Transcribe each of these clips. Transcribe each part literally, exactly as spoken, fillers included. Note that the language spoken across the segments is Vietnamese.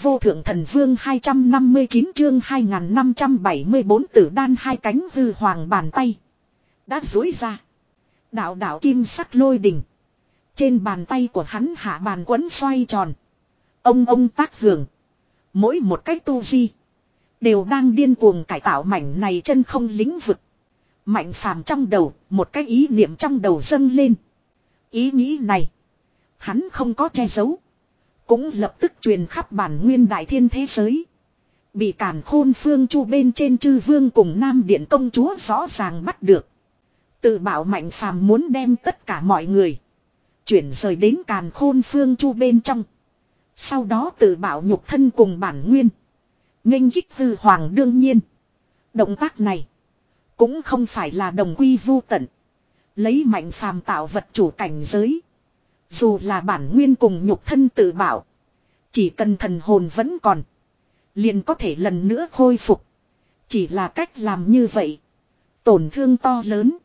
vô thượng thần vương hai trăm năm mươi chín chương hai nghìn năm trăm bảy mươi bốn tử đan hai cánh hư hoàng bàn tay. Đã duỗi ra. Đạo đạo kim sắc lôi đỉnh. Trên bàn tay của hắn hạ bàn quấn xoay tròn. Ông ông tác hưởng. Mỗi một cách tu vi. Đều đang điên cuồng cải tạo mảnh này chân không lĩnh vực. Mạnh phàm trong đầu. Một cái ý niệm trong đầu dâng lên. Ý nghĩ này. Hắn không có che giấu. Cũng lập tức truyền khắp bản nguyên đại thiên thế giới. Bị càn khôn phương chu bên trên chư vương cùng Nam Điện công chúa rõ ràng bắt được. Tự bảo mạnh phàm muốn đem tất cả mọi người. Chuyển rời đến càn khôn phương chu bên trong. Sau đó tự bảo nhục thân cùng bản nguyên. Nghênh kích hư hoàng đương nhiên. Động tác này. Cũng không phải là đồng quy vu tận. Lấy mạnh phàm tạo vật chủ cảnh giới. Dù là bản nguyên cùng nhục thân tự bảo. Chỉ cần thần hồn vẫn còn. Liền có thể lần nữa khôi phục. Chỉ là cách làm như vậy. Tổn thương to lớn.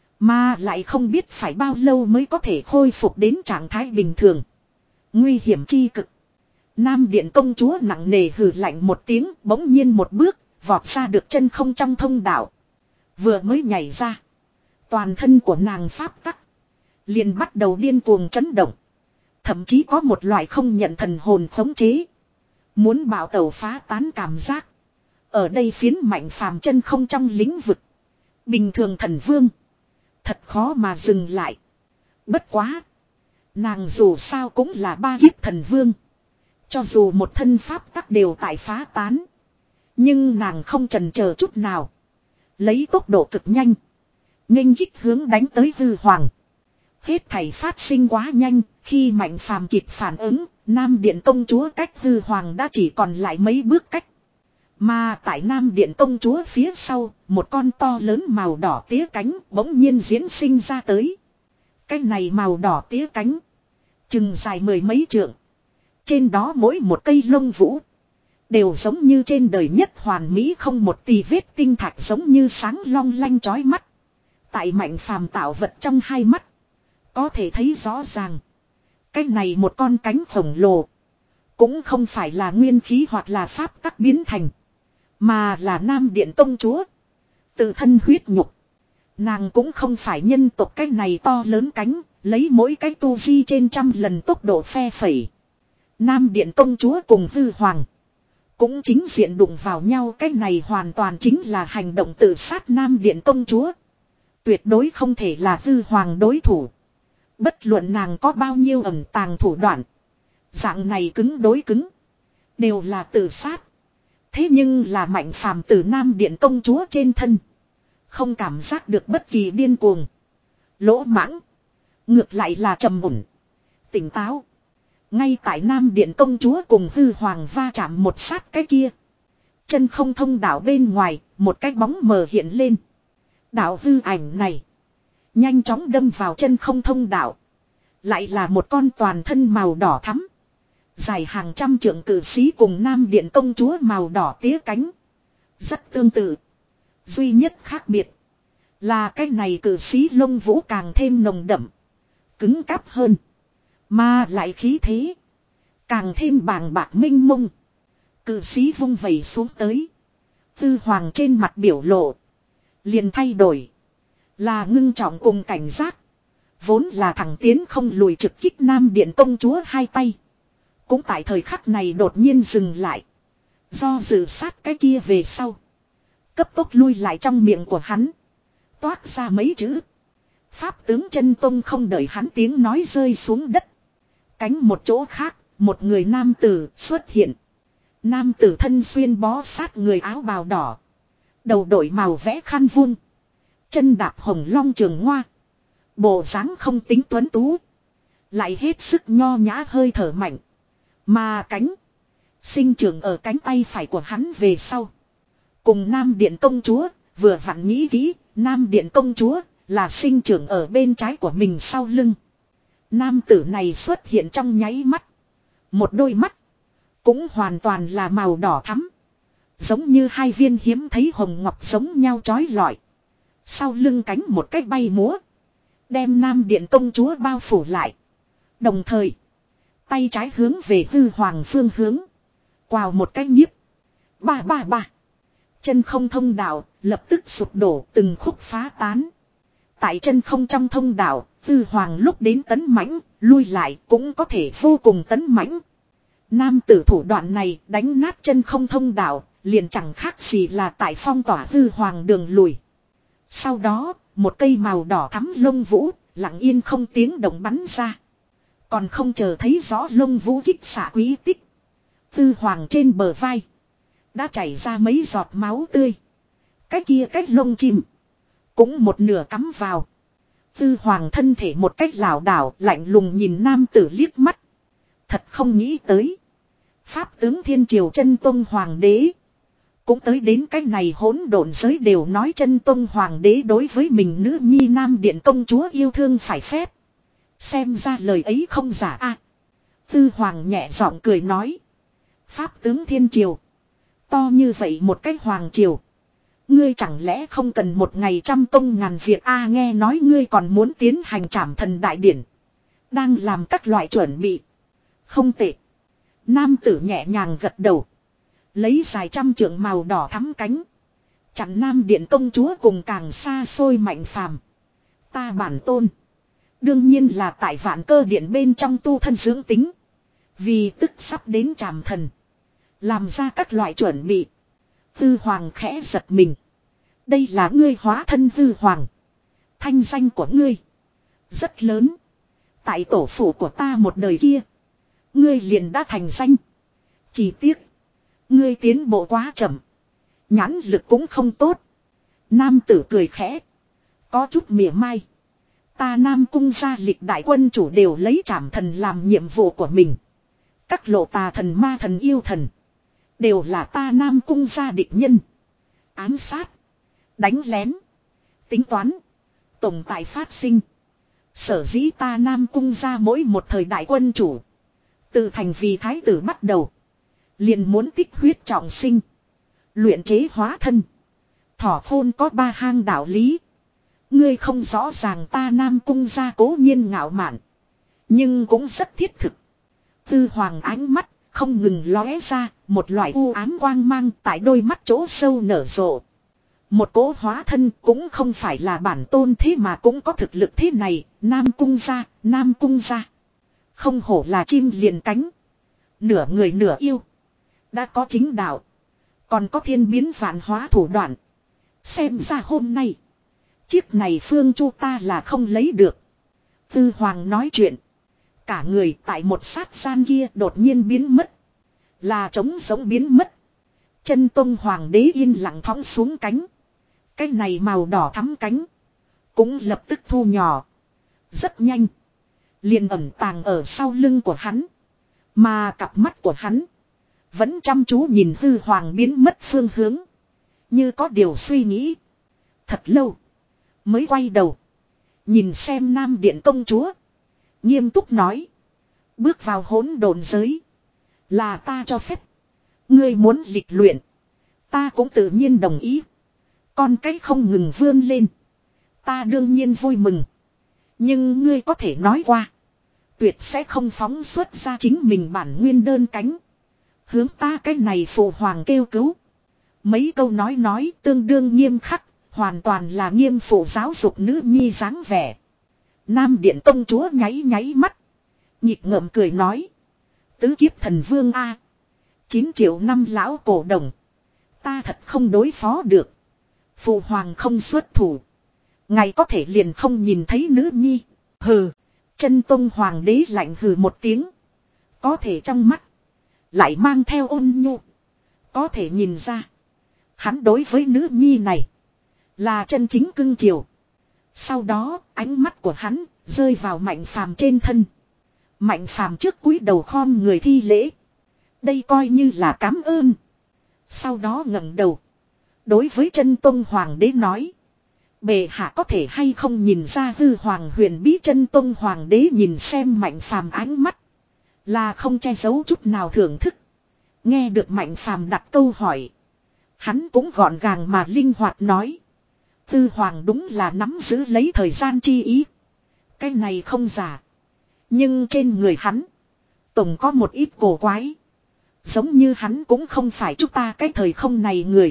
Mà lại không biết phải bao lâu mới có thể khôi phục đến trạng thái bình thường. Nguy hiểm chi cực. Nam Điện công chúa nặng nề hừ lạnh một tiếng, bỗng nhiên một bước, vọt ra được chân không trong thông đạo. Vừa mới nhảy ra. Toàn thân của nàng pháp tắc. Liền bắt đầu điên cuồng chấn động. Thậm chí có một loại không nhận thần hồn khống chế. Muốn bảo tẩu phá tán cảm giác. Ở đây phiến mạnh phàm chân không trong lĩnh vực. Bình thường thần vương. Thật khó mà dừng lại. Bất quá. Nàng dù sao cũng là ba kiếp thần vương. Cho dù một thân pháp tắc đều tại phá tán. Nhưng nàng không chần chờ chút nào. Lấy tốc độ cực nhanh. Nghênh kích hướng đánh tới hư hoàng. Hết thảy phát sinh quá nhanh. Khi mạnh phàm kịp phản ứng. Nam Điện công chúa cách hư hoàng đã chỉ còn lại mấy bước cách. Mà tại Nam Điện công chúa phía sau. Một con to lớn màu đỏ tía cánh bỗng nhiên diễn sinh ra tới. Cái này màu đỏ tía cánh. Chừng dài mười mấy trượng. Trên đó mỗi một cây lông vũ. Đều giống như trên đời nhất hoàn mỹ không một tì vết tinh thạch giống như sáng long lanh chói mắt. Tại mạnh phàm tạo vật trong hai mắt. Có thể thấy rõ ràng. Cái này một con cánh khổng lồ. Cũng không phải là nguyên khí hoặc là pháp tắc biến thành. Mà là Nam Điện công chúa. Tự thân huyết nhục. Nàng cũng không phải nhân tộc cái này to lớn cánh. Lấy mỗi cái tu vi trên trăm lần tốc độ phe phẩy. Nam Điện công chúa cùng hư hoàng. Cũng chính diện đụng vào nhau. Cái này hoàn toàn chính là hành động tự sát Nam Điện công chúa. Tuyệt đối không thể là hư hoàng đối thủ. Bất luận nàng có bao nhiêu ẩn tàng thủ đoạn. Dạng này cứng đối cứng. Đều là tự sát. Thế nhưng là mạnh phàm từ Nam Điện công chúa trên thân. Không cảm giác được bất kỳ điên cuồng. Lỗ mãng. Ngược lại là trầm ổn. Tỉnh táo. Ngay tại Nam Điện công chúa cùng hư hoàng va chạm một sát cái kia. Chân không thông đạo bên ngoài. Một cái bóng mờ hiện lên. Đạo hư ảnh này. Nhanh chóng đâm vào chân không thông đạo. Lại là một con toàn thân màu đỏ thắm. Dài hàng trăm trượng cử sĩ cùng Nam Điện công chúa màu đỏ tía cánh. Rất tương tự. Duy nhất khác biệt. Là cái này cử sĩ lông vũ càng thêm nồng đậm. Cứng cáp hơn. Mà lại khí thế. Càng thêm bàng bạc minh mông. Cử sĩ vung vẩy xuống tới. Tư hoàng trên mặt biểu lộ. Liền thay đổi. Là ngưng trọng cùng cảnh giác. Vốn là thẳng tiến không lùi trực kích Nam Điện công chúa hai tay. Cũng tại thời khắc này đột nhiên dừng lại. Do dự sát cái kia về sau. Cấp tốc lui lại trong miệng của hắn. Toát ra mấy chữ. Pháp tướng chân tông không đợi hắn tiếng nói rơi xuống đất. Cánh một chỗ khác. Một người nam tử xuất hiện. Nam tử thân xuyên bó sát người áo bào đỏ. Đầu đội màu vẽ khăn vuông. Chân đạp hồng long trường ngoa. Bộ dáng không tính tuấn tú. Lại hết sức nho nhã hơi thở mạnh. Mà cánh. Sinh trưởng ở cánh tay phải của hắn về sau. Cùng Nam Điện công chúa. Vừa vặn nghĩ kỹ. Nam Điện công chúa. Là sinh trưởng ở bên trái của mình sau lưng. Nam tử này xuất hiện trong nháy mắt. Một đôi mắt. Cũng hoàn toàn là màu đỏ thắm. Giống như hai viên hiếm thấy hồng ngọc giống nhau chói lọi. Sau lưng cánh một cách bay múa. Đem Nam Điện công chúa bao phủ lại. Đồng thời. Tay trái hướng về hư hoàng phương hướng. Quào một cái nhiếp. Ba ba ba. Chân không thông đạo, lập tức sụp đổ từng khúc phá tán. Tại chân không trong thông đạo, Tư Hoàng lúc đến tấn mãnh, lui lại cũng có thể vô cùng tấn mãnh. Nam tử thủ đoạn này đánh nát chân không thông đạo, liền chẳng khác gì là tại phong tỏa Tư Hoàng đường lùi. Sau đó, một cây màu đỏ thắm lông vũ, lặng yên không tiếng động bắn ra. Còn không chờ thấy rõ lông vũ kích xạ quý tích. Tư Hoàng trên bờ vai đã chảy ra mấy giọt máu tươi. Cái kia cách lông chim cũng một nửa cắm vào. Tư Hoàng thân thể một cách lảo đảo lạnh lùng nhìn nam tử liếc mắt. Thật không nghĩ tới. Pháp tướng Thiên Triều Chân Tông Hoàng đế cũng tới đến cái này hỗn độn giới đều nói Chân Tông Hoàng đế đối với mình nữ nhi Nam Điện công chúa yêu thương phải phép. Xem ra lời ấy không giả a. Tư Hoàng nhẹ giọng cười nói. Pháp tướng Thiên Triều. To như vậy một cái Hoàng Triều. Ngươi chẳng lẽ không cần một ngày trăm công ngàn việc a nghe nói ngươi còn muốn tiến hành trảm thần đại điển. Đang làm các loại chuẩn bị. Không tệ. Nam tử nhẹ nhàng gật đầu. Lấy dài trăm trượng màu đỏ thắm cánh. Chặn Nam Điện công chúa cùng càng xa xôi Mạnh Phàm. Ta bản tôn. Đương nhiên là tại Vạn Cơ Điện bên trong tu thân dưỡng tính. Vì tức sắp đến trảm thần. Làm ra các loại chuẩn bị. Tư Hoàng khẽ giật mình. Đây là ngươi hóa thân Tư Hoàng. Thanh danh của ngươi rất lớn. Tại tổ phụ của ta một đời kia. Ngươi liền đã thành danh. Chỉ tiếc. Ngươi tiến bộ quá chậm. Nhãn lực cũng không tốt. Nam tử cười khẽ. Có chút mỉa mai. Ta Nam Cung gia lịch đại quân chủ đều lấy trảm thần làm nhiệm vụ của mình. Các lộ tà thần ma thần yêu thần. Đều là ta Nam Cung gia địch nhân. Ám sát. Đánh lén. Tính toán. Tồn tại phát sinh. Sở dĩ ta Nam Cung gia mỗi một thời đại quân chủ. Từ thành vì thái tử bắt đầu. Liền muốn tích huyết trọng sinh. Luyện chế hóa thân. Thỏ khôn có ba hang đạo lý. Ngươi không rõ ràng ta Nam Cung gia cố nhiên ngạo mạn. Nhưng cũng rất thiết thực. Tư Hoàng ánh mắt không ngừng lóe ra. Một loại u ám quang mang tại đôi mắt chỗ sâu nở rộ. Một cỗ hóa thân cũng không phải là bản tôn thế mà cũng có thực lực thế này. Nam Cung gia, Nam Cung gia. Không hổ là chim liền cánh. Nửa người nửa yêu. Đã có chính đạo. Còn có thiên biến vạn hóa thủ đoạn. Xem ra hôm nay. Chiếc này phương chu ta là không lấy được. Tư Hoàng nói chuyện. Cả người tại một sát gian kia đột nhiên biến mất. Là trống giống biến mất. Chân Tông Hoàng đế yên lặng thõng xuống cánh. Cái này màu đỏ thắm cánh. Cũng lập tức thu nhỏ. Rất nhanh. Liền ẩn tàng ở sau lưng của hắn. Mà cặp mắt của hắn. Vẫn chăm chú nhìn Tư Hoàng biến mất phương hướng. Như có điều suy nghĩ. Thật lâu. Mới quay đầu. Nhìn xem Nam Điện công chúa. Nghiêm túc nói. Bước vào hỗn độn giới. Là ta cho phép. Ngươi muốn lịch luyện. Ta cũng tự nhiên đồng ý. Con cái không ngừng vươn lên. Ta đương nhiên vui mừng. Nhưng ngươi có thể nói qua. Tuyệt sẽ không phóng xuất ra chính mình bản nguyên đơn cánh. Hướng ta cái này phụ hoàng kêu cứu. Mấy câu nói nói tương đương nghiêm khắc. Hoàn toàn là nghiêm phụ giáo dục nữ nhi dáng vẻ. Nam Điện công chúa nháy nháy mắt. Nhịp ngợm cười nói. Tứ kiếp thần vương A. Chín triệu năm lão cổ đồng. Ta thật không đối phó được. Phụ hoàng không xuất thủ. Ngài có thể liền không nhìn thấy nữ nhi. Hừ. Chân Tông Hoàng đế lạnh hừ một tiếng. Có thể trong mắt. Lại mang theo ôn nhu. Có thể nhìn ra. Hắn đối với nữ nhi này. Là chân chính cưng chiều. Sau đó ánh mắt của hắn rơi vào Mạnh Phàm trên thân. Mạnh Phàm trước cúi đầu khom người thi lễ. Đây coi như là cám ơn. Sau đó ngẩng đầu. Đối với Chân Tông Hoàng đế nói. Bệ hạ có thể hay không nhìn ra hư hoàng huyền bí. Chân Tông Hoàng đế nhìn xem Mạnh Phàm ánh mắt. Là không che giấu chút nào thưởng thức. Nghe được Mạnh Phàm đặt câu hỏi. Hắn cũng gọn gàng mà linh hoạt nói. Tư Hoàng đúng là nắm giữ lấy thời gian chi ý. Cái này không giả. Nhưng trên người hắn. Tổng có một ít cổ quái. Giống như hắn cũng không phải chúng ta cái thời không này người.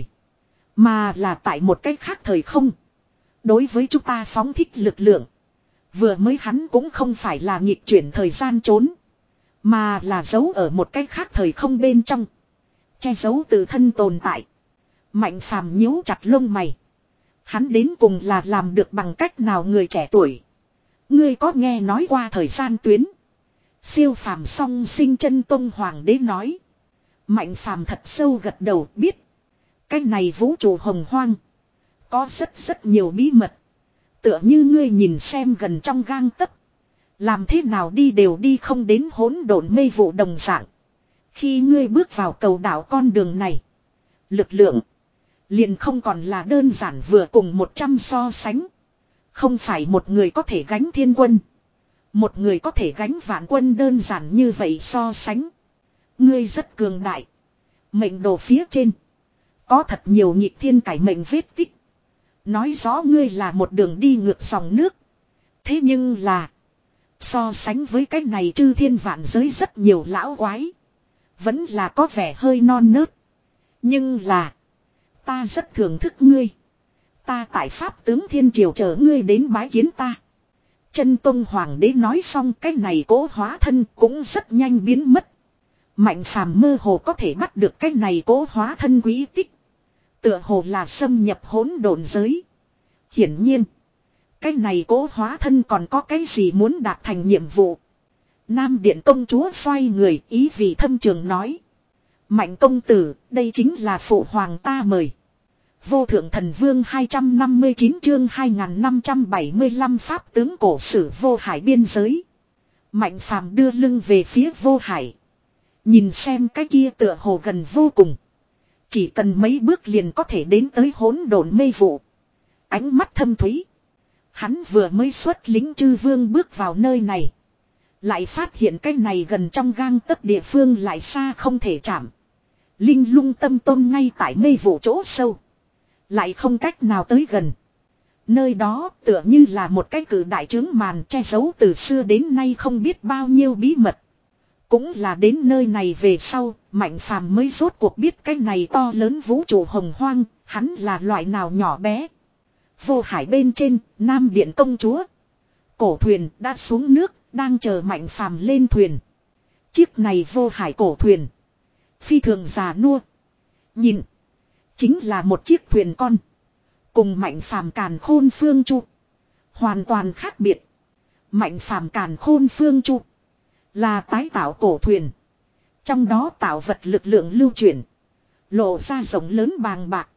Mà là tại một cái khác thời không. Đối với chúng ta phóng thích lực lượng. Vừa mới hắn cũng không phải là nghịch chuyển thời gian trốn. Mà là giấu ở một cái khác thời không bên trong. Che giấu tự thân tồn tại. Mạnh phàm nhíu chặt lông mày. Hắn đến cùng là làm được bằng cách nào người trẻ tuổi. Ngươi có nghe nói qua thời gian tuyến. Siêu phàm song sinh chân tông hoàng đế nói. Mạnh phàm thật sâu gật đầu biết. Cái này vũ trụ hồng hoang. Có rất rất nhiều bí mật. Tựa như ngươi nhìn xem gần trong gang tấc. Làm thế nào đi đều đi không đến hỗn độn mê vụ đồng dạng. Khi ngươi bước vào cầu đảo con đường này. Lực lượng. Liền không còn là đơn giản vừa cùng một trăm so sánh. Không phải một người có thể gánh thiên quân. Một người có thể gánh vạn quân đơn giản như vậy so sánh. Ngươi rất cường đại. Mệnh đồ phía trên. Có thật nhiều nhịp thiên cải mệnh vết tích. Nói rõ ngươi là một đường đi ngược dòng nước. Thế nhưng là. So sánh với cái này chư thiên vạn giới rất nhiều lão quái. Vẫn là có vẻ hơi non nớt. Nhưng là. Ta rất thưởng thức ngươi. Ta tại Pháp tướng Thiên Triều chờ ngươi đến bái kiến ta. Chân Tông Hoàng đế nói xong cái này cố hóa thân cũng rất nhanh biến mất. Mạnh phàm mơ hồ có thể bắt được cái này cố hóa thân quý tích. Tựa hồ là xâm nhập hỗn độn giới. Hiển nhiên. Cái này cố hóa thân còn có cái gì muốn đạt thành nhiệm vụ. Nam Điện công chúa xoay người ý vị thâm trường nói. Mạnh công tử, đây chính là phụ hoàng ta mời. Vô thượng thần vương hai trăm năm mươi chín chương hai nghìn năm trăm bảy mươi lăm pháp tướng cổ sử vô hải biên giới. Mạnh phàm đưa lưng về phía vô hải. Nhìn xem cái kia tựa hồ gần vô cùng. Chỉ cần mấy bước liền có thể đến tới hỗn độn mê vụ. Ánh mắt thâm thúy. Hắn vừa mới xuất lính chư vương bước vào nơi này. Lại phát hiện cái này gần trong gang tấc địa phương lại xa không thể chạm. Linh lung tâm tôn ngay tại mê vụ chỗ sâu. Lại không cách nào tới gần. Nơi đó tựa như là một cái cử đại trướng màn che giấu từ xưa đến nay không biết bao nhiêu bí mật. Cũng là đến nơi này về sau, Mạnh phàm mới rốt cuộc biết cái này to lớn vũ trụ hồng hoang, hắn là loại nào nhỏ bé. Vô hải bên trên, Nam Điện công chúa. Cổ thuyền đã xuống nước, đang chờ Mạnh phàm lên thuyền. Chiếc này vô hải cổ thuyền. Phi thường già nua. Nhìn. Chính là một chiếc thuyền con. Cùng Mạnh phàm càn khôn phương chu. Hoàn toàn khác biệt. Mạnh phàm càn khôn phương chu. Là tái tạo cổ thuyền. Trong đó tạo vật lực lượng lưu chuyển. Lộ ra rộng lớn bàng bạc.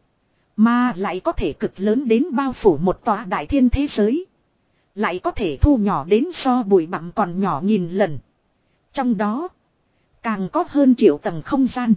Mà lại có thể cực lớn đến bao phủ một tòa đại thiên thế giới. Lại có thể thu nhỏ đến so bụi bặm còn nhỏ nghìn lần. Trong đó. Càng có hơn triệu tầng không gian.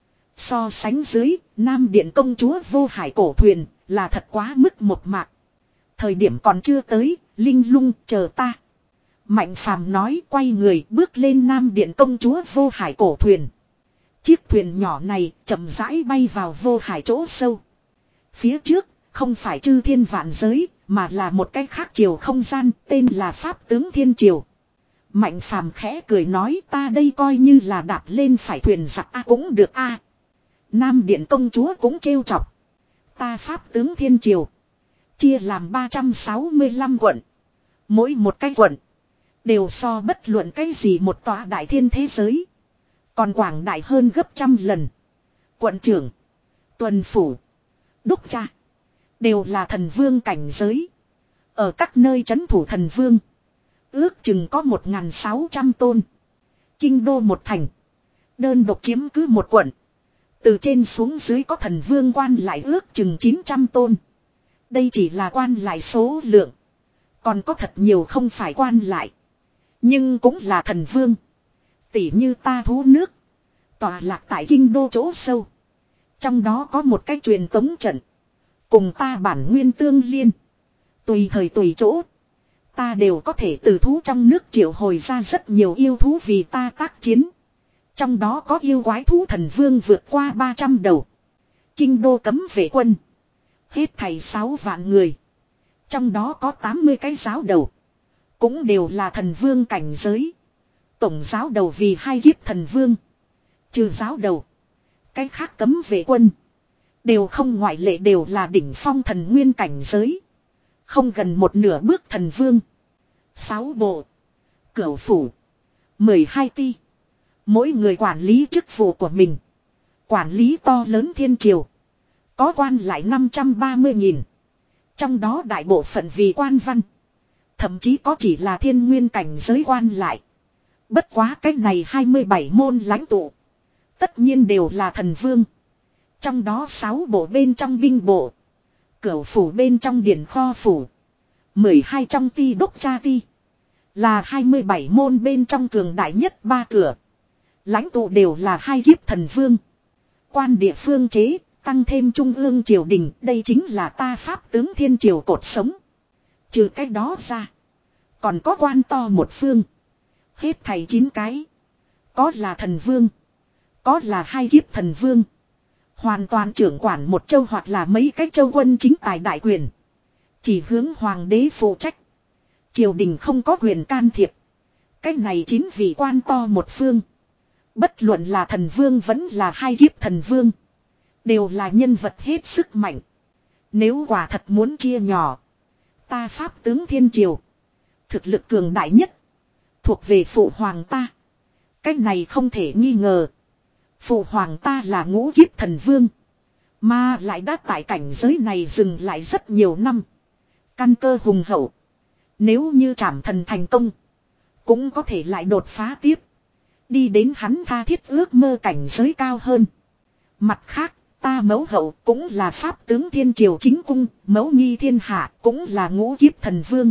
So sánh dưới, Nam Điện công chúa vô hải cổ thuyền là thật quá mức một mạc. Thời điểm còn chưa tới, Linh lung chờ ta. Mạnh phàm nói quay người bước lên Nam Điện công chúa vô hải cổ thuyền. Chiếc thuyền nhỏ này chậm rãi bay vào vô hải chỗ sâu. Phía trước không phải chư thiên vạn giới mà là một cái khác chiều không gian tên là Pháp tướng Thiên Triều. Mạnh phàm khẽ cười nói ta đây coi như là đạp lên phải thuyền giặc a cũng được a. Nam Điện công chúa cũng trêu chọc. Ta Pháp tướng Thiên Triều. Chia làm ba trăm sáu mươi lăm quận. Mỗi một cái quận. Đều so bất luận cái gì một tòa đại thiên thế giới. Còn quảng đại hơn gấp trăm lần. Quận trưởng. Tuần phủ. Đốc cha. Đều là thần vương cảnh giới. Ở các nơi trấn thủ thần vương. Ước chừng có một nghìn sáu trăm tôn. Kinh đô một thành. Đơn độc chiếm cứ một quận. Từ trên xuống dưới có thần vương quan lại ước chừng chín trăm tôn. Đây chỉ là quan lại số lượng. Còn có thật nhiều không phải quan lại. Nhưng cũng là thần vương. Tỉ như ta thú nước. Tòa lạc tại kinh đô chỗ sâu. Trong đó có một cái truyền tống trận. Cùng ta bản nguyên tương liên. Tùy thời tùy chỗ. Ta đều có thể từ thú trong nước triệu hồi ra rất nhiều yêu thú vì ta tác chiến. Trong đó có yêu quái thú thần vương vượt qua ba trăm đầu. Kinh đô cấm vệ quân. Hết thảy sáu vạn người. Trong đó có tám mươi cái giáo đầu. Cũng đều là thần vương cảnh giới. Tổng giáo đầu vì hai kiếp thần vương. Trừ giáo đầu. Cái khác cấm vệ quân. Đều không ngoại lệ đều là đỉnh phong thần nguyên cảnh giới. Không gần một nửa bước thần vương. Sáu bộ. Cửu phủ. Mười hai ti. Mỗi người quản lý chức vụ của mình. Quản lý to lớn thiên triều. Có quan lại năm trăm ba mươi nghìn. Trong đó đại bộ phận vì quan văn. Thậm chí có chỉ là thiên nguyên cảnh giới quan lại. Bất quá cách này hai mươi bảy môn lãnh tụ. Tất nhiên đều là thần vương. Trong đó sáu bộ bên trong binh bộ. Cửu phủ bên trong điển kho phủ. mười hai trong ti đốc cha ti. Là hai mươi bảy môn bên trong cường đại nhất ba cửa. Lãnh tụ đều là hai kiếp thần vương. Quan địa phương chế, tăng thêm trung ương triều đình, đây chính là ta pháp tướng thiên triều cột sống. Trừ cái đó ra. Còn có quan to một phương. Hết thầy chín cái. Có là thần vương. Có là hai kiếp thần vương. Hoàn toàn trưởng quản một châu hoặc là mấy cái châu quân chính tài đại quyền. Chỉ hướng hoàng đế phụ trách. Triều đình không có quyền can thiệp. Cái này chín vị quan to một phương. Bất luận là thần vương vẫn là hai kiếp thần vương. Đều là nhân vật hết sức mạnh. Nếu quả thật muốn chia nhỏ. Ta pháp tướng thiên triều. Thực lực cường đại nhất. Thuộc về phụ hoàng ta. Cái này không thể nghi ngờ. Phụ hoàng ta là ngũ kiếp thần vương. Mà lại đã tại cảnh giới này dừng lại rất nhiều năm. Căn cơ hùng hậu. Nếu như trảm thần thành công. Cũng có thể lại đột phá tiếp. Đi đến hắn tha thiết ước mơ cảnh giới cao hơn. Mặt khác, ta mẫu hậu cũng là pháp tướng thiên triều chính cung. Mẫu nghi thiên hạ cũng là ngũ kiếp thần vương.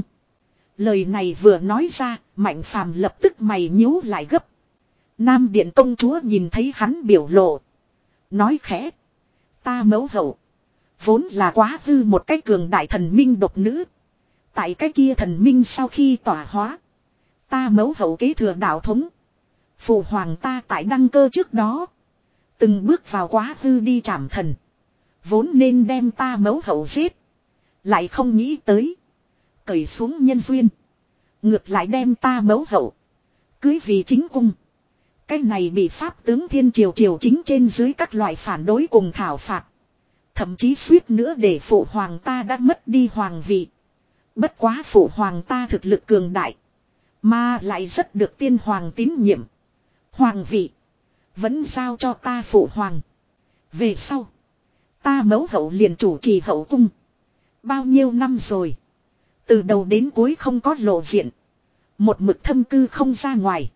Lời này vừa nói ra, Mạnh Phàm lập tức mày nhíu lại gấp. Nam Điện công chúa nhìn thấy hắn biểu lộ. Nói khẽ. Ta mẫu hậu. Vốn là quá hư một cái cường đại thần minh độc nữ. Tại cái kia thần minh sau khi tỏa hóa. Ta mẫu hậu kế thừa đạo thống. Phụ hoàng ta tại đăng cơ trước đó. Từng bước vào quá hư đi trảm thần. Vốn nên đem ta mẫu hậu giết. Lại không nghĩ tới. Cởi xuống nhân duyên. Ngược lại đem ta mẫu hậu. Cưới vì chính cung. Cái này bị pháp tướng thiên triều triều chính trên dưới các loại phản đối cùng thảo phạt. Thậm chí suýt nữa để phụ hoàng ta đã mất đi hoàng vị. Bất quá phụ hoàng ta thực lực cường đại. Mà lại rất được tiên hoàng tín nhiệm. Hoàng vị. Vẫn giao cho ta phụ hoàng. Về sau. Ta mẫu hậu liền chủ trì hậu cung. Bao nhiêu năm rồi. Từ đầu đến cuối không có lộ diện. Một mực thâm cư không ra ngoài.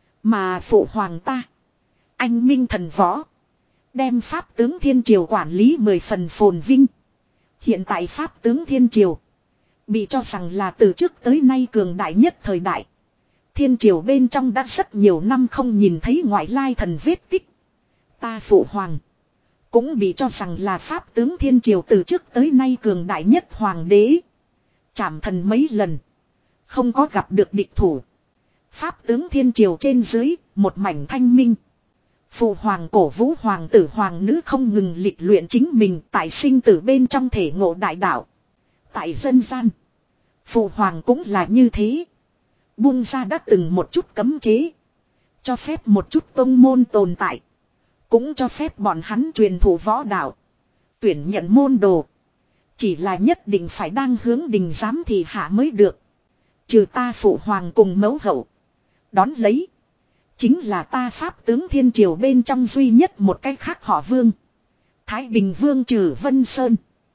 Mà phụ hoàng ta. Anh minh thần võ. Đem pháp tướng thiên triều quản lý mười phần phồn vinh. Hiện tại pháp tướng thiên triều. Bị cho rằng là từ trước tới nay cường đại nhất thời đại. Thiên triều bên trong đã rất nhiều năm không nhìn thấy ngoại lai thần vết tích. Ta phụ hoàng. Cũng bị cho rằng là pháp tướng thiên triều từ trước tới nay cường đại nhất hoàng đế. Trảm thần mấy lần. Không có gặp được địch thủ. Pháp tướng thiên triều trên dưới, một mảnh thanh minh. Phụ hoàng cổ vũ hoàng tử hoàng nữ không ngừng lịch luyện chính mình tại sinh tử bên trong thể ngộ đại đạo. Tại dân gian. Phụ hoàng cũng là như thế. Buông ra đã từng một chút cấm chế. Cho phép một chút tông môn tồn tại. Cũng cho phép bọn hắn truyền thụ võ đạo. Tuyển nhận môn đồ. Chỉ là nhất định phải đang hướng đình giám thì hạ mới được. Trừ ta phụ hoàng cùng mẫu hậu. Đón lấy. Chính là ta pháp tướng thiên triều bên trong duy nhất một cái khác họ vương. Thái Bình vương Trử Vân Sơn.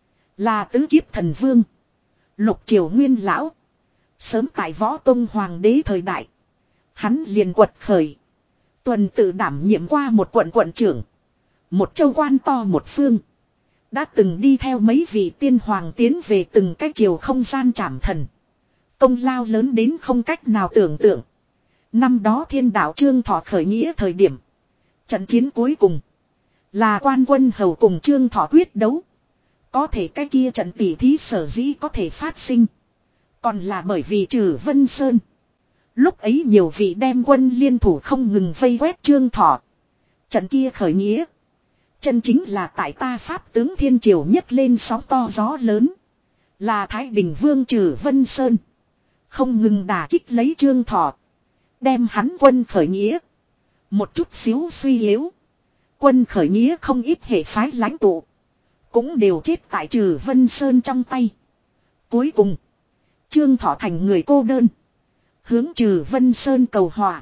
Là tứ kiếp thần vương. Lục triều nguyên lão. Sớm tại võ tông hoàng đế thời đại. Hắn liền quật khởi. Tuần tự đảm nhiệm qua một quận quận trưởng. Một châu quan to một phương. Đã từng đi theo mấy vị tiên hoàng tiến về từng cái triều không gian trảm thần. Công lao lớn đến không cách nào tưởng tượng. Năm đó thiên đạo Trương Thọ khởi nghĩa thời điểm. Trận chiến cuối cùng. Là quan quân hầu cùng Trương Thọ quyết đấu. Có thể cái kia trận tỉ thí sở dĩ có thể phát sinh. Còn là bởi vì Trử Vân Sơn. Lúc ấy nhiều vị đem quân liên thủ không ngừng vây quét Trương Thọ. Trận kia khởi nghĩa. Chân chính là tại ta pháp tướng thiên triều nhấc lên sóng to gió lớn. Là Thái Bình vương Trử Vân Sơn. Không ngừng đả kích lấy Trương Thọ. Đem hắn quân khởi nghĩa. Một chút xíu suy yếu. quân khởi nghĩa không ít hệ phái lãnh tụ. Cũng đều chết tại Trừ Vân Sơn trong tay. Cuối cùng. Trương Thọ thành người cô đơn. Hướng Trừ Vân Sơn cầu hòa.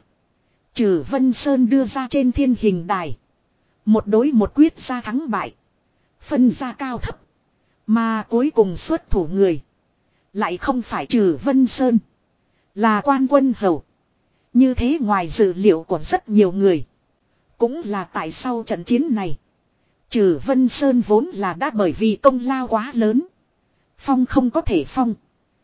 Trừ Vân Sơn đưa ra trên thiên hình đài. Một đối một quyết ra thắng bại. Phân ra cao thấp. Mà cuối cùng xuất thủ người. Lại không phải Trừ Vân Sơn. Là Quan Quân Hầu. Như thế ngoài dự liệu của rất nhiều người. Cũng là tại sau trận chiến này. Trừ Vân Sơn vốn là đã bởi vì công lao quá lớn. Phong không có thể phong.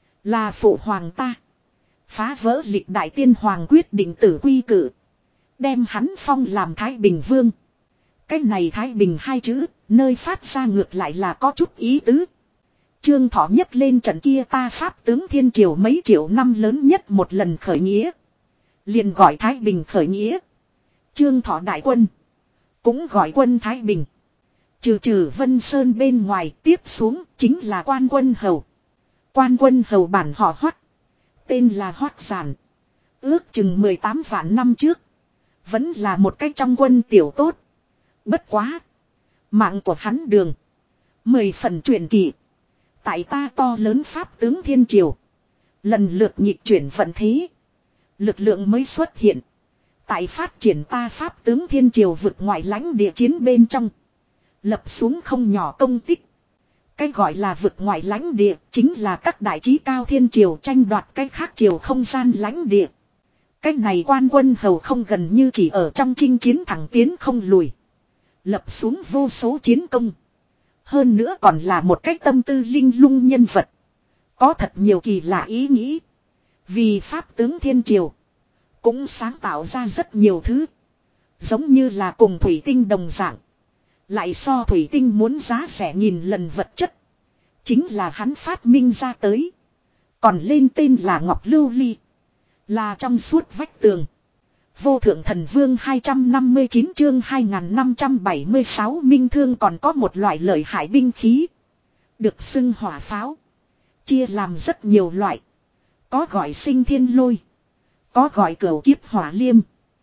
Là phụ hoàng ta. Phá vỡ lịch đại tiên hoàng quyết định tử quy cử. Đem hắn phong làm Thái Bình Vương. Cái này Thái Bình hai chữ. Nơi phát ra ngược lại là có chút ý tứ. Trương Thọ nhấc lên trận kia ta Pháp tướng Thiên Triều mấy triệu năm lớn nhất một lần khởi nghĩa. Liền gọi Thái Bình khởi nghĩa. Trương Thọ đại quân. Cũng gọi quân Thái Bình. Trừ Trừ Vân Sơn bên ngoài tiếp xuống chính là Quan Quân Hầu. Quan Quân Hầu bản họ Hoắc. Tên là Hoắc Giản. Ước chừng mười tám vạn năm trước. Vẫn là một cách trong quân tiểu tốt. Bất quá. Mạng của hắn đường. Mười phần truyền kỳ. Tại ta to lớn Pháp tướng Thiên Triều. Lần lượt nhịp chuyển vận thế. Lực lượng mới xuất hiện. Tại phát triển ta Pháp tướng Thiên Triều vực ngoại lãnh địa chiến bên trong. Lập xuống không nhỏ công tích. Cái gọi là vực ngoại lãnh địa chính là các đại trí cao thiên triều tranh đoạt cái khác triều không gian lãnh địa. Cái này Quan Quân Hầu không gần như chỉ ở trong chinh chiến thẳng tiến không lùi. Lập xuống vô số chiến công. Hơn nữa còn là một cái tâm tư linh lung nhân vật. Có thật nhiều kỳ lạ ý nghĩ. Vì Pháp tướng Thiên Triều. Cũng sáng tạo ra rất nhiều thứ. Giống như là cùng thủy tinh đồng dạng. Lại so thủy tinh muốn giá rẻ nghìn lần vật chất. Chính là hắn phát minh ra tới. Còn lên tên là Ngọc Lưu Ly. Là trong suốt vách tường. Vô thượng thần vương hai trăm năm mươi chín chương hai nghìn năm trăm bảy mươi sáu minh thương còn có một loại lợi hại binh khí. Được xưng hỏa pháo. Chia làm rất nhiều loại. Có gọi sinh thiên lôi. Có gọi cửu kiếp hỏa liêm.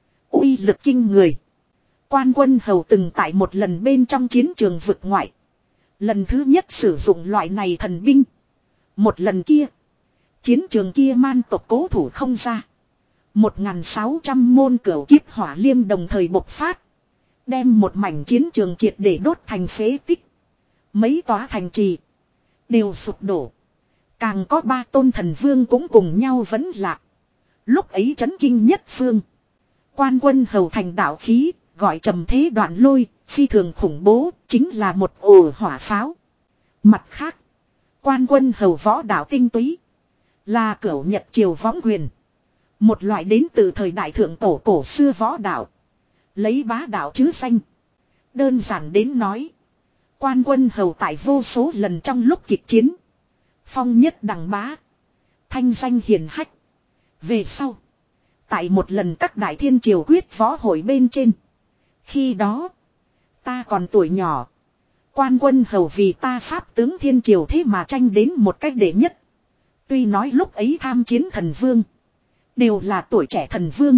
Uy lực kinh người. Quan Quân Hầu từng tại một lần bên trong chiến trường vực ngoại. Lần thứ nhất sử dụng loại này thần binh. Một lần kia. Chiến trường kia man tộc cố thủ không ra. một nghìn sáu trăm môn cửu kiếp hỏa liêm đồng thời bộc phát. Đem một mảnh chiến trường triệt để đốt thành phế tích. Mấy tòa thành trì. Đều sụp đổ. Càng có ba tôn thần vương cũng cùng nhau vẫn lạc. Lúc ấy chấn kinh nhất phương. Quan Quân Hầu thành đạo khí. Gọi trầm thế đoạn lôi, phi thường khủng bố, chính là một ổ hỏa pháo. Mặt khác, Quan Quân Hầu võ đạo tinh túy. Là cửu nhật triều võng quyền. Một loại đến từ thời đại thượng tổ cổ xưa võ đạo. Lấy bá đạo chứ danh. Đơn giản đến nói. Quan Quân Hầu tại vô số lần trong lúc kịch chiến. Phong nhất đẳng bá. Thanh danh hiển hách. Về sau. Tại một lần các đại thiên triều quyết võ hội bên trên. Khi đó. Ta còn tuổi nhỏ. Quan Quân Hầu vì ta Pháp tướng Thiên Triều thế mà tranh đến một cách đệ nhất. Tuy nói lúc ấy tham chiến thần vương. Đều là tuổi trẻ thần vương.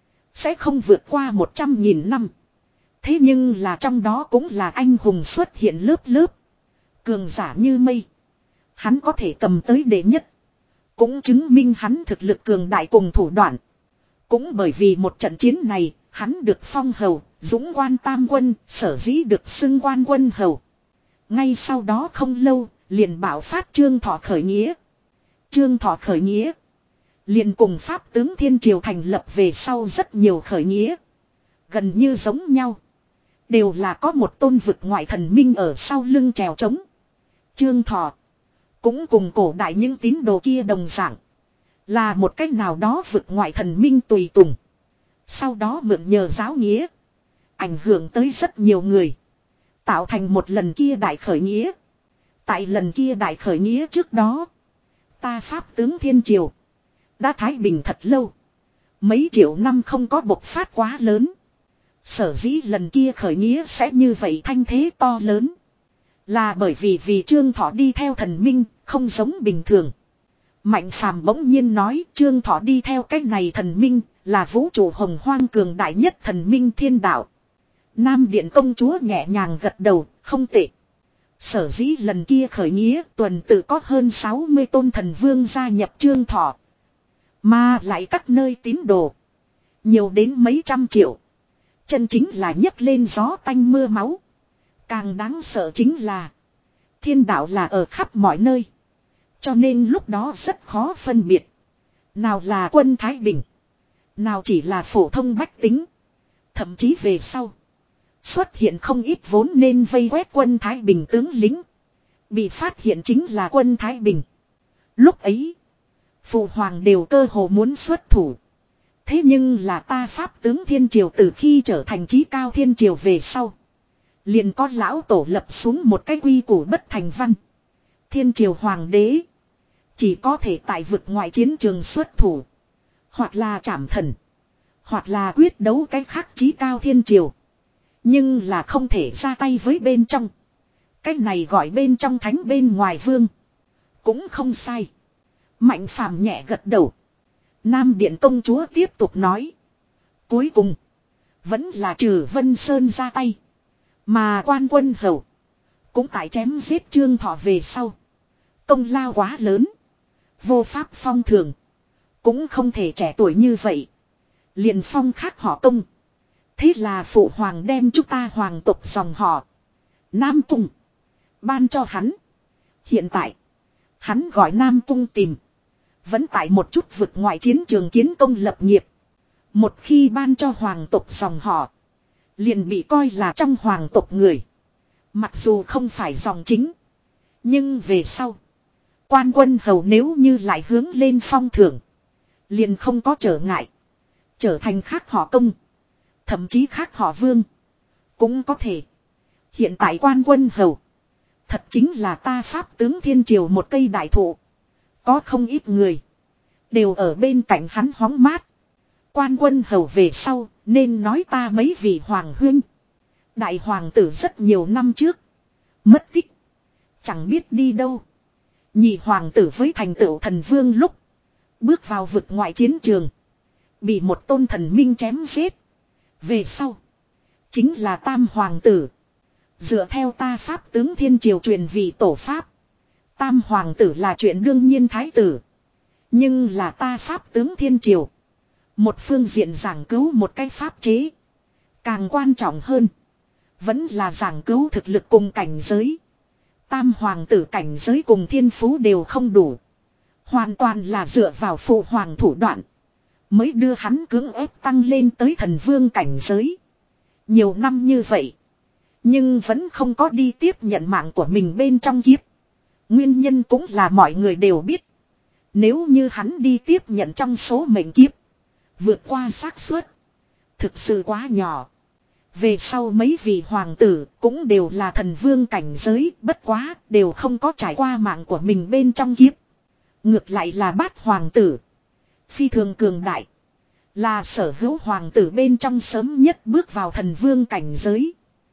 Sẽ không vượt qua một trăm nghìn năm. Thế nhưng là trong đó cũng là anh hùng xuất hiện lớp lớp. Cường giả như mây. Hắn có thể cầm tới đệ nhất. Cũng chứng minh hắn thực lực cường đại cùng thủ đoạn. Cũng bởi vì một trận chiến này. Hắn được phong hầu, dũng quan tam quân, sở dĩ được xưng Quan Quân Hầu. Ngay sau đó không lâu, liền bảo phát Trương Thọ khởi nghĩa. Trương Thọ khởi nghĩa. Liền cùng Pháp tướng Thiên Triều thành lập về sau rất nhiều khởi nghĩa. Gần như giống nhau. Đều là có một tôn vực ngoại thần minh ở sau lưng trèo trống. Trương Thọ. Cũng cùng cổ đại những tín đồ kia đồng dạng. Là một cách nào đó vực ngoại thần minh tùy tùng. Sau đó mượn nhờ giáo nghĩa. Ảnh hưởng tới rất nhiều người. Tạo thành một lần kia đại khởi nghĩa. Tại lần kia đại khởi nghĩa trước đó. Ta Pháp tướng Thiên Triều. Đã thái bình thật lâu. Mấy triệu năm không có bộc phát quá lớn. Sở dĩ lần kia khởi nghĩa sẽ như vậy thanh thế to lớn. Là bởi vì vì Trương Thọ đi theo thần minh. Không giống bình thường. Mạnh Phàm bỗng nhiên nói Trương Thọ đi theo cách này thần minh. Là vũ trụ hồng hoang cường đại nhất thần minh thiên đạo. Nam Điện công chúa nhẹ nhàng gật đầu, không tệ. Sở dĩ lần kia khởi nghĩa tuần tự có hơn sáu mươi tôn thần vương gia nhập Trương Thọ. Mà lại các nơi tín đồ. Nhiều đến mấy trăm triệu. Chân chính là nhấc lên gió tanh mưa máu. Càng đáng sợ chính là thiên đạo là ở khắp mọi nơi. Cho nên lúc đó rất khó phân biệt. Nào là quân Thái Bình. Nào chỉ là phổ thông bách tính. Thậm chí về sau. Xuất hiện không ít vốn nên vây quét quân Thái Bình tướng lính. Bị phát hiện chính là quân Thái Bình. Lúc ấy. Phụ hoàng đều cơ hồ muốn xuất thủ. Thế nhưng là ta Pháp tướng Thiên Triều từ khi trở thành chí cao Thiên Triều về sau. Liền có lão tổ lập xuống một cái quy củ bất thành văn. Thiên Triều Hoàng đế. Chỉ có thể tại vực ngoại chiến trường xuất thủ. Hoặc là trảm thần. Hoặc là quyết đấu cái khác chí cao Thiên Triều. Nhưng là không thể ra tay với bên trong. Cái này gọi bên trong thánh bên ngoài vương. Cũng không sai. Mạnh phàm nhẹ gật đầu. Nam Điện công chúa tiếp tục nói. Cuối cùng. Vẫn là trừ Vân Sơn ra tay. Mà quan quân hầu. Cũng tại chém giết Trương Thọ về sau. Công lao quá lớn. Vô pháp phong thường. Cũng không thể trẻ tuổi như vậy. Liền phong khác họ công. Thế là phụ hoàng đem chúng ta hoàng tộc dòng họ. Nam Cung. Ban cho hắn. Hiện tại. Hắn gọi Nam Cung tìm. Vẫn tại một chút vực ngoại chiến trường kiến công lập nghiệp. Một khi ban cho hoàng tộc dòng họ. Liền bị coi là trong hoàng tộc người. Mặc dù không phải dòng chính. Nhưng về sau. Quan quân hầu nếu như lại hướng lên phong thưởng. Liền không có trở ngại. Trở thành khác họ công. Thậm chí khác họ vương. Cũng có thể. Hiện tại quan quân hầu. Thật chính là ta Pháp tướng Thiên Triều một cây đại thụ. Có không ít người. Đều ở bên cạnh hắn hóng mát. Quan quân hầu về sau. Nên nói ta mấy vị hoàng huynh. Đại hoàng tử rất nhiều năm trước. Mất tích. Chẳng biết đi đâu. Nhị hoàng tử với thành tựu thần vương lúc. Bước vào vực ngoại chiến trường. Bị một tôn thần minh chém giết. Về sau. Chính là tam hoàng tử. Dựa theo ta Pháp tướng Thiên Triều truyền vị tổ Pháp. Tam hoàng tử là chuyện đương nhiên thái tử. Nhưng là ta Pháp tướng Thiên Triều. Một phương diện giảng cứu một cái pháp chế. Càng quan trọng hơn. Vẫn là giảng cứu thực lực cùng cảnh giới. Tam hoàng tử cảnh giới cùng thiên phú đều không đủ. Hoàn toàn là dựa vào phụ hoàng thủ đoạn. Mới đưa hắn cưỡng ép tăng lên tới thần vương cảnh giới. Nhiều năm như vậy. Nhưng vẫn không có đi tiếp nhận mạng của mình bên trong kiếp. Nguyên nhân cũng là mọi người đều biết. Nếu như hắn đi tiếp nhận trong số mệnh kiếp. Vượt qua xác suất. Thực sự quá nhỏ. Về sau mấy vị hoàng tử cũng đều là thần vương cảnh giới. Bất quá đều không có trải qua mạng của mình bên trong kiếp. Ngược lại là bát hoàng tử. Phi thường cường đại. Là sở hữu hoàng tử bên trong sớm nhất bước vào thần vương cảnh giới.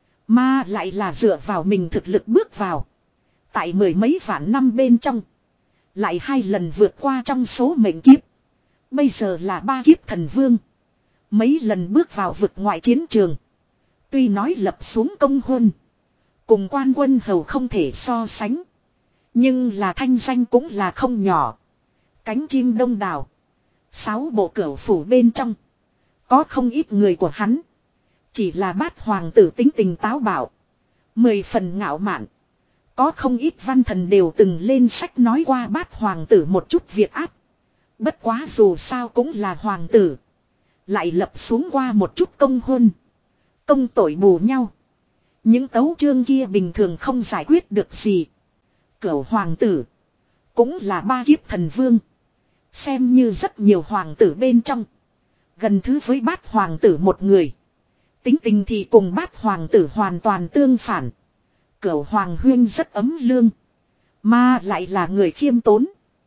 Mà lại là dựa vào mình thực lực bước vào. Tại mười mấy vạn năm bên trong. Lại hai lần vượt qua trong số mệnh kiếp. Bây giờ là ba kiếp thần vương. Mấy lần bước vào vực ngoại chiến trường. Tuy nói lập xuống công huân. Cùng quan quân hầu không thể so sánh. Nhưng là thanh danh cũng là không nhỏ. Cánh chim đông đảo. Sáu bộ cửu phủ bên trong. Có không ít người của hắn. Chỉ là bát hoàng tử tính tình táo bạo. Mười phần ngạo mạn. Có không ít văn thần đều từng lên sách nói qua bát hoàng tử một chút việc áp. Bất quá dù sao cũng là hoàng tử. Lại lập xuống qua một chút công huân. Công tội bù nhau. Những tấu chương kia bình thường không giải quyết được gì. Cửu hoàng tử. Cũng là ba kiếp thần vương. Xem như rất nhiều hoàng tử bên trong. Gần thứ với bát hoàng tử một người. Tính tình thì cùng bát hoàng tử hoàn toàn tương phản. Cửu hoàng huyên rất ấm lương. Mà lại là người khiêm tốn.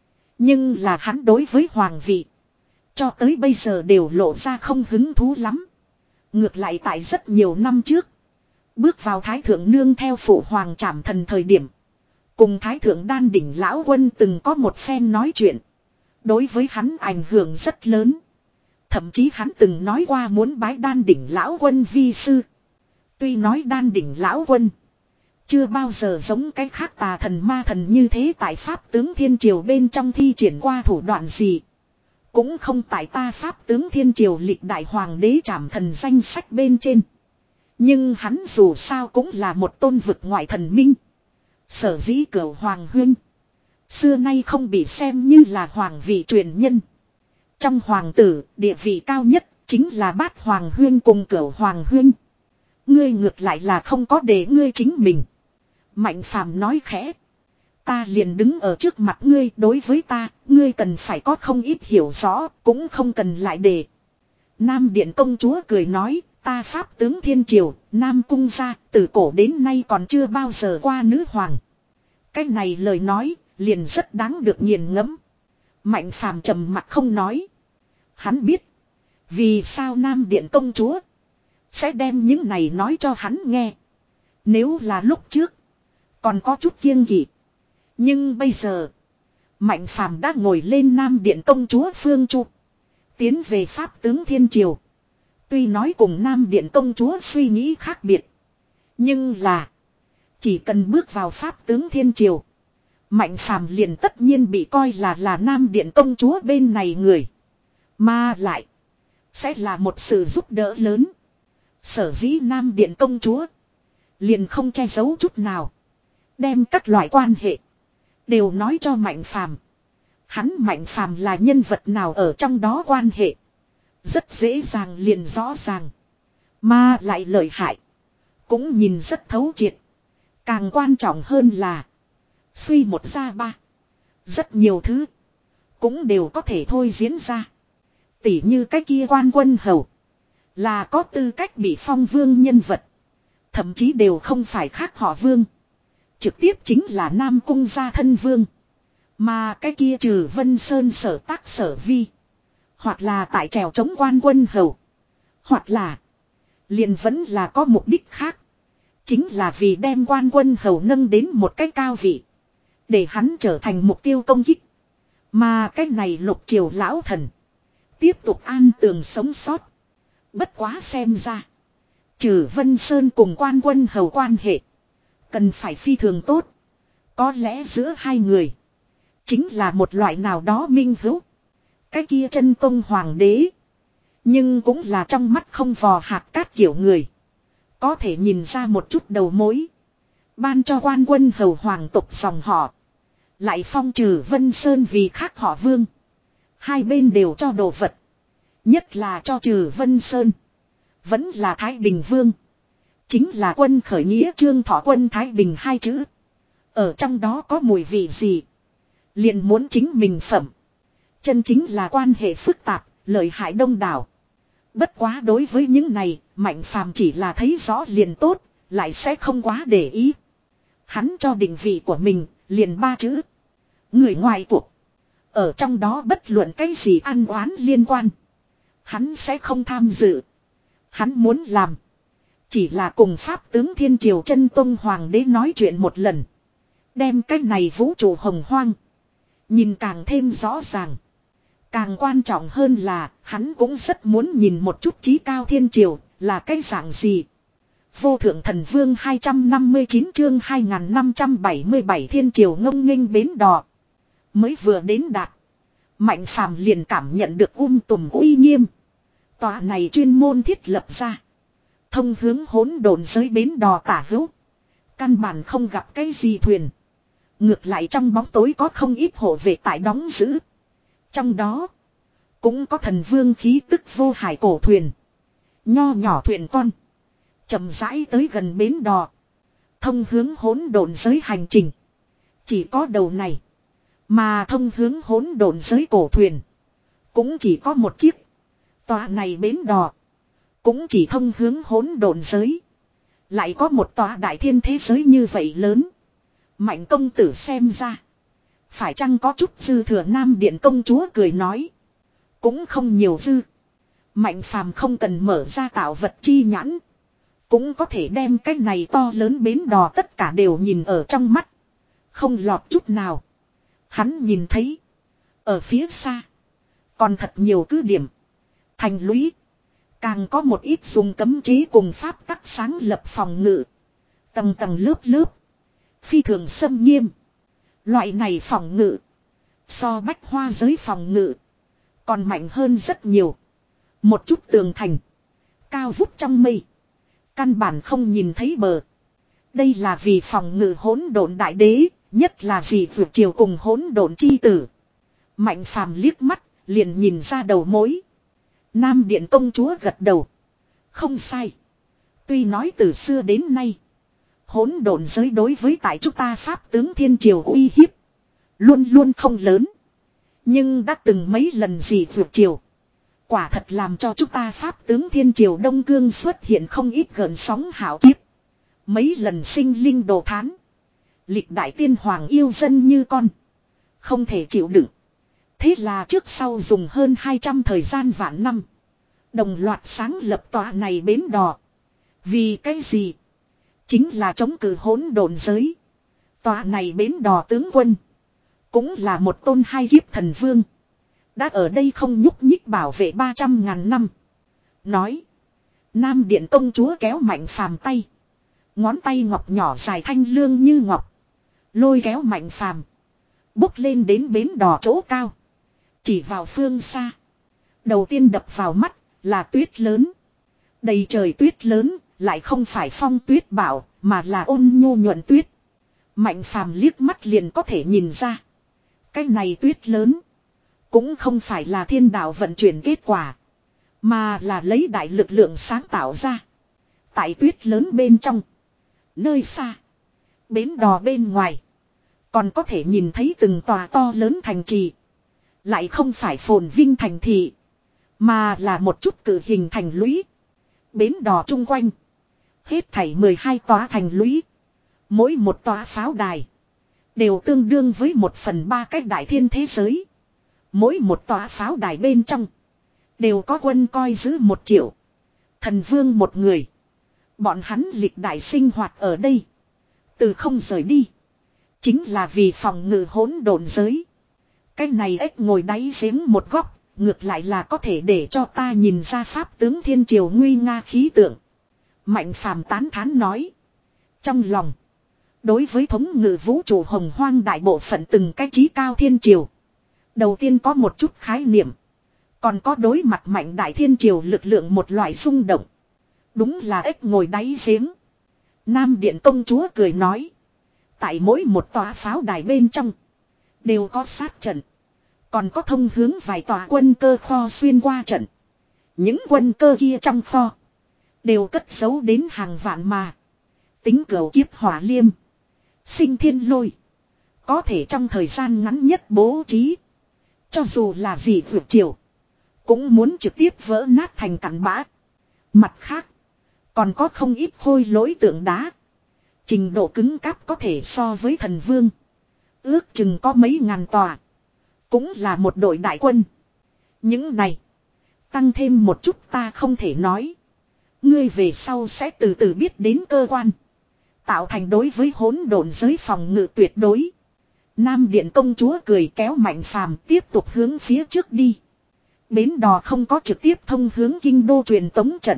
Nhưng là hắn đối với hoàng vị. Cho tới bây giờ đều lộ ra không hứng thú lắm. Ngược lại tại rất nhiều năm trước. Bước vào thái thượng nương theo phụ hoàng trảm thần thời điểm. Cùng thái thượng đan đỉnh lão quân từng có một phen nói chuyện. Đối với hắn ảnh hưởng rất lớn. Thậm chí hắn từng nói qua muốn bái đan đỉnh lão quân vi sư. Tuy nói đan đỉnh lão quân. Chưa bao giờ giống cái khác tà thần ma thần như thế tại Pháp tướng Thiên Triều bên trong thi triển qua thủ đoạn gì. Cũng không tại ta Pháp tướng Thiên Triều lịch đại hoàng đế trảm thần danh sách bên trên. Nhưng hắn dù sao cũng là một tôn vực ngoại thần minh. Sở dĩ cửu hoàng huyên. Xưa nay không bị xem như là hoàng vị truyền nhân. Trong hoàng tử, địa vị cao nhất chính là bát hoàng huyên cùng cửu hoàng huyên. Ngươi ngược lại là không có để ngươi chính mình. Mạnh phàm nói khẽ. Ta liền đứng ở trước mặt ngươi, đối với ta, ngươi cần phải có không ít hiểu rõ, cũng không cần lại để. Nam Điện công chúa cười nói, ta Pháp tướng Thiên Triều, Nam Cung gia, từ cổ đến nay còn chưa bao giờ qua nữ hoàng. Cái này lời nói, liền rất đáng được nghiền ngẫm. Mạnh phàm trầm mặt không nói. Hắn biết, vì sao Nam Điện công chúa sẽ đem những này nói cho hắn nghe. Nếu là lúc trước, còn có chút kiêng kỵ. Nhưng bây giờ, Mạnh phàm đã ngồi lên Nam Điện công chúa Phương Chu. Tiến về Pháp tướng Thiên Triều. Tuy nói cùng Nam Điện công chúa suy nghĩ khác biệt. Nhưng là, chỉ cần bước vào Pháp tướng Thiên Triều, Mạnh phàm liền tất nhiên bị coi là là Nam Điện công chúa bên này người. Mà lại, sẽ là một sự giúp đỡ lớn. Sở dĩ Nam Điện công chúa liền không che giấu chút nào. Đem các loại quan hệ đều nói cho Mạnh phàm. Hắn Mạnh phàm là nhân vật nào ở trong đó quan hệ. Rất dễ dàng liền rõ ràng. Mà lại lợi hại. Cũng nhìn rất thấu triệt. Càng quan trọng hơn là, suy một ra ba. Rất nhiều thứ cũng đều có thể thôi diễn ra. Tỉ như cái kia Quan Quân Hầu, là có tư cách bị phong vương nhân vật. Thậm chí đều không phải khác họ vương. Trực tiếp chính là Nam Cung gia thân vương. Mà cái kia Trừ Vân Sơn sở tác sở vi, hoặc là tại trèo chống Quan Quân Hầu, hoặc là liền vẫn là có mục đích khác. Chính là vì đem Quan Quân Hầu nâng đến một cái cao vị, để hắn trở thành mục tiêu công kích. Mà cái này Lục Triều lão thần tiếp tục an tường sống sót. Bất quá xem ra, Trừ Vân Sơn cùng Quan Quân Hầu quan hệ cần phải phi thường tốt. Có lẽ giữa hai người chính là một loại nào đó minh hữu. Cái kia chân tông hoàng đế, nhưng cũng là trong mắt không vò hạt cát kiểu người. Có thể nhìn ra một chút đầu mối. Ban cho Quan Quân Hầu hoàng tộc dòng họ, lại phong Trừ Vân Sơn vì khác họ vương. Hai bên đều cho đồ vật. Nhất là cho Trừ Vân Sơn, vẫn là Thái Bình Vương. Chính là quân khởi nghĩa Trương Thọ Quân Thái Bình hai chữ. Ở trong đó có mùi vị gì, liền muốn chính mình phẩm. Chân chính là quan hệ phức tạp, lợi hại đông đảo. Bất quá đối với những này, Mạnh phàm chỉ là thấy rõ liền tốt, lại sẽ không quá để ý. Hắn cho định vị của mình, liền ba chữ: người ngoài cuộc. Ở trong đó bất luận cái gì ăn oán liên quan, hắn sẽ không tham dự. Hắn muốn làm, chỉ là cùng Pháp tướng Thiên Triều chân tông hoàng đế nói chuyện một lần. Đem cái này vũ trụ hồng hoang nhìn càng thêm rõ ràng. Càng quan trọng hơn là, hắn cũng rất muốn nhìn một chút chí cao Thiên Triều là cái dạng gì. Vô thượng thần vương hai trăm năm mươi chín chương hai nghìn năm trăm bảy mươi bảy Thiên Triều ngông nghênh bến đò. Mới vừa đến đạt, Mạnh phàm liền cảm nhận được um tùm uy nghiêm. Tòa này chuyên môn thiết lập ra, thông hướng hỗn độn giới bến đò tả hữu. Căn bản không gặp cái gì thuyền. Ngược lại trong bóng tối có không ít hộ vệ tại đóng giữ. Trong đó cũng có thần vương khí tức vô hải cổ thuyền. Nho nhỏ thuyền con chậm rãi tới gần bến đò. Thông hướng hỗn độn giới hành trình chỉ có đầu này. Mà thông hướng hỗn độn giới cổ thuyền cũng chỉ có một chiếc. Tòa này bến đò cũng chỉ thông hướng hỗn độn giới. Lại có một tòa đại thiên thế giới như vậy lớn. Mạnh công tử xem ra, phải chăng có chút dư thừa? Nam Điện công chúa cười nói. Cũng không nhiều dư. Mạnh phàm không cần mở ra tạo vật chi nhãn, cũng có thể đem cái này to lớn bến đò tất cả đều nhìn ở trong mắt. Không lọt chút nào. Hắn nhìn thấy, ở phía xa còn thật nhiều cứ điểm, thành lũy. Càng có một ít dùng cấm chế cùng pháp tắc sáng lập phòng ngự. Tầng tầng lớp lớp. Phi thường xâm nghiêm. Loại này phòng ngự. So bách hoa giới phòng ngự. Còn mạnh hơn rất nhiều. Một chút tường thành. Cao vút trong mây. Căn bản không nhìn thấy bờ. Đây là vì phòng ngự hỗn độn đại đế. Nhất là vì vượt chiều cùng hỗn độn chi tử. Mạnh phàm liếc mắt. Liền nhìn ra đầu mối. Nam Điện công chúa gật đầu. Không sai. Tuy nói từ xưa đến nay. Hỗn độn giới đối với tại chúng ta pháp tướng thiên triều uy hiếp. Luôn luôn không lớn. Nhưng đã từng mấy lần gì vượt triều. Quả thật làm cho chúng ta pháp tướng thiên triều Đông Cương xuất hiện không ít gợn sóng hảo kiếp. Mấy lần sinh linh đồ thán. Lịch đại tiên hoàng yêu dân như con. Không thể chịu đựng. Thế là trước sau dùng hơn hai trăm thời gian vạn năm. Đồng loạt sáng lập tòa này bến đò. Vì cái gì? Chính là chống cự hỗn độn giới. Tòa này bến đò tướng quân. Cũng là một tôn hai kiếp thần vương. Đã ở đây không nhúc nhích bảo vệ ba trăm ngàn năm. Nói. Nam Điện công chúa kéo Mạnh Phàm tay. Ngón tay ngọc nhỏ dài thanh lương như ngọc. Lôi kéo Mạnh Phàm. Bốc lên đến bến đò chỗ cao. Chỉ vào phương xa. Đầu tiên đập vào mắt là tuyết lớn. Đầy trời tuyết lớn. Lại không phải phong tuyết bảo. Mà là ôn nhu nhuận tuyết. Mạnh Phàm liếc mắt liền có thể nhìn ra. Cái này tuyết lớn. Cũng không phải là thiên đạo vận chuyển kết quả. Mà là lấy đại lực lượng sáng tạo ra. Tại tuyết lớn bên trong. Nơi xa. Bến đò bên ngoài. Còn có thể nhìn thấy từng tòa to lớn thành trì. Lại không phải phồn vinh thành thị. Mà là một chút cử hình thành lũy. Bến đò chung quanh. Hết thảy mười hai tòa thành lũy. Mỗi một tòa pháo đài. Đều tương đương với một phần ba cách đại thiên thế giới. Mỗi một tòa pháo đài bên trong. Đều có quân coi giữ một triệu. Thần vương một người. Bọn hắn lịch đại sinh hoạt ở đây. Từ không rời đi. Chính là vì phòng ngự hỗn độn giới. Cái này ếch ngồi đáy giếng một góc. Ngược lại là có thể để cho ta nhìn ra pháp tướng thiên triều nguy nga khí tượng. Mạnh Phàm tán thán nói. Trong lòng. Đối với thống ngự vũ trụ hồng hoang đại bộ phận từng cái trí cao thiên triều. Đầu tiên có một chút khái niệm. Còn có đối mặt mạnh đại thiên triều lực lượng một loại xung động. Đúng là ếch ngồi đáy giếng. Nam Điện công chúa cười nói. Tại mỗi một tòa pháo đài bên trong. Đều có sát trận. Còn có thông hướng vài tòa quân cơ kho xuyên qua trận. Những quân cơ kia trong kho. Đều cất giấu đến hàng vạn mà. Tính cửu kiếp hỏa liêm. Sinh thiên lôi. Có thể trong thời gian ngắn nhất bố trí. Cho dù là gì vượt chiều. Cũng muốn trực tiếp vỡ nát thành cặn bã. Mặt khác. Còn có không ít khôi lỗi tượng đá. Trình độ cứng cáp có thể so với thần vương. Ước chừng có mấy ngàn tòa. Cũng là một đội đại quân. Những này. Tăng thêm một chút ta không thể nói. Ngươi về sau sẽ từ từ biết đến cơ quan. Tạo thành đối với hỗn độn giới phòng ngự tuyệt đối. Nam Điện công chúa cười kéo Mạnh Phàm tiếp tục hướng phía trước đi. Bến đò không có trực tiếp thông hướng kinh đô truyền tống trận.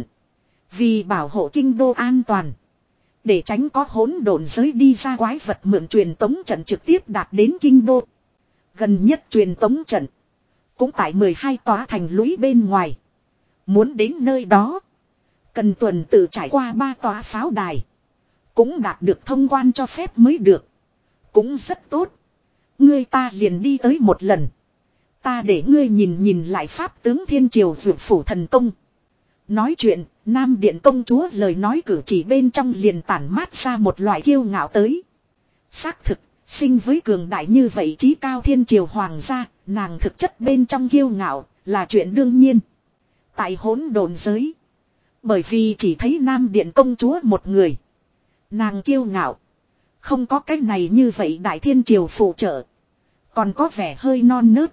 Vì bảo hộ kinh đô an toàn. Để tránh có hỗn độn giới đi ra quái vật mượn truyền tống trận trực tiếp đạt đến kinh đô. Gần nhất truyền tống trận. Cũng tại mười hai tòa thành lũy bên ngoài. Muốn đến nơi đó. Cần tuần tự trải qua ba tòa pháo đài. Cũng đạt được thông quan cho phép mới được. Cũng rất tốt. Ngươi ta liền đi tới một lần. Ta để ngươi nhìn nhìn lại pháp tướng thiên triều vượt phủ thần công. Nói chuyện, Nam Điện công chúa lời nói cử chỉ bên trong liền tản mát ra một loại kiêu ngạo tới. Xác thực, sinh với cường đại như vậy trí cao thiên triều hoàng gia, nàng thực chất bên trong kiêu ngạo, là chuyện đương nhiên. Tại hỗn độn giới. Bởi vì chỉ thấy Nam Điện công chúa một người. Nàng kiêu ngạo. Không có cái này như vậy đại thiên triều phụ trợ. Còn có vẻ hơi non nớt.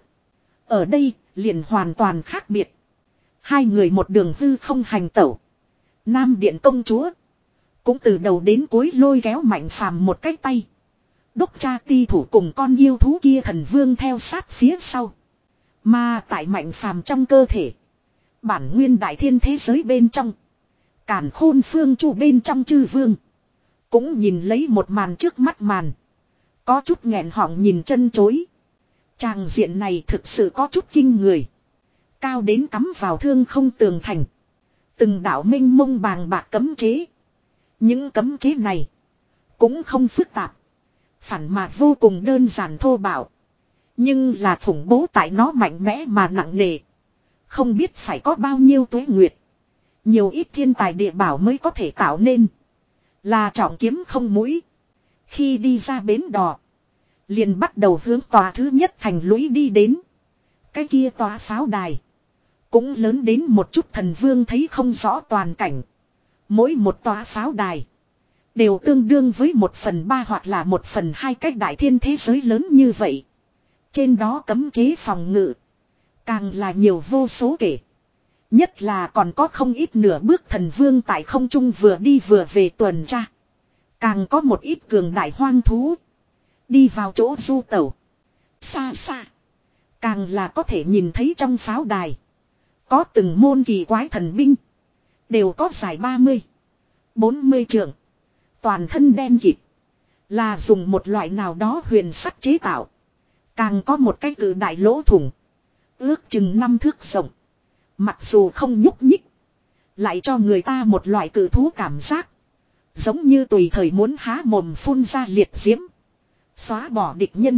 Ở đây, liền hoàn toàn khác biệt. Hai người một đường hư không hành tẩu. Nam Điện công chúa. Cũng từ đầu đến cuối lôi kéo Mạnh Phàm một cái tay. Đốc cha ti thủ cùng con yêu thú kia thần vương theo sát phía sau. Mà tại Mạnh Phàm trong cơ thể. Bản nguyên đại thiên thế giới bên trong. Càn khôn phương chu bên trong chư vương. Cũng nhìn lấy một màn trước mắt màn. Có chút nghẹn họng nhìn chân chối. Tràng diện này thực sự có chút kinh người. Cao đến cắm vào thương không tường thành. Từng đạo minh mông bàng bạc cấm chế. Những cấm chế này cũng không phức tạp. Phản mà vô cùng đơn giản thô bạo. Nhưng là khủng bố tại nó mạnh mẽ mà nặng nề. Không biết phải có bao nhiêu tuế nguyệt. Nhiều ít thiên tài địa bảo mới có thể tạo nên. Là trọng kiếm không mũi. Khi đi ra bến đò. Liền bắt đầu hướng tòa thứ nhất thành lũy đi đến. Cái kia tòa pháo đài. Cũng lớn đến một chút thần vương thấy không rõ toàn cảnh. Mỗi một tòa pháo đài. Đều tương đương với một phần ba hoặc là một phần hai cách đại thiên thế giới lớn như vậy. Trên đó cấm chế phòng ngự. Càng là nhiều vô số kể. Nhất là còn có không ít nửa bước thần vương tại không trung vừa đi vừa về tuần tra. Càng có một ít cường đại hoang thú. Đi vào chỗ du tẩu. Xa xa. Càng là có thể nhìn thấy trong pháo đài. Có từng môn kỳ quái thần binh. Đều có dài ba mươi, bốn mươi trượng. Toàn thân đen kịt. Là dùng một loại nào đó huyền sắt chế tạo. Càng có một cái cự đại lỗ thủng. Ước chừng năm thước rộng. Mặc dù không nhúc nhích. Lại cho người ta một loại cự thú cảm giác. Giống như tùy thời muốn há mồm phun ra liệt diễm. Xóa bỏ địch nhân.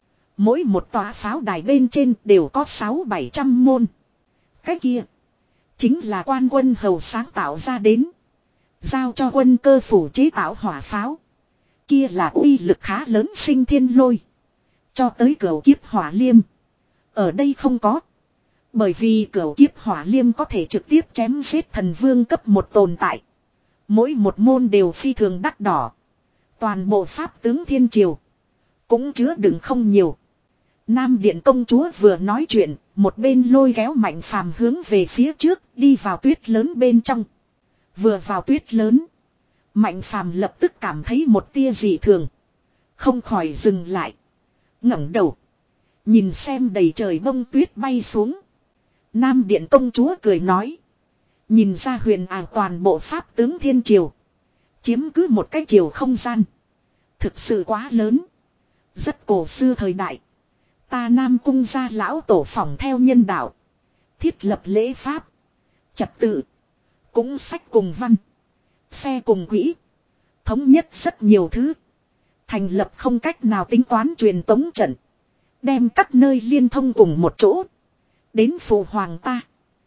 Mỗi một tòa pháo đài bên trên đều có sáu bảy trăm môn. Cái kia. Chính là quan quân hầu sáng tạo ra đến. Giao cho quân cơ phủ chế tạo hỏa pháo. Kia là uy lực khá lớn sinh thiên lôi. Cho tới cửu kiếp hỏa liêm. Ở đây không có. Bởi vì cửu kiếp hỏa liêm có thể trực tiếp chém giết thần vương cấp một tồn tại. Mỗi một môn đều phi thường đắt đỏ. Toàn bộ pháp tướng thiên triều. Cũng chứa đựng không nhiều. Nam Điện công chúa vừa nói chuyện. Một bên lôi kéo Mạnh Phàm hướng về phía trước. Đi vào tuyết lớn bên trong. Vừa vào tuyết lớn. Mạnh Phàm lập tức cảm thấy một tia dị thường. Không khỏi dừng lại. Ngẩng đầu. Nhìn xem đầy trời bông tuyết bay xuống. Nam Điện công chúa cười nói. Nhìn ra huyền ảo toàn bộ pháp tướng thiên triều. Chiếm cứ một cái triều không gian. Thực sự quá lớn. Rất cổ xưa thời đại. Ta Nam cung gia lão tổ phỏng theo nhân đạo. Thiết lập lễ pháp. Trật tự. Cũng sách cùng văn. Xe cùng quỹ. Thống nhất rất nhiều thứ. Thành lập không cách nào tính toán truyền tống trận. Đem các nơi liên thông cùng một chỗ. Đến phụ hoàng ta.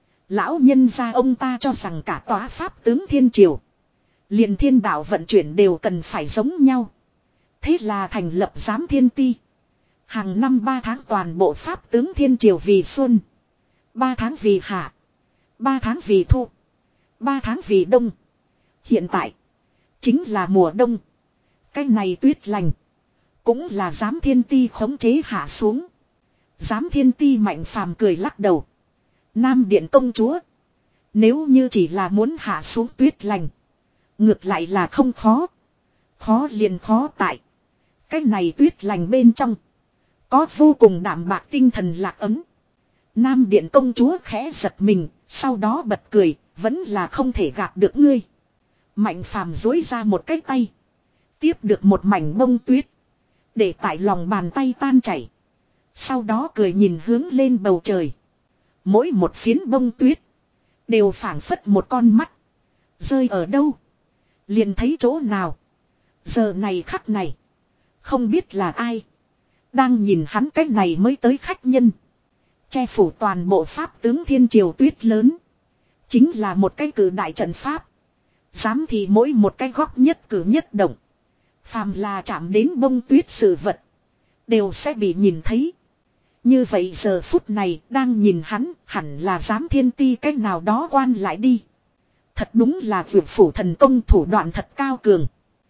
Lão nhân gia ông ta cho rằng cả tòa pháp tướng thiên triều. Liền thiên đạo vận chuyển đều cần phải giống nhau. Thế là thành lập giám thiên ti. Hàng năm ba tháng toàn bộ pháp tướng thiên triều vì xuân. Ba tháng vì hạ. Ba tháng vì thu. Ba tháng vì đông. Hiện tại. Chính là mùa đông. Cái này tuyết lành. Cũng là giám thiên ti khống chế hạ xuống. Giám thiên ti Mạnh Phàm cười lắc đầu. Nam Điện công chúa. Nếu như chỉ là muốn hạ xuống tuyết lành. Ngược lại là không khó. Khó liền khó tại. Cái này tuyết lành bên trong. Có vô cùng đảm bạc tinh thần lạc ấm. Nam Điện công chúa khẽ giật mình. Sau đó bật cười. Vẫn là không thể gạt được ngươi. Mạnh Phàm dối ra một cái tay. Tiếp được một mảnh bông tuyết. Để tại lòng bàn tay tan chảy. Sau đó cười nhìn hướng lên bầu trời. Mỗi một phiến bông tuyết. Đều phảng phất một con mắt. Rơi ở đâu. Liền thấy chỗ nào. Giờ này khắc này. Không biết là ai. Đang nhìn hắn cái này mới tới khách nhân. Che phủ toàn bộ pháp tướng thiên triều tuyết lớn. Chính là một cái cử đại trận pháp. Dám thì mỗi một cái góc nhất cử nhất động. Phàm là chạm đến bông tuyết sự vật. Đều sẽ bị nhìn thấy. Như vậy giờ phút này đang nhìn hắn hẳn là giám thiên ti cách nào đó quan lại đi. Thật đúng là vượt phủ thần công thủ đoạn thật cao cường.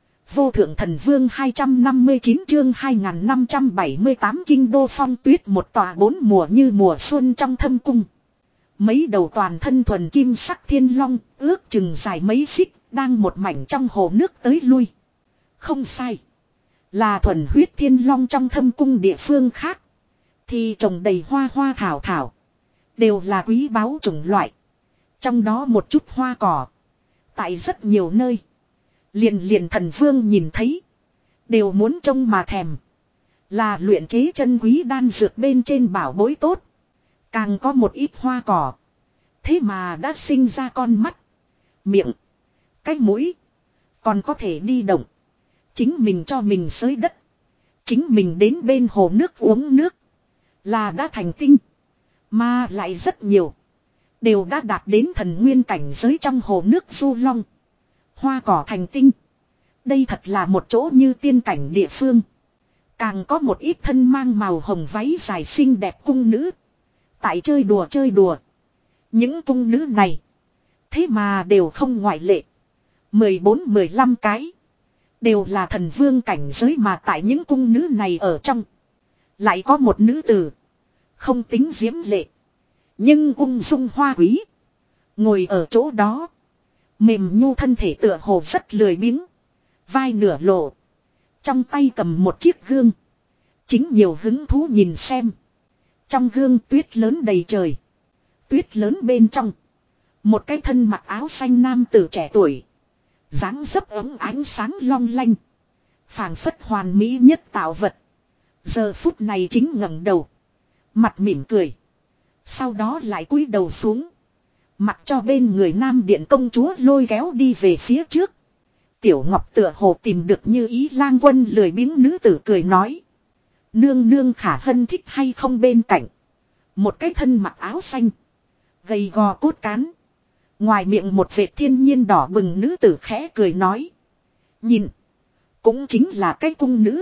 Vô thượng thần vương hai trăm năm mươi chín chương hai nghìn năm trăm bảy mươi tám kinh đô phong tuyết một tòa bốn mùa như mùa xuân trong thâm cung. Mấy đầu toàn thân thuần kim sắc thiên long ước chừng dài mấy xích đang một mảnh trong hồ nước tới lui. Không sai. Là thuần huyết thiên long trong thâm cung địa phương khác. Thì trồng đầy hoa hoa thảo thảo. Đều là quý báu chủng loại. Trong đó một chút hoa cỏ. Tại rất nhiều nơi. Liền liền thần vương nhìn thấy. Đều muốn trông mà thèm. Là luyện chế chân quý đan dược bên trên bảo bối tốt. Càng có một ít hoa cỏ. Thế mà đã sinh ra con mắt. Miệng. Cái mũi. Còn có thể đi động. Chính mình cho mình xới đất. Chính mình đến bên hồ nước uống nước. Là đã thành tinh. Mà lại rất nhiều. Đều đã đạt đến thần nguyên cảnh giới trong hồ nước du long. Hoa cỏ thành tinh. Đây thật là một chỗ như tiên cảnh địa phương. Càng có một ít thân mang màu hồng váy dài xinh đẹp cung nữ. Tại chơi đùa chơi đùa. Những cung nữ này. Thế mà đều không ngoại lệ. mười bốn mười lăm cái. Đều là thần vương cảnh giới mà tại những cung nữ này ở trong. Lại có một nữ tử. Không tính diễm lệ. Nhưng ung dung hoa quý. Ngồi ở chỗ đó. Mềm nhu thân thể tựa hồ rất lười biếng. Vai nửa lộ. Trong tay cầm một chiếc gương. Chính nhiều hứng thú nhìn xem. Trong gương tuyết lớn đầy trời. Tuyết lớn bên trong. Một cái thân mặc áo xanh nam tử trẻ tuổi. Dáng dấp ấm ánh sáng long lanh. Phảng phất hoàn mỹ nhất tạo vật. Giờ phút này chính ngẩng đầu. Mặt mỉm cười. Sau đó lại cúi đầu xuống. Mặc cho bên người nam điện công chúa lôi kéo đi về phía trước. Tiểu Ngọc tựa hồ tìm được như ý lang quân lười biếng nữ tử cười nói. Nương nương khả hân thích hay không bên cạnh. Một cái thân mặc áo xanh. Gầy gò cốt cán. Ngoài miệng một vệt thiên nhiên đỏ bừng nữ tử khẽ cười nói. Nhìn. Cũng chính là cái cung nữ.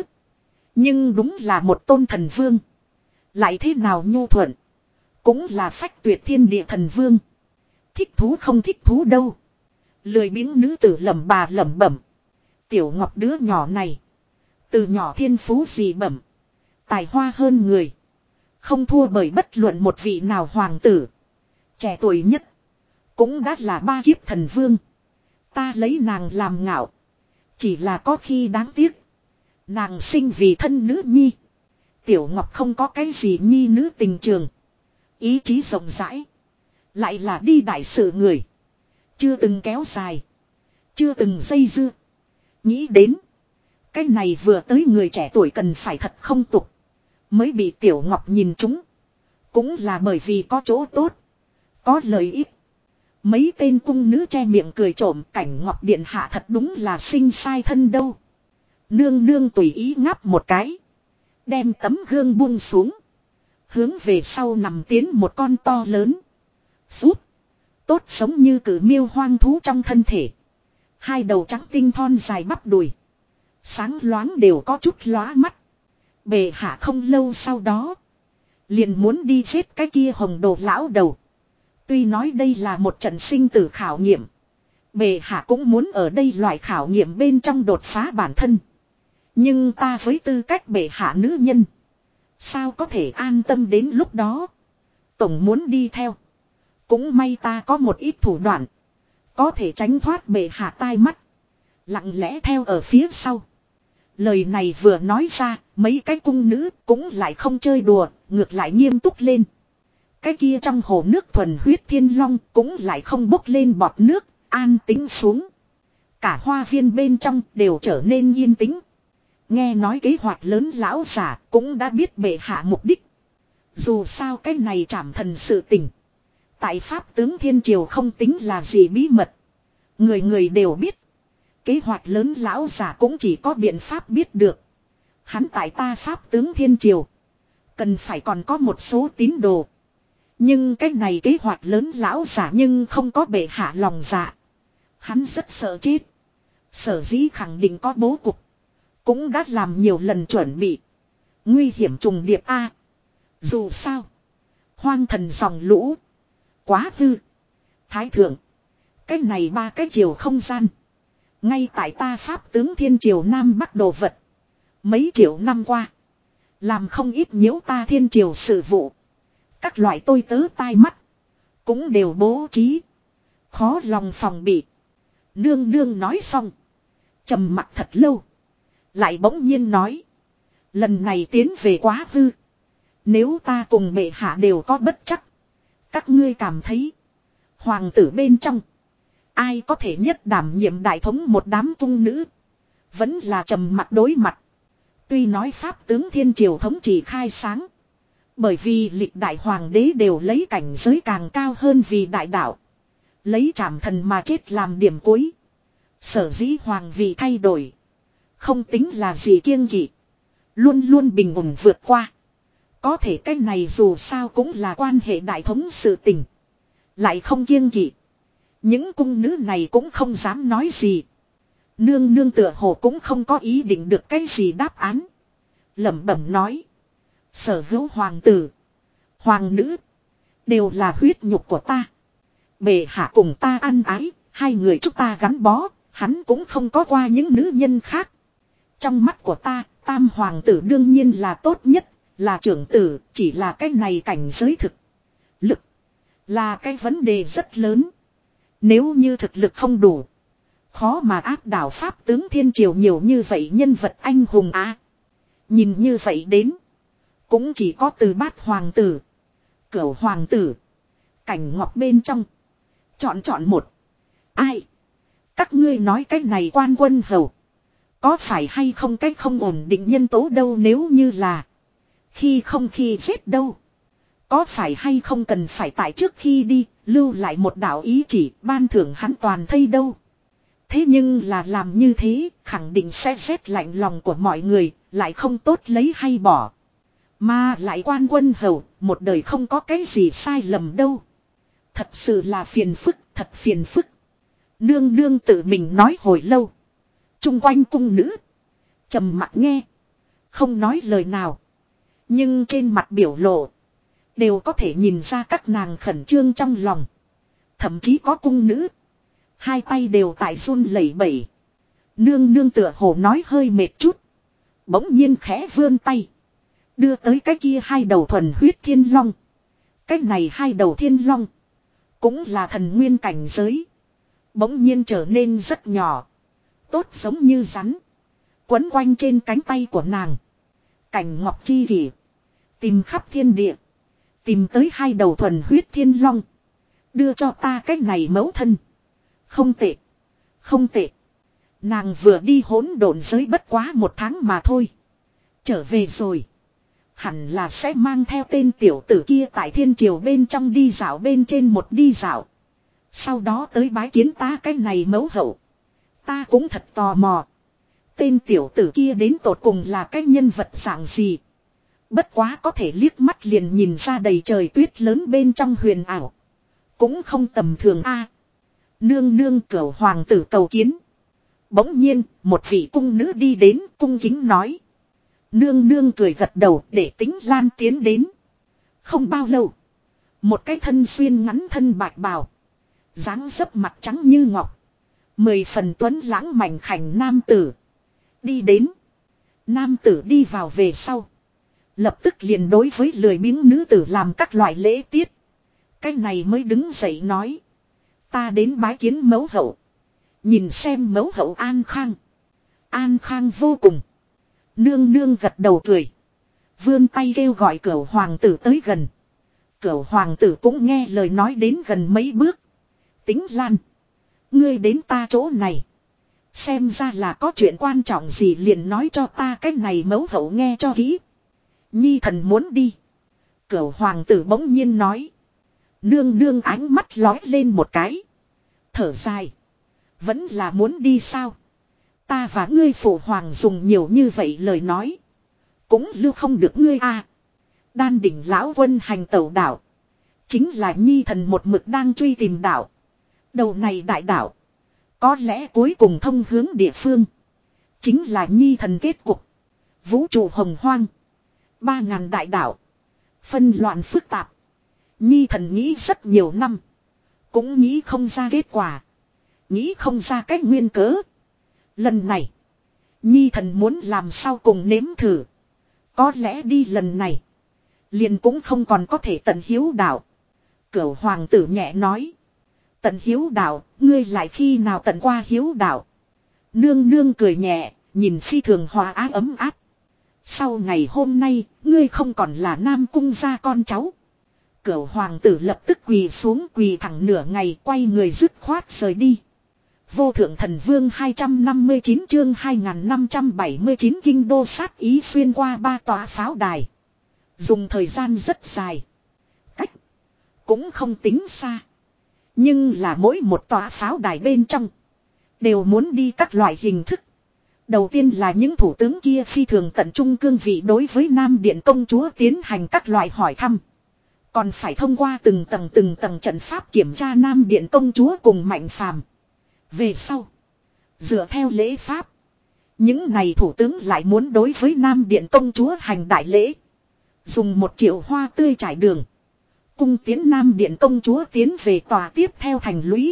Nhưng đúng là một tôn thần vương. Lại thế nào nhu thuận. Cũng là phách tuyệt thiên địa thần vương. Thích thú không thích thú đâu. Lười biếng nữ tử lẩm bà lẩm bẩm. Tiểu Ngọc đứa nhỏ này. Từ nhỏ thiên phú gì bẩm. Tài hoa hơn người. Không thua bởi bất luận một vị nào hoàng tử. Trẻ tuổi nhất. Cũng đã là ba kiếp thần vương. Ta lấy nàng làm ngạo. Chỉ là có khi đáng tiếc. Nàng sinh vì thân nữ nhi. Tiểu Ngọc không có cái gì nhi nữ tình trường. Ý chí rộng rãi. Lại là đi đại sự người. Chưa từng kéo dài. Chưa từng dây dưa. Nghĩ đến. Cái này vừa tới người trẻ tuổi cần phải thật không tục. Mới bị Tiểu Ngọc nhìn trúng. Cũng là bởi vì có chỗ tốt. Có lợi ích. Mấy tên cung nữ che miệng cười trộm cảnh Ngọc điện hạ thật đúng là sinh sai thân đâu. Nương nương tùy ý ngáp một cái. Đem tấm gương buông xuống. Hướng về sau nằm tiến một con to lớn. Phút. Tốt sống như cử miêu hoang thú trong thân thể. Hai đầu trắng tinh thon dài bắp đùi. Sáng loáng đều có chút lóa mắt. Bệ hạ không lâu sau đó. Liền muốn đi giết cái kia hồng đồ lão đầu. Tuy nói đây là một trận sinh tử khảo nghiệm. Bệ hạ cũng muốn ở đây loại khảo nghiệm bên trong đột phá bản thân. Nhưng ta với tư cách bệ hạ nữ nhân. Sao có thể an tâm đến lúc đó. Tổng muốn đi theo. Cũng may ta có một ít thủ đoạn. Có thể tránh thoát bệ hạ tai mắt. Lặng lẽ theo ở phía sau. Lời này vừa nói ra. Mấy cái cung nữ cũng lại không chơi đùa. Ngược lại nghiêm túc lên. Cái kia trong hồ nước thuần huyết thiên long cũng lại không bốc lên bọt nước. An tĩnh xuống. Cả hoa viên bên trong đều trở nên yên tĩnh. Nghe nói kế hoạch lớn lão giả cũng đã biết bệ hạ mục đích. Dù sao cái này trảm thần sự tình. Tại Pháp tướng Thiên Triều không tính là gì bí mật. Người người đều biết. Kế hoạch lớn lão giả cũng chỉ có biện pháp biết được. Hắn tại ta Pháp tướng Thiên Triều. Cần phải còn có một số tín đồ. Nhưng cái này kế hoạch lớn lão giả nhưng không có bệ hạ lòng dạ. Hắn rất sợ chết. Sở dĩ khẳng định có bố cục. Cũng đã làm nhiều lần chuẩn bị. Nguy hiểm trùng điệp A. Dù sao. Hoang thần dòng lũ. Quá hư. Thái thượng. Cái này ba cái chiều không gian. Ngay tại ta Pháp tướng Thiên Triều Nam Bắc đồ vật. Mấy triệu năm qua. Làm không ít nhiễu ta Thiên Triều sự vụ. Các loại tôi tớ tai mắt. Cũng đều bố trí. Khó lòng phòng bị. Nương nương nói xong. Trầm mặt thật lâu. Lại bỗng nhiên nói. Lần này tiến về quá hư. Nếu ta cùng bệ hạ đều có bất chắc. Các ngươi cảm thấy. Hoàng tử bên trong. Ai có thể nhất đảm nhiệm đại thống một đám cung nữ. Vẫn là trầm mặt đối mặt. Tuy nói pháp tướng thiên triều thống trị khai sáng. Bởi vì lịch đại hoàng đế đều lấy cảnh giới càng cao hơn vì đại đạo. Lấy trảm thần mà chết làm điểm cuối. Sở dĩ hoàng vị thay đổi. Không tính là gì kiêng kỵ. Luôn luôn bình ổn vượt qua. Có thể cái này dù sao cũng là quan hệ đại thống sự tình. Lại không kiêng kỵ. Những cung nữ này cũng không dám nói gì. Nương nương tựa hồ cũng không có ý định được cái gì đáp án. Lẩm bẩm nói. Sở hữu hoàng tử. Hoàng nữ. Đều là huyết nhục của ta. Bệ hạ cùng ta ăn ái. Hai người chúng ta gắn bó. Hắn cũng không có qua những nữ nhân khác. Trong mắt của ta, tam hoàng tử đương nhiên là tốt nhất. Là trưởng tử, chỉ là cái này cảnh giới thực. Lực. Là cái vấn đề rất lớn. Nếu như thực lực không đủ. Khó mà áp đảo pháp tướng thiên triều nhiều như vậy nhân vật anh hùng á. À, nhìn như vậy đến. Cũng chỉ có từ bát hoàng tử. Cửu hoàng tử. Cảnh ngọc bên trong. Chọn chọn một. Ai? Các ngươi nói cái này quan quân hầu. Có phải hay không cái không ổn định nhân tố đâu nếu như là. Khi không khi giết đâu. Có phải hay không cần phải tại trước khi đi. Lưu lại một đạo ý chỉ ban thưởng hắn toàn thây đâu. Thế nhưng là làm như thế khẳng định sẽ rét lạnh lòng của mọi người. Lại không tốt lấy hay bỏ. Mà lại quan quân hầu. Một đời không có cái gì sai lầm đâu. Thật sự là phiền phức. Thật phiền phức. Nương nương tự mình nói hồi lâu. Trung quanh cung nữ. Trầm mặt nghe. Không nói lời nào. Nhưng trên mặt biểu lộ. Đều có thể nhìn ra các nàng khẩn trương trong lòng. Thậm chí có cung nữ. Hai tay đều tại run lẩy bẩy. Nương nương tựa hồ nói hơi mệt chút. Bỗng nhiên khẽ vươn tay. Đưa tới cái kia hai đầu thuần huyết thiên long. Cái này hai đầu thiên long. Cũng là thần nguyên cảnh giới. Bỗng nhiên trở nên rất nhỏ. Tốt giống như rắn. Quấn quanh trên cánh tay của nàng. Cảnh ngọc chi kỷ. Tìm khắp thiên địa. Tìm tới hai đầu thuần huyết thiên long. Đưa cho ta cái này mẫu thân. Không tệ. Không tệ. Nàng vừa đi hỗn độn giới bất quá một tháng mà thôi. Trở về rồi. Hẳn là sẽ mang theo tên tiểu tử kia tại thiên triều bên trong đi dạo bên trên một đi dạo. Sau đó tới bái kiến ta cái này mẫu hậu. Ta cũng thật tò mò. Tên tiểu tử kia đến tột cùng là cái nhân vật dạng gì. Bất quá có thể liếc mắt liền nhìn ra đầy trời tuyết lớn bên trong huyền ảo. Cũng không tầm thường a. Nương nương cửu hoàng tử cầu kiến. Bỗng nhiên một vị cung nữ đi đến cung kính nói. Nương nương cười gật đầu để Tính Lan tiến đến. Không bao lâu. Một cái thân xuyên ngắn thân bạch bào. Dáng dấp mặt trắng như ngọc. Mười phần tuấn lãng mảnh khảnh nam tử. Đi đến. Nam tử đi vào về sau. Lập tức liền đối với lười biếng nữ tử làm các loại lễ tiết. Cái này mới đứng dậy nói. Ta đến bái kiến mẫu hậu. Nhìn xem mẫu hậu an khang. An khang vô cùng. Nương nương gật đầu cười. Vươn tay kêu gọi cửu hoàng tử tới gần. Cửu hoàng tử cũng nghe lời nói đến gần mấy bước. Tính Lan. Ngươi đến ta chỗ này. Xem ra là có chuyện quan trọng gì liền nói cho ta cái này mẫu hậu nghe cho kỹ. Nhi thần muốn đi. Cửu hoàng tử bỗng nhiên nói. Nương nương ánh mắt lói lên một cái. Thở dài. Vẫn là muốn đi sao? Ta và ngươi phụ hoàng dùng nhiều như vậy lời nói. Cũng lưu không được ngươi a. À. Đan đỉnh lão quân hành tẩu đảo. Chính là nhi thần một mực đang truy tìm đảo. Đầu này đại đảo. Có lẽ cuối cùng thông hướng địa phương. Chính là nhi thần kết cục. Vũ trụ hồng hoang. Ba ngàn đại đảo. Phân loạn phức tạp. Nhi thần nghĩ rất nhiều năm. Cũng nghĩ không ra kết quả. Nghĩ không ra cách nguyên cớ. Lần này. Nhi thần muốn làm sao cùng nếm thử. Có lẽ đi lần này. Liền cũng không còn có thể tận hiếu đạo. Cửu hoàng tử nhẹ nói. Tận hiếu đạo. Ngươi lại khi nào tận qua hiếu đạo. Nương nương cười nhẹ. Nhìn phi thường hòa á ấm áp. Sau ngày hôm nay. Ngươi không còn là nam cung gia con cháu. Cửu hoàng tử lập tức quỳ xuống, quỳ thẳng nửa ngày, quay người dứt khoát rời đi. Vô thượng thần vương hai trăm năm mươi chín chương hai nghìn năm trăm bảy mươi chín kinh đô sát ý xuyên qua ba tòa pháo đài. Dùng thời gian rất dài. Cách cũng không tính xa. Nhưng là mỗi một tòa pháo đài bên trong đều muốn đi các loại hình thức. Đầu tiên là những thủ tướng kia phi thường tận trung cương vị đối với Nam Điện công chúa tiến hành các loại hỏi thăm. Còn phải thông qua từng tầng từng tầng trận pháp kiểm tra Nam Điện công chúa cùng Mạnh Phàm. Về sau, dựa theo lễ pháp, những này thủ tướng lại muốn đối với Nam Điện công chúa hành đại lễ. Dùng một triệu hoa tươi trải đường. Cung tiến Nam Điện công chúa tiến về tòa tiếp theo thành lũy.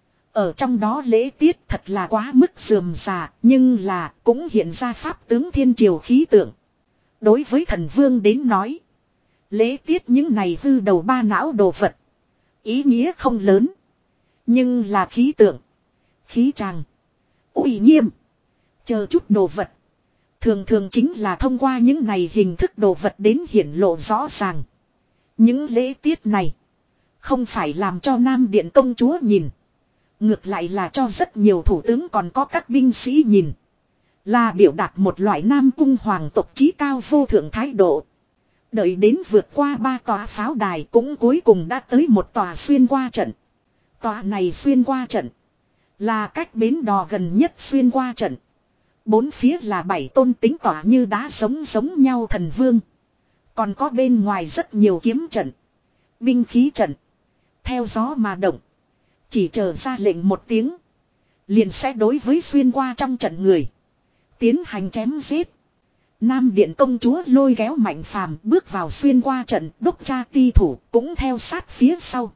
Ở trong đó lễ tiết thật là quá mức rườm rà, nhưng là cũng hiện ra pháp tướng thiên triều khí tượng. Đối với thần vương đến nói, lễ tiết những này hư đầu ba não đồ vật, ý nghĩa không lớn. Nhưng là khí tượng, khí tràng, uy nghiêm, chờ chút đồ vật. Thường thường chính là thông qua những này hình thức đồ vật đến hiển lộ rõ ràng. Những lễ tiết này không phải làm cho Nam Điện công chúa nhìn. Ngược lại là cho rất nhiều thủ tướng còn có các binh sĩ nhìn. Là biểu đạt một loại Nam cung hoàng tộc chí cao vô thượng thái độ. Đợi đến vượt qua ba tòa pháo đài cũng cuối cùng đã tới một tòa xuyên qua trận. Tòa này xuyên qua trận là cách bến đò gần nhất xuyên qua trận. Bốn phía là bảy tôn tính tỏa như đá giống giống nhau thần vương. Còn có bên ngoài rất nhiều kiếm trận, binh khí trận. Theo gió mà động. Chỉ chờ ra lệnh một tiếng, liền sẽ đối với xuyên qua trong trận người tiến hành chém giết. Nam Điện công chúa lôi kéo Mạnh Phàm bước vào xuyên qua trận, Đốc Cha Ti thủ cũng theo sát phía sau.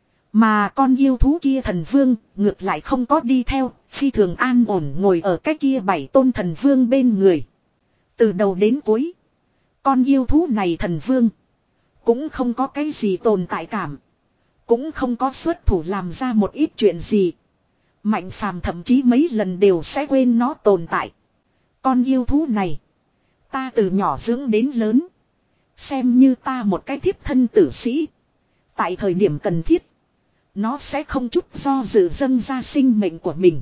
Mà con yêu thú kia thần vương ngược lại không có đi theo, phi thường an ổn ngồi ở cái kia bảy tôn thần vương bên người. Từ đầu đến cuối, con yêu thú này thần vương cũng không có cái gì tồn tại cảm, cũng không có xuất thủ làm ra một ít chuyện gì. Mạnh Phàm thậm chí mấy lần đều sẽ quên nó tồn tại. Con yêu thú này, ta từ nhỏ dưỡng đến lớn, xem như ta một cái thiếp thân tử sĩ. Tại thời điểm cần thiết, nó sẽ không chút do dự dâng ra sinh mệnh của mình,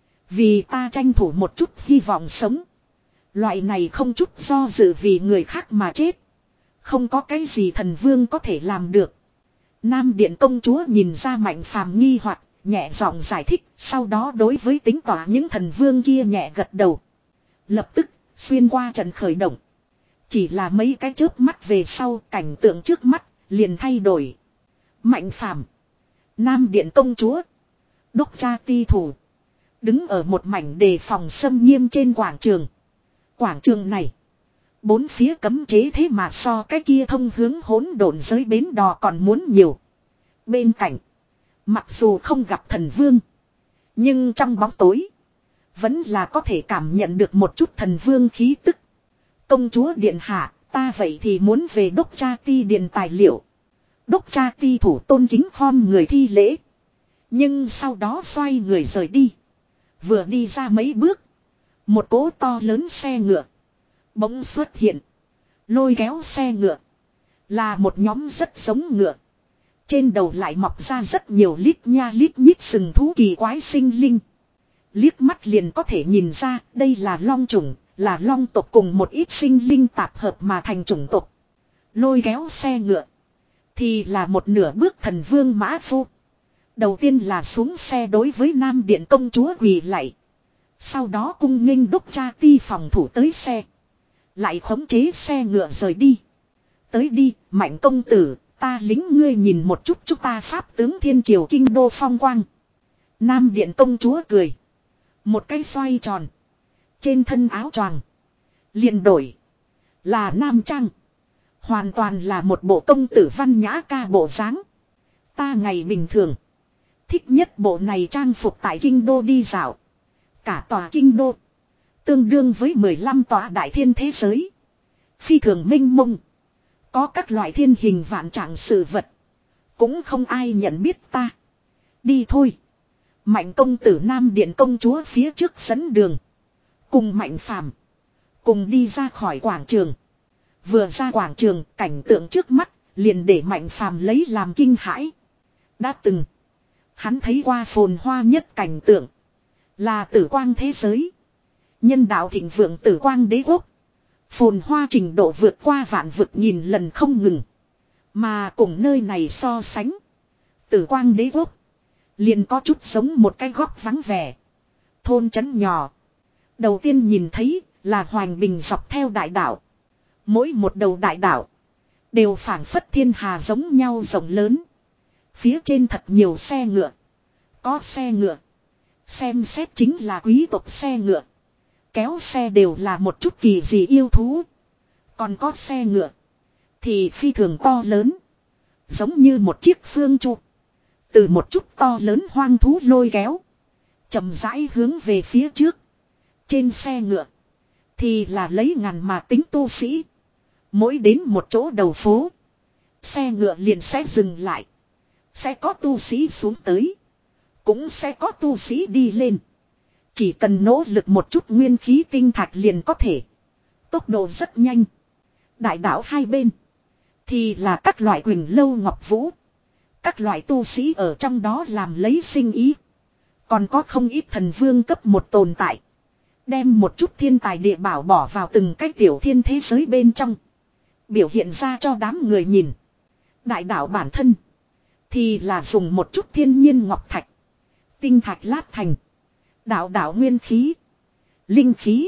vì ta tranh thủ một chút hy vọng sống. Loại này không chút do dự vì người khác mà chết, không có cái gì thần vương có thể làm được. Nam Điện công chúa nhìn ra Mạnh Phàm nghi hoặc, nhẹ giọng giải thích, sau đó đối với tính tỏa những thần vương kia nhẹ gật đầu. Lập tức, xuyên qua trận khởi động. Chỉ là mấy cái chớp mắt về sau, cảnh tượng trước mắt liền thay đổi. Mạnh Phàm, Nam Điện công chúa, Đốc Cha Ti thủ, đứng ở một mảnh đề phòng xâm nghiêm trên quảng trường. Quảng trường này, bốn phía cấm chế thế mà so cái kia thông hướng hỗn độn giới bến đò còn muốn nhiều. Bên cạnh, mặc dù không gặp thần vương, nhưng trong bóng tối vẫn là có thể cảm nhận được một chút thần vương khí tức. Công chúa điện hạ, ta vậy thì muốn về Đốc Cha Ti điện tài liệu. Đốc Cha Ti thủ tôn kính khom người thi lễ, nhưng sau đó xoay người rời đi. Vừa đi ra mấy bước, một cỗ to lớn xe ngựa bỗng xuất hiện, lôi kéo xe ngựa là một nhóm rất giống ngựa. Trên đầu lại mọc ra rất nhiều lít nha lít nhít sừng thú kỳ quái sinh linh. Liếc mắt liền có thể nhìn ra đây là long chủng, là long tộc cùng một ít sinh linh tạp hợp mà thành chủng tộc. Lôi kéo xe ngựa thì là một nửa bước thần vương Mã Phu. Đầu tiên là xuống xe đối với Nam Điện công chúa quỳ lạy. Sau đó cung nghênh Đốc Cha Ti phòng thủ tới xe, lại khống chế xe ngựa rời đi. Tới đi, Mạnh công tử, ta lính ngươi nhìn một chút chúng ta pháp tướng thiên triều kinh đô phong quang. Nam Điện công chúa cười. Một cái xoay tròn. Trên thân áo choàng liền đổi là nam trang. Hoàn toàn là một bộ công tử văn nhã ca bộ dáng. Ta ngày bình thường thích nhất bộ này trang phục tại kinh đô đi dạo. Cả tòa kinh đô tương đương với mười lăm tòa đại thiên thế giới. Phi thường minh mông. Có các loại thiên hình vạn trạng sự vật. Cũng không ai nhận biết ta. Đi thôi. Mạnh công tử Nam Điện công chúa phía trước dẫn đường. Cùng Mạnh Phàm cùng đi ra khỏi quảng trường. Vừa ra quảng trường, cảnh tượng trước mắt liền để Mạnh Phàm lấy làm kinh hãi. Đã từng, hắn thấy qua phồn hoa nhất cảnh tượng, là tử quang thế giới. Nhân đạo thịnh vượng tử quang đế quốc. Phồn hoa trình độ vượt qua vạn vực nghìn lần không ngừng. Mà cùng nơi này so sánh, tử quang đế quốc liền có chút giống một cái góc vắng vẻ. Thôn trấn nhỏ. Đầu tiên nhìn thấy là Hoành Bình dọc theo đại đảo. Mỗi một đầu đại đảo đều phảng phất thiên hà giống nhau rộng lớn. Phía trên thật nhiều xe ngựa. Có xe ngựa, xem xét chính là quý tộc xe ngựa. Kéo xe đều là một chút kỳ dị yêu thú. Còn có xe ngựa thì phi thường to lớn, giống như một chiếc phương trụ, từ một chút to lớn hoang thú lôi kéo, chậm rãi hướng về phía trước. Trên xe ngựa thì là lấy ngàn mà tính tu sĩ. Mỗi đến một chỗ đầu phố, xe ngựa liền sẽ dừng lại. Sẽ có tu sĩ xuống tới, cũng sẽ có tu sĩ đi lên. Chỉ cần nỗ lực một chút nguyên khí tinh thạch liền có thể. Tốc độ rất nhanh. Đại đảo hai bên thì là các loại Quỳnh Lâu Ngọc Vũ. Các loại tu sĩ ở trong đó làm lấy sinh ý. Còn có không ít thần vương cấp một tồn tại. Đem một chút thiên tài địa bảo bỏ vào từng cái tiểu thiên thế giới bên trong. Biểu hiện ra cho đám người nhìn. Đại đảo bản thân thì là dùng một chút thiên nhiên ngọc thạch, tinh thạch lát thành. Đạo đạo nguyên khí, linh khí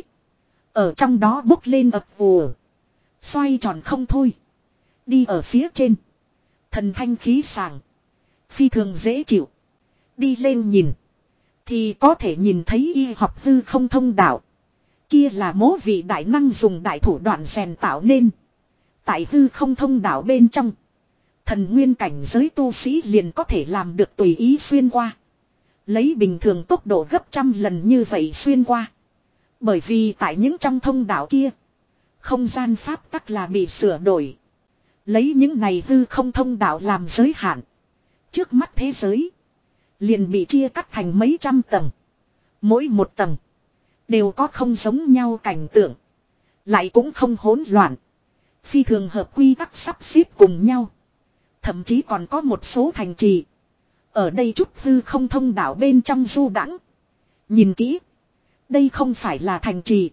ở trong đó bốc lên ập ùa, xoay tròn không thôi. Đi ở phía trên, thần thanh khí sảng, phi thường dễ chịu. Đi lên nhìn thì có thể nhìn thấy y học hư không thông đạo. Kia là mố vị đại năng dùng đại thủ đoạn rèn tạo nên. Tại hư không thông đạo bên trong, thần nguyên cảnh giới tu sĩ liền có thể làm được tùy ý xuyên qua. Lấy bình thường tốc độ gấp trăm lần như vậy xuyên qua. Bởi vì tại những trong thông đạo kia, không gian pháp tắc là bị sửa đổi. Lấy những này hư không thông đạo làm giới hạn. Trước mắt thế giới liền bị chia cắt thành mấy trăm tầng. Mỗi một tầng đều có không giống nhau cảnh tượng, lại cũng không hỗn loạn. Phi thường hợp quy tắc sắp xếp cùng nhau. Thậm chí còn có một số thành trì ở đây chút hư không thông đạo bên trong du đãng. Nhìn kỹ, đây không phải là thành trì,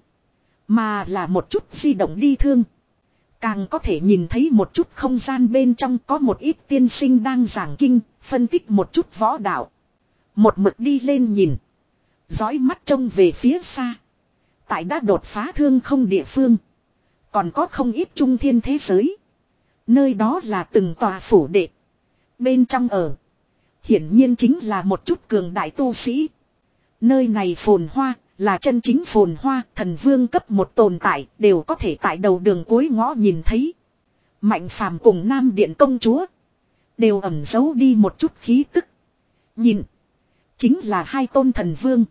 mà là một chút di động đi thương. Càng có thể nhìn thấy một chút không gian bên trong có một ít tiên sinh đang giảng kinh, phân tích một chút võ đạo. Một mực đi lên nhìn, dõi mắt trông về phía xa. Tại đã đột phá thương không địa phương, còn có không ít trung thiên thế giới. Nơi đó là từng tòa phủ đệ. Bên trong ở, hiển nhiên chính là một chút cường đại tu sĩ. Nơi này phồn hoa, là chân chính phồn hoa, thần vương cấp một tồn tại, đều có thể tại đầu đường cuối ngõ nhìn thấy. Mạnh Phàm cùng Nam Điện công chúa đều ẩn giấu đi một chút khí tức. Nhìn, chính là hai tôn thần vương,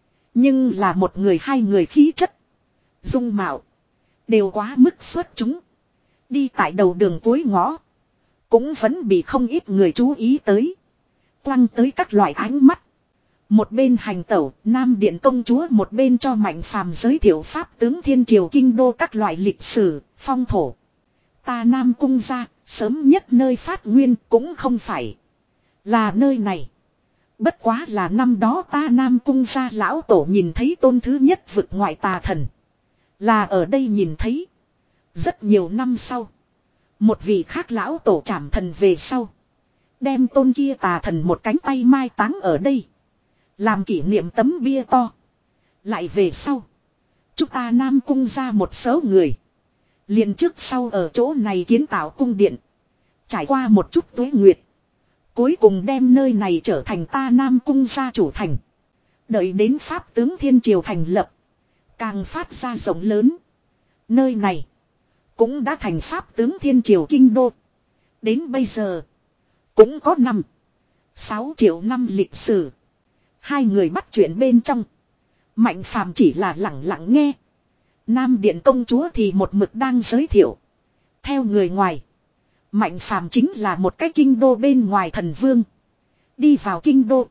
nhưng là một người hai người khí chất, dung mạo đều quá mức xuất chúng. Đi tại đầu đường cuối ngõ, cũng vẫn bị không ít người chú ý tới, quăng tới các loại ánh mắt. Một bên hành tẩu, Nam Điện công chúa một bên cho Mạnh Phàm giới thiệu pháp tướng thiên triều kinh đô các loại lịch sử, phong thổ. Ta Nam Cung gia, sớm nhất nơi phát nguyên cũng không phải là nơi này. Bất quá là năm đó ta Nam Cung gia lão tổ nhìn thấy tôn thứ nhất vực ngoại tà thần, là ở đây nhìn thấy. Rất nhiều năm sau, một vị khác lão tổ trảm thần về sau, đem tôn kia tà thần một cánh tay mai táng ở đây, làm kỷ niệm tấm bia to. Lại về sau, chúng ta Nam Cung ra một số người, liền trước sau ở chỗ này kiến tạo cung điện. Trải qua một chút tuế nguyệt, cuối cùng đem nơi này trở thành ta Nam Cung gia chủ thành. Đợi đến pháp tướng thiên triều thành lập, càng phát ra rộng lớn. Nơi này cũng đã thành pháp tướng thiên triều kinh đô. Đến bây giờ cũng có năm sáu triệu năm lịch sử. Hai người bắt chuyện bên trong, Mạnh Phàm chỉ là lặng lặng nghe. Nam Điện công chúa thì một mực đang giới thiệu. Theo người ngoài, Mạnh Phàm chính là một cái kinh đô bên ngoài thần vương. Đi vào kinh đô,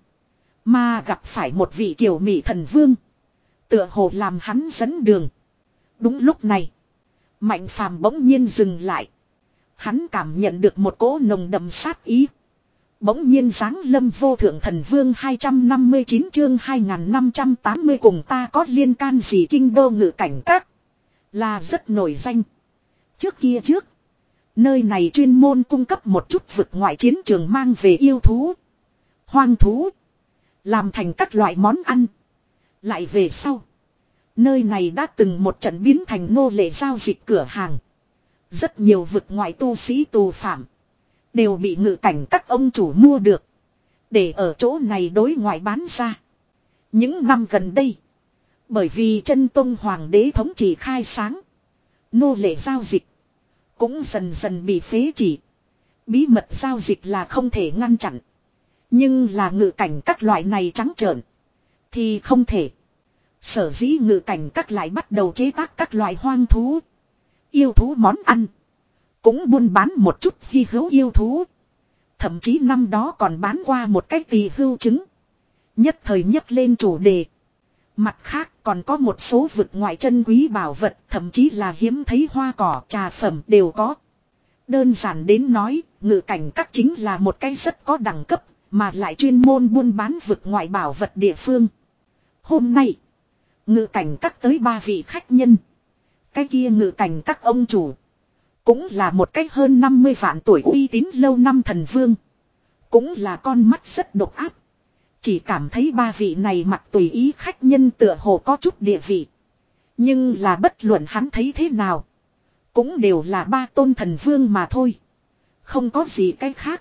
mà gặp phải một vị kiều mỹ thần vương, tựa hồ làm hắn dẫn đường. Đúng lúc này, Mạnh Phàm bỗng nhiên dừng lại. Hắn cảm nhận được một cỗ nồng đậm sát ý. Bỗng nhiên giáng lâm vô thượng thần vương hai trăm năm mươi chín chương hai nghìn năm trăm tám mươi cùng ta có liên can gì kinh đô ngự cảnh các. Là rất nổi danh. Trước kia trước. Nơi này chuyên môn cung cấp một chút vực ngoại chiến trường mang về yêu thú. Hoang thú. Làm thành các loại món ăn. Lại về sau. Nơi này đã từng một trận biến thành nô lệ giao dịch cửa hàng. Rất nhiều vực ngoại tu sĩ tù phạm. Đều bị ngự cảnh các ông chủ mua được. Để ở chỗ này đối ngoại bán ra. Những năm gần đây. Bởi vì chân tông hoàng đế thống trị khai sáng. Nô lệ giao dịch. Cũng dần dần bị phế chỉ. Bí mật giao dịch là không thể ngăn chặn. Nhưng là ngự cảnh các loại này trắng trợn. Thì không thể. Sở dĩ ngự cảnh các lại bắt đầu chế tác các loại hoang thú. Yêu thú món ăn. Cũng buôn bán một chút hy hữu yêu thú. Thậm chí năm đó còn bán qua một cái tỳ hưu trứng. Nhất thời nhất lên chủ đề. Mặt khác còn có một số vực ngoại chân quý bảo vật. Thậm chí là hiếm thấy hoa cỏ trà phẩm đều có. Đơn giản đến nói, ngự cảnh các chính là một cái rất có đẳng cấp. Mà lại chuyên môn buôn bán vực ngoại bảo vật địa phương. Hôm nay, ngự cảnh các tới ba vị khách nhân. Cái kia ngự cảnh các ông chủ. Cũng là một cách hơn năm mươi vạn tuổi uy tín lâu năm thần vương. Cũng là con mắt rất độc áp. Chỉ cảm thấy ba vị này mặc tùy ý khách nhân tựa hồ có chút địa vị. Nhưng là bất luận hắn thấy thế nào. Cũng đều là ba tôn thần vương mà thôi. Không có gì cái khác.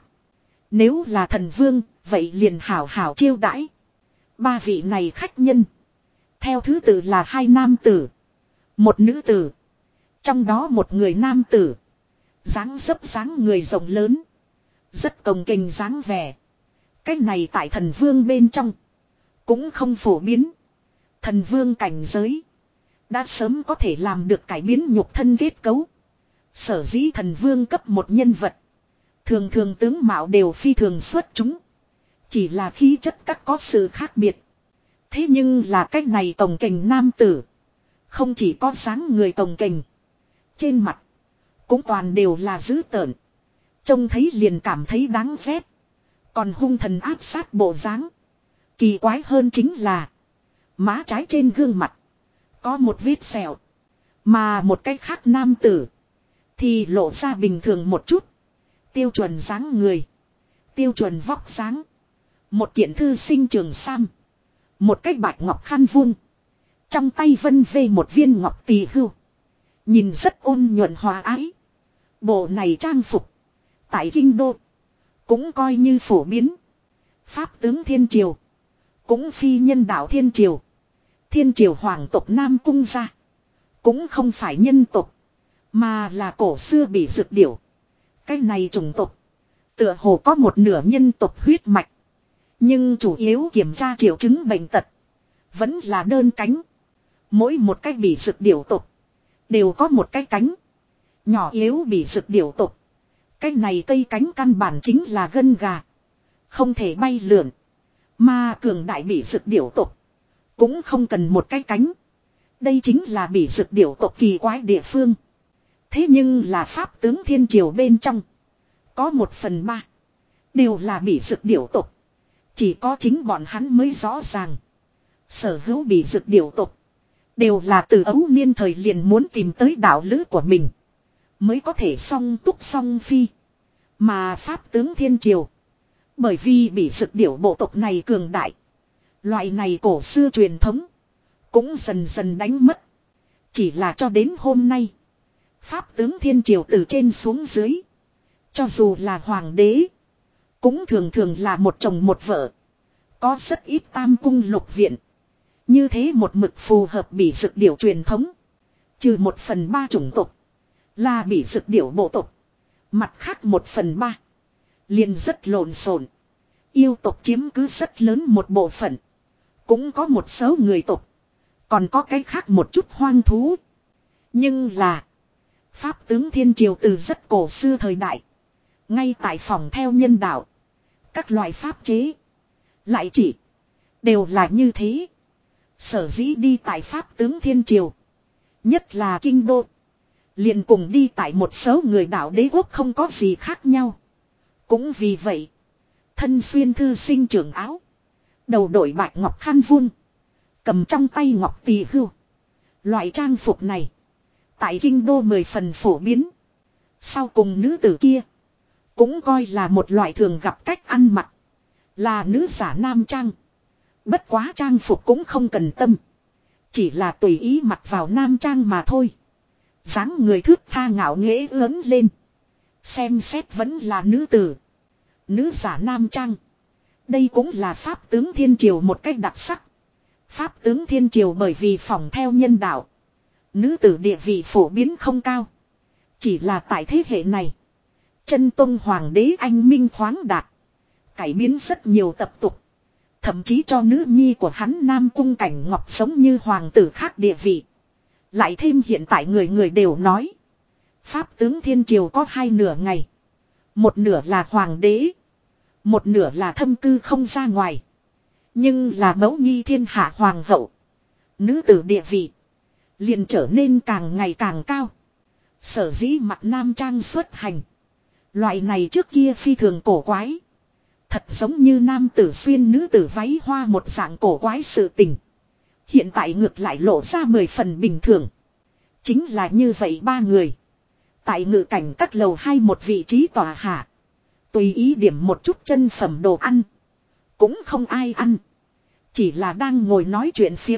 Nếu là thần vương, vậy liền hảo hảo chiêu đãi. Ba vị này khách nhân. Theo thứ tự là hai nam tử. Một nữ tử. Trong đó một người nam tử. Dáng dấp dáng người rộng lớn. Rất cồng kềnh dáng vẻ. Cái này tại thần vương bên trong. Cũng không phổ biến. Thần vương cảnh giới. Đã sớm có thể làm được cải biến nhục thân kết cấu. Sở dĩ thần vương cấp một nhân vật. Thường thường tướng mạo đều phi thường xuất chúng. Chỉ là khí chất các có sự khác biệt. Thế nhưng là cái này cồng kềnh nam tử. Không chỉ có dáng người cồng kềnh. Trên mặt. Cũng toàn đều là dữ tợn. Trông thấy liền cảm thấy đáng ghét. Còn hung thần áp sát bộ dáng. Kỳ quái hơn chính là. Má trái trên gương mặt. Có một vết sẹo. Mà một cái khác nam tử. Thì lộ ra bình thường một chút. Tiêu chuẩn dáng người. Tiêu chuẩn vóc dáng. Một kiện thư sinh trường sam. Một cái bạch ngọc khăn vuông. Trong tay vân vê một viên ngọc tỳ hưu. Nhìn rất ôn nhuận hòa ái. Bộ này trang phục. Tại kinh đô. Cũng coi như phổ biến. Pháp tướng thiên triều. Cũng phi nhân đạo thiên triều. Thiên triều hoàng tộc Nam Cung gia. Cũng không phải nhân tộc. Mà là cổ xưa bị dược điểu. Cái này chủng tộc. Tựa hồ có một nửa nhân tộc huyết mạch. Nhưng chủ yếu kiểm tra triệu chứng bệnh tật. Vẫn là đơn cánh. Mỗi một cái bị dược điểu tộc. Đều có một cái cánh. Nhỏ yếu bị dược điểu tộc. Cái này cây cánh căn bản chính là gân gà. Không thể bay lượn. Mà cường đại bị dược điểu tộc. Cũng không cần một cái cánh. Đây chính là bị dược điểu tộc kỳ quái địa phương. Thế nhưng là pháp tướng thiên triều bên trong. Có một phần ba. Đều là bị dược điểu tộc. Chỉ có chính bọn hắn mới rõ ràng. Sở hữu bị dược điểu tộc. Đều là từ ấu niên thời liền muốn tìm tới đạo lữ của mình. Mới có thể song túc song phi. Mà pháp tướng thiên triều. Bởi vì bị dược điểu bộ tộc này cường đại. Loại này cổ xưa truyền thống. Cũng dần dần đánh mất. Chỉ là cho đến hôm nay. Pháp tướng thiên triều từ trên xuống dưới. Cho dù là hoàng đế. Cũng thường thường là một chồng một vợ. Có rất ít tam cung lục viện. Như thế một mực phù hợp bị dược điểu truyền thống. Trừ một phần ba chủng tộc. Là bị dược điểu bộ tộc. Mặt khác một phần ba. Liền rất lộn xộn. Yêu tộc chiếm cứ rất lớn một bộ phận. Cũng có một số người tộc. Còn có cái khác một chút hoang thú. Nhưng là. Pháp tướng thiên triều từ rất cổ xưa thời đại. Ngay tại phòng theo nhân đạo. Các loại pháp chế. Lại chỉ. Đều là như thế. Sở dĩ đi tại pháp tướng thiên triều. Nhất là kinh đô. liền cùng đi tại một số người đạo đế quốc không có gì khác nhau. Cũng vì vậy, thân xuyên thư sinh trưởng áo, đầu đội bạch ngọc khăn vuông, cầm trong tay ngọc tỳ hưu. Loại trang phục này, tại kinh đô mười phần phổ biến. Sau cùng nữ tử kia, cũng coi là một loại thường gặp cách ăn mặc. Là nữ giả nam trang. Bất quá trang phục cũng không cần tâm. Chỉ là tùy ý mặc vào nam trang mà thôi. Dáng người thước tha ngạo nghễ lớn lên. Xem xét vẫn là nữ tử. Nữ giả nam trang. Đây cũng là pháp tướng thiên triều một cách đặc sắc. Pháp tướng thiên triều bởi vì phỏng theo nhân đạo. Nữ tử địa vị phổ biến không cao. Chỉ là tại thế hệ này. Chân Tông Hoàng đế anh minh khoáng đạt. Cải biến rất nhiều tập tục. Thậm chí cho nữ nhi của hắn Nam Cung Cảnh Ngọc giống như hoàng tử khác địa vị. Lại thêm hiện tại người người đều nói. Pháp tướng thiên triều có hai nửa ngày. Một nửa là hoàng đế. Một nửa là thâm cư không ra ngoài. Nhưng là mẫu nghi thiên hạ hoàng hậu. Nữ tử địa vị. Liền trở nên càng ngày càng cao. Sở dĩ mặc nam trang xuất hành. Loại này trước kia phi thường cổ quái. Thật giống như nam tử xuyên nữ tử váy hoa một dạng cổ quái sự tình. Hiện tại ngược lại lộ ra mười phần bình thường. Chính là như vậy ba người. Tại ngự cảnh các lầu hai một vị trí tòa hạ. Tùy ý điểm một chút chân phẩm đồ ăn. Cũng không ai ăn. Chỉ là đang ngồi nói chuyện phiếm.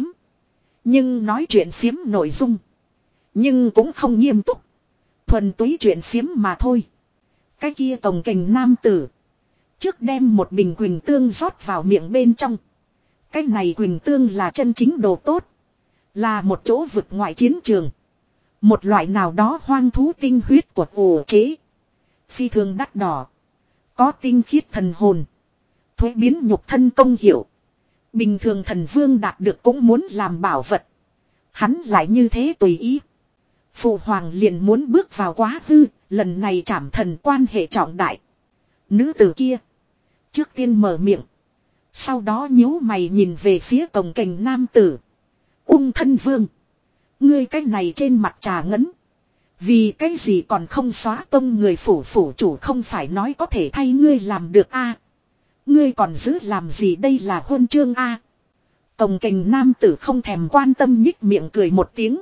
Nhưng nói chuyện phiếm nội dung. Nhưng cũng không nghiêm túc. Thuần túy chuyện phiếm mà thôi. Cái kia cồng kềnh nam tử. Trước đem một bình quỳnh tương rót vào miệng bên trong. Cái này quỳnh tương là chân chính đồ tốt. Là một chỗ vực ngoại chiến trường. Một loại nào đó hoang thú tinh huyết của ủ chế. Phi thường đắt đỏ. Có tinh khiết thần hồn. Thuế biến nhục thân công hiệu. Bình thường thần vương đạt được cũng muốn làm bảo vật. Hắn lại như thế tùy ý. Phụ hoàng liền muốn bước vào quá hư. Lần này trảm thần quan hệ trọng đại. Nữ tử kia. Trước tiên mở miệng. Sau đó nhíu mày nhìn về phía cổng kềnh nam tử. Ung thân vương. Ngươi cái này trên mặt trà ngấn. Vì cái gì còn không xóa tông người phủ phủ chủ không phải nói có thể thay ngươi làm được a? Ngươi còn giữ làm gì đây là huân chương a? Cổng kềnh nam tử không thèm quan tâm nhích miệng cười một tiếng.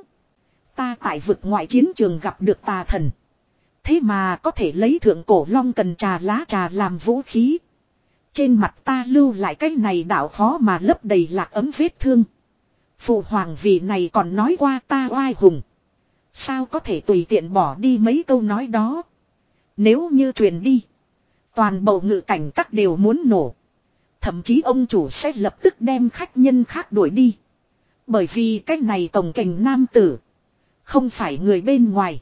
Ta tại vực ngoại chiến trường gặp được tà thần. Thế mà có thể lấy thượng cổ long cần trà lá trà làm vũ khí. Trên mặt ta lưu lại cái này đạo khó mà lấp đầy lạc ấm vết thương. Phụ hoàng vì này còn nói qua ta oai hùng. Sao có thể tùy tiện bỏ đi mấy câu nói đó. Nếu như truyền đi. Toàn bộ ngự cảnh các đều muốn nổ. Thậm chí ông chủ sẽ lập tức đem khách nhân khác đuổi đi. Bởi vì cái này cổng kềnh nam tử. Không phải người bên ngoài.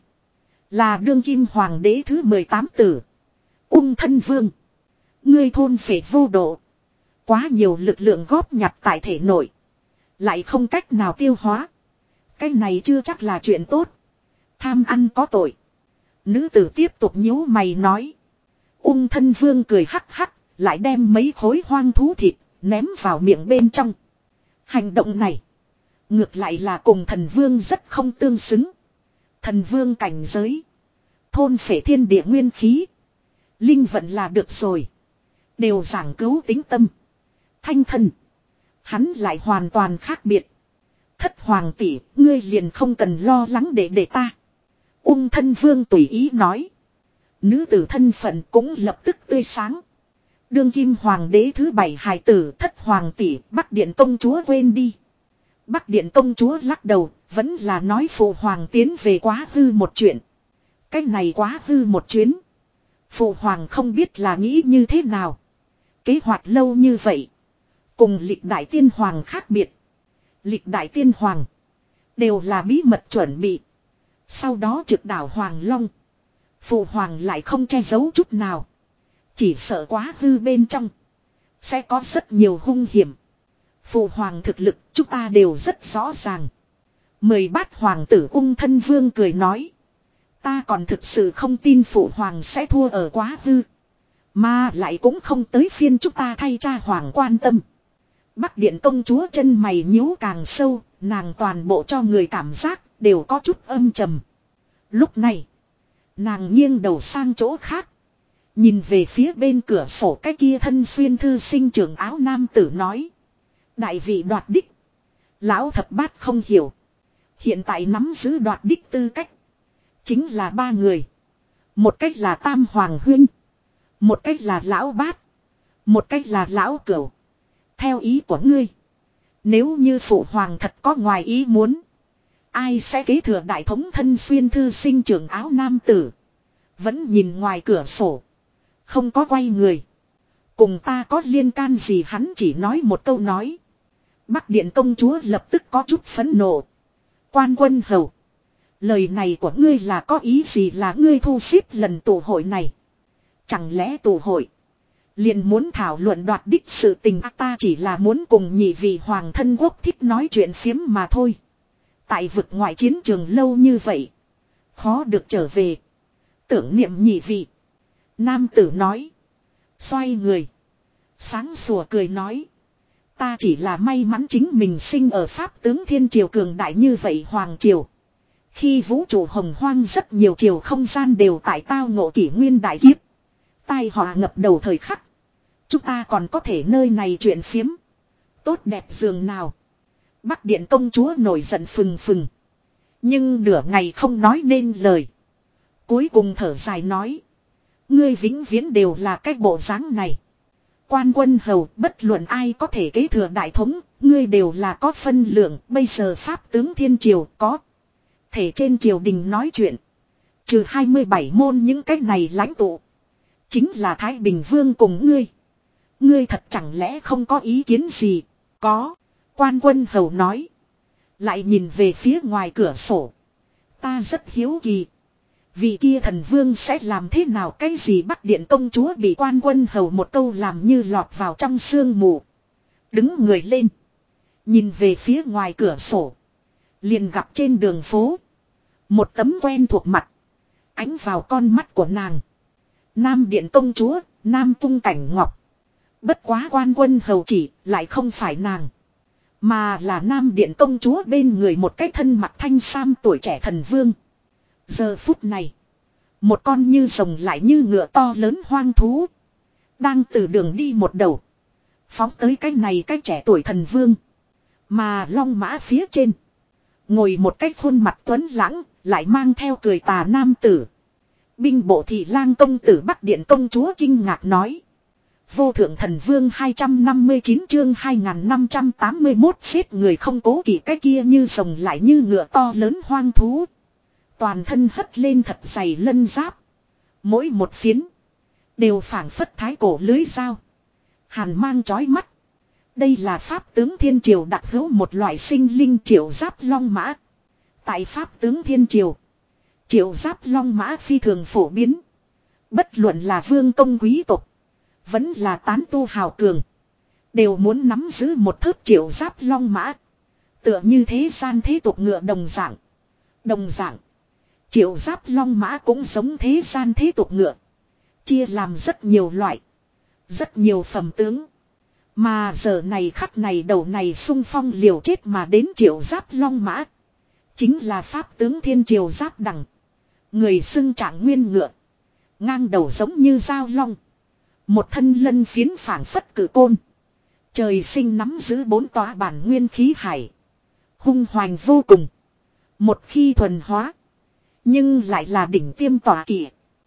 Là đương kim hoàng đế thứ mười tám tử. Ung thân vương. Ngươi thôn phệ vô độ. Quá nhiều lực lượng góp nhặt tại thể nội. Lại không cách nào tiêu hóa. Cái này chưa chắc là chuyện tốt. Tham ăn có tội. Nữ tử tiếp tục nhíu mày nói. Ung thân vương cười hắc hắc. Lại đem mấy khối hoang thú thịt. Ném vào miệng bên trong. Hành động này. Ngược lại là cùng thần vương rất không tương xứng. Thần vương cảnh giới. Thôn phệ thiên địa nguyên khí. Linh vận là được rồi. Đều giảng cứu tính tâm. Thanh thần. Hắn lại hoàn toàn khác biệt. Thất hoàng tỷ, ngươi liền không cần lo lắng để để ta. Ung thân vương tùy ý nói. Nữ tử thân phận cũng lập tức tươi sáng. Đương kim hoàng đế thứ bảy hài tử thất hoàng tỷ, Bắc Điện công chúa quên đi. Bắc Điện công chúa lắc đầu, vẫn là nói phụ hoàng tiến về quá hư một chuyện. Cái này quá hư một chuyến. Phụ hoàng không biết là nghĩ như thế nào. Kế hoạch lâu như vậy. Cùng lịch đại tiên hoàng khác biệt. Lịch đại tiên hoàng. Đều là bí mật chuẩn bị. Sau đó trực đảo Hoàng Long. Phụ hoàng lại không che giấu chút nào. Chỉ sợ quá hư bên trong. Sẽ có rất nhiều hung hiểm. Phụ hoàng thực lực chúng ta đều rất rõ ràng. Mười bát hoàng tử Ung thân vương cười nói. Ta còn thực sự không tin phụ hoàng sẽ thua ở quá hư. Mà lại cũng không tới phiên chúng ta thay cha hoàng quan tâm. Bắc Điện công chúa chân mày nhíu càng sâu, nàng toàn bộ cho người cảm giác đều có chút âm trầm. Lúc này, nàng nghiêng đầu sang chỗ khác. Nhìn về phía bên cửa sổ cái kia thân xuyên thư sinh trưởng áo nam tử nói. Đại vị đoạt đích. Lão thập bát không hiểu. Hiện tại nắm giữ đoạt đích tư cách. Chính là ba người. Một cách là Tam Hoàng Huynh. Một cách là Lão Bát. Một cách là Lão Cửu. Theo ý của ngươi. Nếu như Phụ Hoàng thật có ngoài ý muốn. Ai sẽ kế thừa đại thống thân xuyên thư sinh trưởng áo nam tử. Vẫn nhìn ngoài cửa sổ. Không có quay người. Cùng ta có liên can gì hắn chỉ nói một câu nói. Bắc Điện công chúa lập tức có chút phẫn nộ. Quan Quân Hầu. Lời này của ngươi là có ý gì là ngươi thu xếp lần tụ hội này. Chẳng lẽ tụ hội. Liền muốn thảo luận đoạt đích sự tình à, ta chỉ là muốn cùng nhị vị hoàng thân quốc thích nói chuyện phiếm mà thôi. Tại vực ngoại chiến trường lâu như vậy. Khó được trở về. Tưởng niệm nhị vị. Nam tử nói. Xoay người. Sáng sủa cười nói. Ta chỉ là may mắn chính mình sinh ở Pháp tướng thiên triều cường đại như vậy hoàng triều. Khi vũ trụ hồng hoang rất nhiều triều không gian đều tại tao ngộ kỷ nguyên đại kiếp. Tai họa ngập đầu thời khắc. Chúng ta còn có thể nơi này chuyện phiếm. Tốt đẹp giường nào. Bắc Điện công chúa nổi giận phừng phừng. Nhưng nửa ngày không nói nên lời. Cuối cùng thở dài nói. Ngươi vĩnh viễn đều là cái bộ dáng này. Quan Quân Hầu bất luận ai có thể kế thừa đại thống. Ngươi đều là có phân lượng. Bây giờ Pháp tướng thiên triều có. Thể trên triều đình nói chuyện. Trừ hai mươi bảy môn những cái này lãnh tụ. Chính là Thái Bình Vương cùng ngươi. Ngươi thật chẳng lẽ không có ý kiến gì. Có. Quan Quân Hầu nói. Lại nhìn về phía ngoài cửa sổ. Ta rất hiếu kỳ. Vị kia thần vương sẽ làm thế nào cái gì Bắc Điện công chúa bị Quan Quân Hầu một câu làm như lọt vào trong sương mù. Đứng người lên. Nhìn về phía ngoài cửa sổ. Liền gặp trên đường phố. Một tấm quen thuộc mặt. Ánh vào con mắt của nàng. Nam Điện công chúa, Nam Cung Cảnh Ngọc. Bất quá Quan Quân Hầu chỉ lại không phải nàng. Mà là Nam Điện công chúa bên người một cái thân mặt thanh sam tuổi trẻ thần vương. Giờ phút này. Một con như rồng lại như ngựa to lớn hoang thú. Đang từ đường đi một đầu. Phóng tới cái này cái trẻ tuổi thần vương. Mà long mã phía trên. Ngồi một cái khuôn mặt tuấn lãng. Lại mang theo cười tà nam tử. Binh bộ thị lang công tử Bắc Điện công chúa kinh ngạc nói. Vô thượng thần vương hai trăm năm mươi chín chương hai nghìn năm trăm tám mươi mốt xếp người không cố kỵ cái kia như rồng lại như ngựa to lớn hoang thú. Toàn thân hất lên thật dày lân giáp. Mỗi một phiến. Đều phảng phất thái cổ lưới dao. Hàn mang chói mắt. Đây là Pháp tướng thiên triều đặc hữu một loại sinh linh triệu giáp long mã. Tại Pháp tướng thiên triều. Triệu giáp long mã phi thường phổ biến. Bất luận là vương công quý tộc. Vẫn là tán tu hào cường. Đều muốn nắm giữ một thớt triệu giáp long mã. Tựa như thế gian thế tục ngựa đồng dạng. Đồng dạng. Triệu giáp long mã cũng giống thế gian thế tục ngựa. Chia làm rất nhiều loại. Rất nhiều phẩm tướng. Mà giờ này khắc này đầu này sung phong liều chết mà đến triệu giáp long mã. Chính là Pháp tướng thiên triều giáp đẳng. Người xưng trạng nguyên ngựa. Ngang đầu giống như dao long. Một thân lân phiến phảng phất cử côn. Trời sinh nắm giữ bốn tòa bản nguyên khí hải. Hung hoành vô cùng. Một khi thuần hóa. Nhưng lại là đỉnh tiêm tòa kỵ.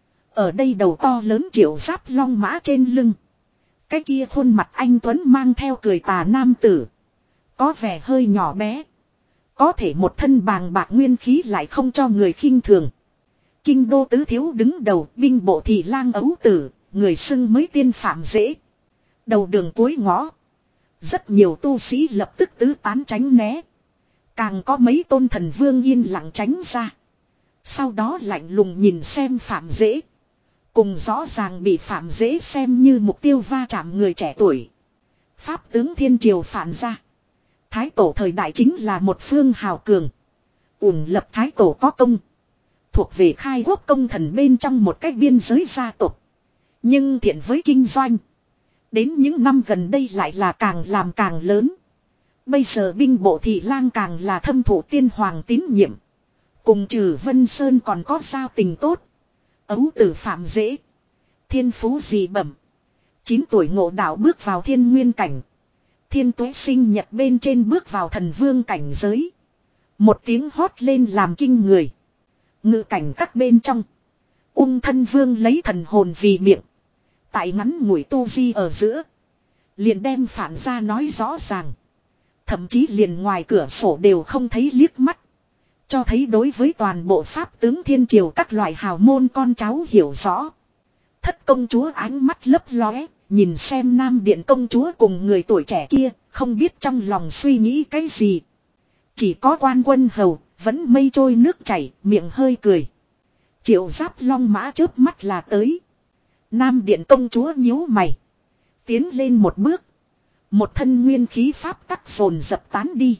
Ở đây đầu to lớn triệu giáp long mã trên lưng. Cái kia khuôn mặt anh Tuấn mang theo cười tà nam tử. Có vẻ hơi nhỏ bé. Có thể một thân bàng bạc nguyên khí lại không cho người khinh thường. Kinh đô tứ thiếu đứng đầu binh bộ thị lang ấu tử. Người xưng mới tiên phạm dễ. Đầu đường cuối ngõ. Rất nhiều tu sĩ lập tức tứ tán tránh né. Càng có mấy tôn thần vương yên lặng tránh ra. Sau đó lạnh lùng nhìn xem phạm dễ. Cùng rõ ràng bị phạm dễ xem như mục tiêu va chạm người trẻ tuổi. Pháp tướng thiên triều phản ra. Thái tổ thời đại chính là một phương hào cường. Ủng lập thái tổ có công. Thuộc về khai quốc công thần bên trong một cách biên giới gia tộc. Nhưng thiện với kinh doanh. Đến những năm gần đây lại là càng làm càng lớn. Bây giờ binh bộ thị lang càng là thâm thụ tiên hoàng tín nhiệm. Cùng Trừ Vân Sơn còn có giao tình tốt. Ấu tử Phạm Dễ. Thiên phú dị bẩm. chín tuổi ngộ đạo bước vào thiên nguyên cảnh. Thiên tuế sinh nhật bên trên bước vào thần vương cảnh giới. Một tiếng hót lên làm kinh người. Ngự cảnh các bên trong. Ung thân vương lấy thần hồn vì miệng. Tại ngắn ngủi tu di ở giữa. Liền đem phản ra nói rõ ràng. Thậm chí liền ngoài cửa sổ đều không thấy liếc mắt. Cho thấy đối với toàn bộ pháp tướng thiên triều các loại hào môn con cháu hiểu rõ. Thất công chúa ánh mắt lấp lóe. Nhìn xem Nam Điện công chúa cùng người tuổi trẻ kia. Không biết trong lòng suy nghĩ cái gì. Chỉ có Quan Quân Hầu. Vẫn mây trôi nước chảy. Miệng hơi cười. Triệu Giáp Long Mã chớp mắt là tới. Nam Điện công chúa nhíu mày. Tiến lên một bước. Một thân nguyên khí pháp tắc dồn dập tán đi.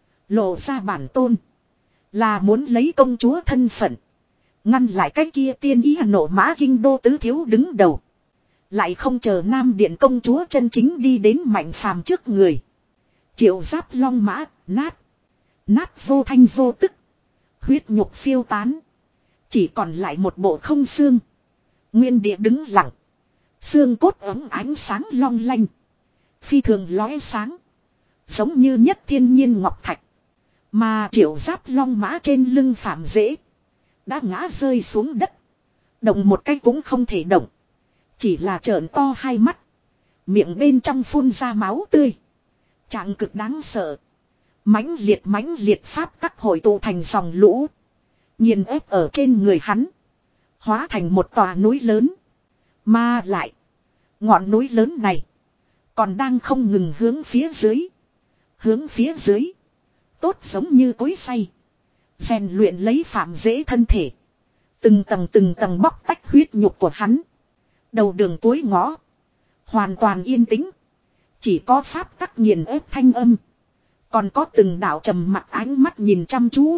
Lộ ra bản tôn. Là muốn lấy công chúa thân phận. Ngăn lại cái kia tiên ý nộ mã kinh đô tứ thiếu đứng đầu. Lại không chờ Nam Điện công chúa chân chính đi đến Mạnh Phàm trước người. Triệu Giáp Long Mã nát. Nát vô thanh vô tức. Huyết nhục phiêu tán. Chỉ còn lại một bộ không xương. Nguyên địa đứng lặng. Xương cốt ấm ánh sáng long lanh. Phi thường lóe sáng. Giống như nhất thiên nhiên ngọc thạch. Mà Triệu Giáp Long Mã trên lưng Phạm Dễ. Đã ngã rơi xuống đất. Động một cái cũng không thể động. Chỉ là trợn to hai mắt. Miệng bên trong phun ra máu tươi. Trạng cực đáng sợ. Mãnh liệt mãnh liệt pháp tắc hội tụ thành dòng lũ. Nghiền ép ở trên người hắn. Hóa thành một tòa núi lớn. Mà lại. Ngọn núi lớn này. Còn đang không ngừng hướng phía dưới. Hướng phía dưới. Tốt giống như cối xay. Rèn luyện lấy Phạm Dễ thân thể. Từng tầng từng tầng bóc tách huyết nhục của hắn. Đầu đường cuối ngõ. Hoàn toàn yên tĩnh. Chỉ có pháp tắc nghiền ép thanh âm. Còn có từng đạo trầm mặc ánh mắt nhìn chăm chú.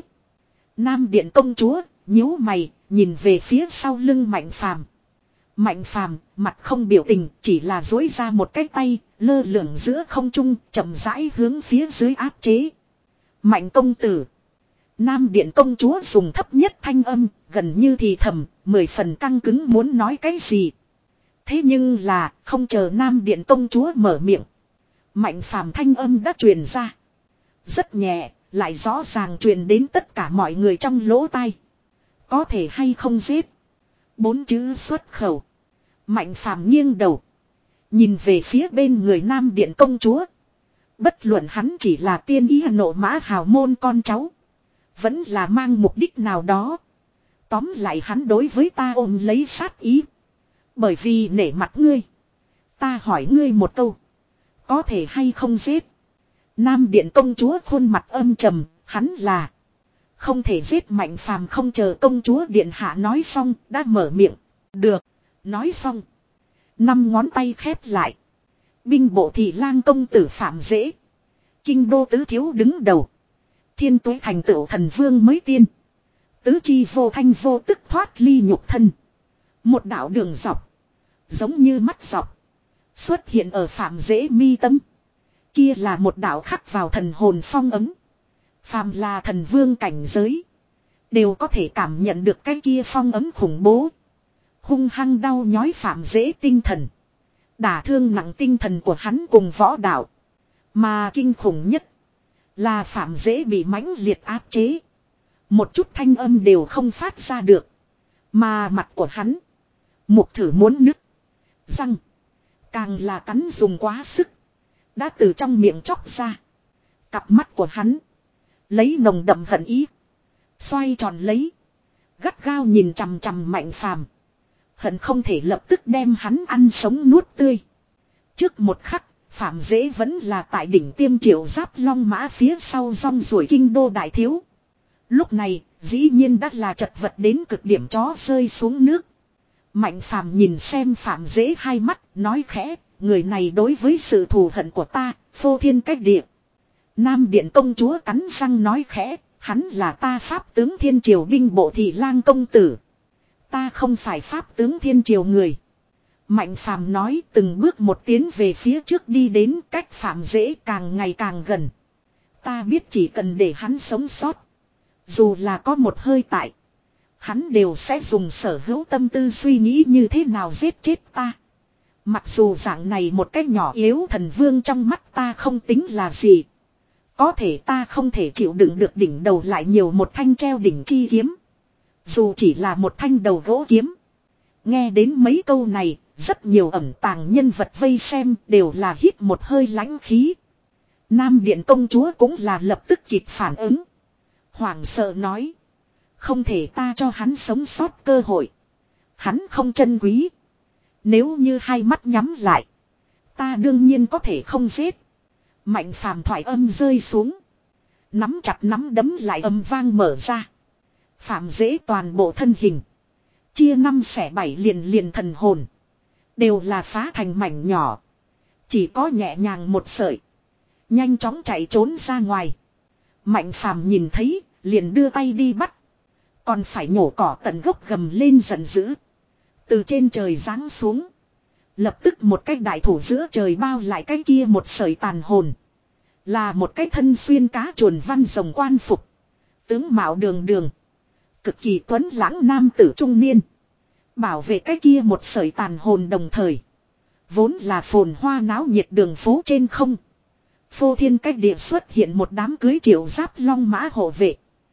Nam Điện công chúa, nhíu mày, nhìn về phía sau lưng Mạnh Phàm. Mạnh Phàm, mặt không biểu tình, chỉ là duỗi ra một cái tay, lơ lửng giữa không trung, chậm rãi hướng phía dưới áp chế. Mạnh công tử. Nam Điện công chúa dùng thấp nhất thanh âm, gần như thì thầm, mười phần căng cứng muốn nói cái gì. Thế nhưng là, không chờ Nam Điện công chúa mở miệng. Mạnh Phàm thanh âm đã truyền ra. Rất nhẹ, lại rõ ràng truyền đến tất cả mọi người trong lỗ tai. Có thể hay không giết. Bốn chữ xuất khẩu. Mạnh Phàm nghiêng đầu. Nhìn về phía bên người Nam Điện công chúa. Bất luận hắn chỉ là tiên ý nộ mã hào môn con cháu. Vẫn là mang mục đích nào đó. Tóm lại hắn đối với ta ôm lấy sát ý. Bởi vì nể mặt ngươi. Ta hỏi ngươi một câu. Có thể hay không giết. Nam Điện công chúa khuôn mặt âm trầm. Hắn là. Không thể giết. Mạnh Phàm không chờ công chúa điện hạ nói xong. Đã mở miệng. Được. Nói xong. Năm ngón tay khép lại. Binh bộ thị lang công tử Phạm Dễ. Kinh đô tứ thiếu đứng đầu. Thiên tuế thành tựu thần vương mới tiên. Tứ chi vô thanh vô tức thoát ly nhục thân. Một đạo đường dọc. Giống như mắt dọc. Xuất hiện ở Phạm Dễ mi tâm. Kia là một đạo khắc vào thần hồn phong ấm. Phàm là thần vương cảnh giới. Đều có thể cảm nhận được cái kia phong ấm khủng bố. Hung hăng đau nhói Phạm Dễ tinh thần. Đả thương nặng tinh thần của hắn cùng võ đạo. Mà kinh khủng nhất. Là Phạm Dễ bị mãnh liệt áp chế. Một chút thanh âm đều không phát ra được. Mà mặt của hắn. Mục thử muốn nứt. Răng. Càng là cắn dùng quá sức. Đã từ trong miệng chóc ra. Cặp mắt của hắn. Lấy nồng đậm hận ý. Xoay tròn lấy. Gắt gao nhìn chằm chằm Mạnh Phàm. Hận không thể lập tức đem hắn ăn sống nuốt tươi. Trước một khắc. Phạm Dễ vẫn là tại đỉnh Tiêm Triệu Giáp Long Mã phía sau rong ruổi kinh đô đại thiếu. Lúc này, dĩ nhiên đã là chật vật đến cực điểm chó rơi xuống nước. Mạnh Phàm nhìn xem Phạm Dễ hai mắt, nói khẽ, người này đối với sự thù hận của ta, phô thiên cách địa. Nam Điện công chúa cắn răng nói khẽ, hắn là ta Pháp tướng Thiên Triều binh bộ thị lang công tử. Ta không phải Pháp tướng Thiên Triều người. Mạnh Phàm nói từng bước một tiến về phía trước đi đến cách Phạm Dễ càng ngày càng gần. Ta biết chỉ cần để hắn sống sót. Dù là có một hơi tại. Hắn đều sẽ dùng sở hữu tâm tư suy nghĩ như thế nào giết chết ta. Mặc dù dạng này một cách nhỏ yếu thần vương trong mắt ta không tính là gì. Có thể ta không thể chịu đựng được đỉnh đầu lại nhiều một thanh treo đỉnh chi kiếm. Dù chỉ là một thanh đầu gỗ kiếm. Nghe đến mấy câu này, rất nhiều ẩn tàng nhân vật vây xem đều là hít một hơi lãnh khí. Nam Điện công chúa cũng là lập tức kịp phản ứng. Hoảng sợ nói. Không thể ta cho hắn sống sót cơ hội. Hắn không trân quý. Nếu như hai mắt nhắm lại. Ta đương nhiên có thể không giết. Mạnh phàm thoại âm rơi xuống. Nắm chặt nắm đấm lại âm vang mở ra. Phạm dễ toàn bộ thân hình. Chia năm xẻ bảy liền liền thần hồn. Đều là phá thành mảnh nhỏ. Chỉ có nhẹ nhàng một sợi. Nhanh chóng chạy trốn ra ngoài. Mạnh phàm nhìn thấy, liền đưa tay đi bắt. Còn phải nhổ cỏ tận gốc gầm lên giận dữ. Từ trên trời giáng xuống. Lập tức một cái đại thủ giữa trời bao lại cái kia một sợi tàn hồn. Là một cái thân xuyên cá chuồn văn rồng quan phục. Tướng mạo đường đường. Cực kỳ tuấn lãng nam tử trung niên. Bảo vệ cái kia một sợi tàn hồn đồng thời. Vốn là phồn hoa náo nhiệt đường phố trên không. Phô thiên cách địa xuất hiện một đám cưới triệu giáp long mã hộ vệ.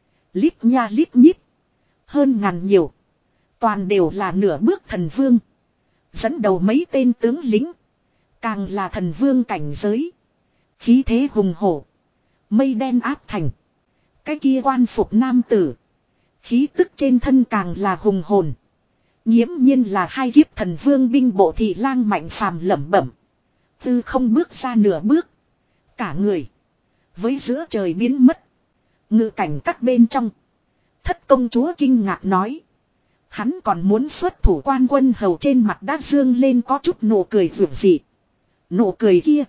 Lít nha lít nhít. Hơn ngàn nhiều. Toàn đều là nửa bước thần vương. Dẫn đầu mấy tên tướng lính. Càng là thần vương cảnh giới. Khí thế hùng hổ. Mây đen áp thành. Cái kia quan phục nam tử. Khí tức trên thân càng là hùng hồn. Nghiễm nhiên là hai kiếp thần vương binh bộ thị lang mạnh phàm lẩm bẩm. Tư không bước ra nửa bước. Cả người. Với giữa trời biến mất. Ngự cảnh các bên trong. Thất công chúa kinh ngạc nói. Hắn còn muốn xuất thủ quan quân hầu trên mặt đã dương lên có chút nụ cười vượt dị. Nụ cười kia.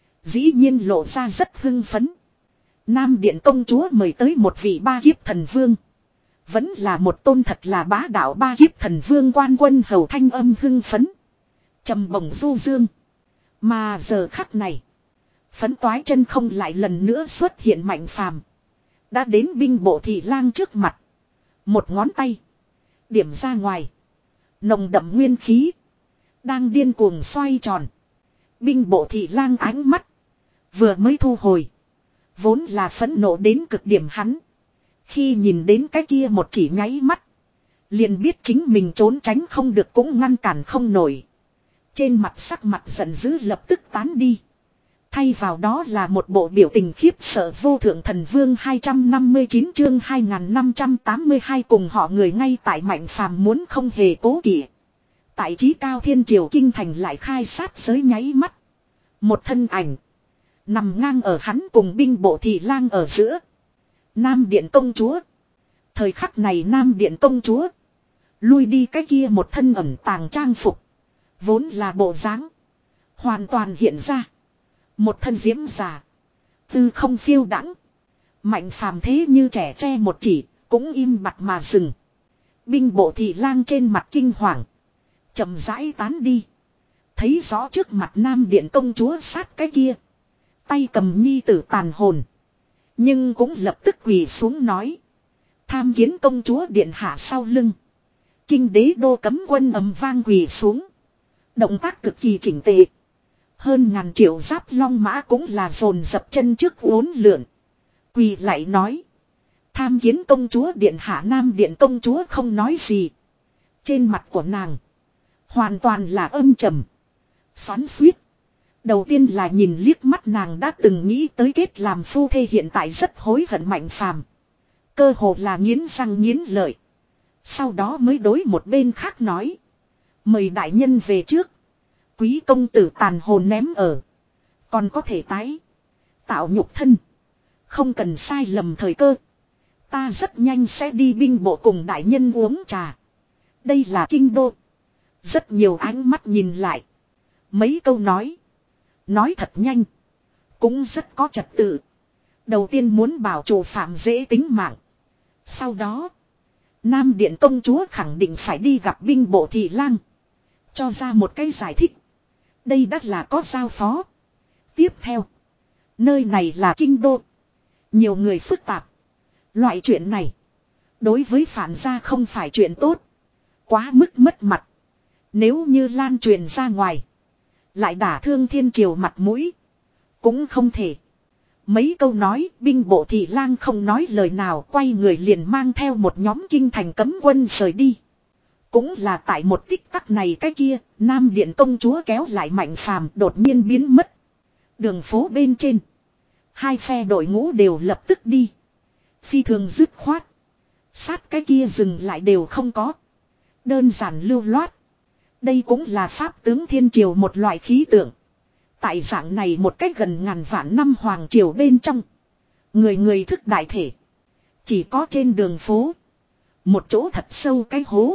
Dĩ nhiên lộ ra rất hưng phấn. Nam Điện công chúa mời tới một vị ba kiếp thần vương. Vẫn là một tôn thật là bá đạo ba kiếp thần vương quan quân hầu thanh âm hưng phấn. Trầm bổng du dương. Mà giờ khắc này. Phấn toái chân không lại lần nữa xuất hiện mạnh phàm. Đã đến binh bộ thị lang trước mặt. Một ngón tay. Điểm ra ngoài. Nồng đậm nguyên khí. Đang điên cuồng xoay tròn. Binh bộ thị lang ánh mắt. Vừa mới thu hồi. Vốn là phẫn nộ đến cực điểm hắn. Khi nhìn đến cái kia một chỉ nháy mắt. Liền biết chính mình trốn tránh không được cũng ngăn cản không nổi. Trên mặt sắc mặt giận dữ lập tức tán đi. Thay vào đó là một bộ biểu tình khiếp sợ vô thượng thần vương hai trăm năm mươi chín chương hai nghìn năm trăm tám mươi hai cùng họ người ngay tại mạnh phàm muốn không hề cố kỵ. Tại trí cao thiên triều kinh thành lại khai sát giới nháy mắt. Một thân ảnh. Nằm ngang ở hắn cùng binh bộ thị lang ở giữa. Nam Điện công chúa. Thời khắc này Nam Điện công chúa. Lui đi cái kia một thân ẩn tàng trang phục. Vốn là bộ dáng. Hoàn toàn hiện ra. Một thân diễm giả. Tư không phiêu đãng. Mạnh phàm thế như trẻ tre một chỉ. Cũng im bặt mà dừng. Binh bộ thị lang trên mặt kinh hoàng. Chậm rãi tán đi. Thấy rõ trước mặt Nam Điện công chúa sát cái kia. Tay cầm nhi tử tàn hồn. Nhưng cũng lập tức quỳ xuống nói. Tham kiến công chúa điện hạ sau lưng. Kinh đế đô cấm quân ầm vang quỳ xuống. Động tác cực kỳ chỉnh tề. Hơn ngàn triệu giáp long mã cũng là dồn dập chân trước uốn lượn. Quỳ lại nói. Tham kiến công chúa điện hạ. Nam Điện công chúa không nói gì. Trên mặt của nàng. Hoàn toàn là âm trầm. Xoắn xuýt. Đầu tiên là nhìn liếc mắt nàng đã từng nghĩ tới kết làm phu thê hiện tại rất hối hận mạnh phàm. Cơ hồ là nghiến răng nghiến lợi. Sau đó mới đối một bên khác nói. Mời đại nhân về trước. Quý công tử tàn hồn ném ở. Còn có thể tái. Tạo nhục thân. Không cần sai lầm thời cơ. Ta rất nhanh sẽ đi binh bộ cùng đại nhân uống trà. Đây là kinh đô. Rất nhiều ánh mắt nhìn lại. Mấy câu nói. Nói thật nhanh. Cũng rất có trật tự. Đầu tiên muốn bảo chủ phạm dễ tính mạng. Sau đó. Nam Điện công chúa khẳng định phải đi gặp binh bộ thị lang. Cho ra một cái giải thích. Đây đắt là có giao phó. Tiếp theo. Nơi này là kinh đô. Nhiều người phức tạp. Loại chuyện này. Đối với Phản gia không phải chuyện tốt. Quá mức mất mặt. Nếu như lan truyền ra ngoài. Lại đả thương thiên triều mặt mũi. Cũng không thể. Mấy câu nói, binh bộ thị lang không nói lời nào, quay người liền mang theo một nhóm kinh thành cấm quân rời đi. Cũng là tại một tích tắc này cái kia, Nam Điện công chúa kéo lại Mạnh Phàm đột nhiên biến mất. Đường phố bên trên. Hai phe đội ngũ đều lập tức đi. Phi thường dứt khoát. Sát cái kia dừng lại đều không có. Đơn giản lưu loát. Đây cũng là pháp tướng thiên triều một loại khí tượng. Tại dạng này một cách gần ngàn vạn năm hoàng triều bên trong. Người người thức đại thể. Chỉ có trên đường phố. Một chỗ thật sâu cái hố.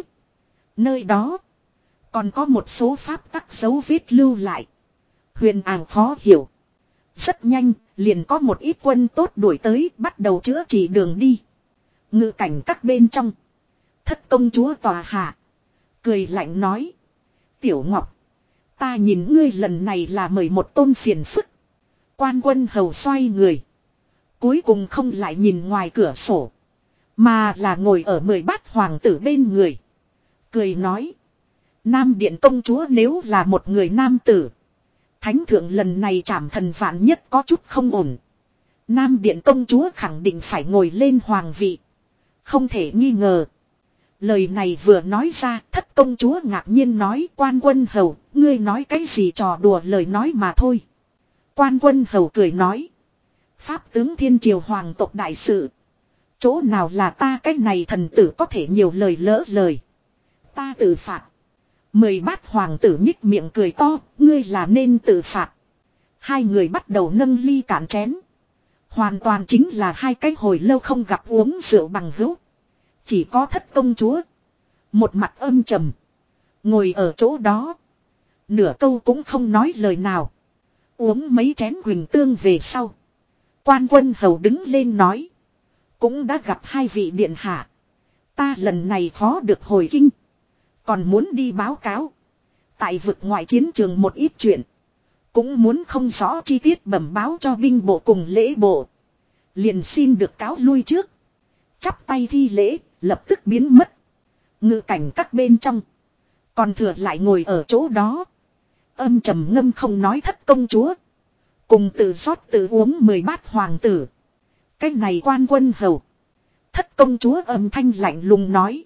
Nơi đó. Còn có một số pháp tắc dấu vết lưu lại. Huyền ảo khó hiểu. Rất nhanh, liền có một ít quân tốt đuổi tới, bắt đầu chữa trị đường đi. Ngự cảnh các bên trong. Thất công chúa tòa hạ. Cười lạnh nói. Tiểu Ngọc. Ta nhìn ngươi lần này là mời một tôn phiền phức. Quan Quân Hầu xoay người. Cuối cùng không lại nhìn ngoài cửa sổ. Mà là ngồi ở mười bát hoàng tử bên người. Cười nói. Nam Điện công chúa nếu là một người nam tử. Thánh thượng lần này trảm thần vạn nhất có chút không ổn. Nam Điện công chúa khẳng định phải ngồi lên hoàng vị. Không thể nghi ngờ. Lời này vừa nói ra, thất công chúa ngạc nhiên nói, Quan Quân Hầu, ngươi nói cái gì trò đùa lời nói mà thôi. Quan Quân Hầu cười nói. Pháp tướng thiên triều hoàng tộc đại sự. Chỗ nào là ta cái này thần tử có thể nhiều lời lỡ lời. Ta tự phạt. Mười bát hoàng tử nhích miệng cười to, ngươi là nên tự phạt. Hai người bắt đầu nâng ly cạn chén. Hoàn toàn chính là hai cái hồi lâu không gặp uống rượu bằng hữu. Chỉ có thất công chúa. Một mặt âm trầm. Ngồi ở chỗ đó. Nửa câu cũng không nói lời nào. Uống mấy chén huỳnh tương về sau. Quan Quân Hầu đứng lên nói. Cũng đã gặp hai vị điện hạ. Ta lần này khó được hồi kinh. Còn muốn đi báo cáo. Tại vực ngoại chiến trường một ít chuyện. Cũng muốn không rõ chi tiết bẩm báo cho binh bộ cùng lễ bộ. Liền xin được cáo lui trước. Chắp tay thi lễ, lập tức biến mất. Ngự cảnh các bên trong. Còn thừa lại ngồi ở chỗ đó. Âm trầm ngâm không nói thất công chúa. Cùng tự rót tự uống mười bát hoàng tử. Cái này Quan Quân Hầu. Thất công chúa âm thanh lạnh lùng nói.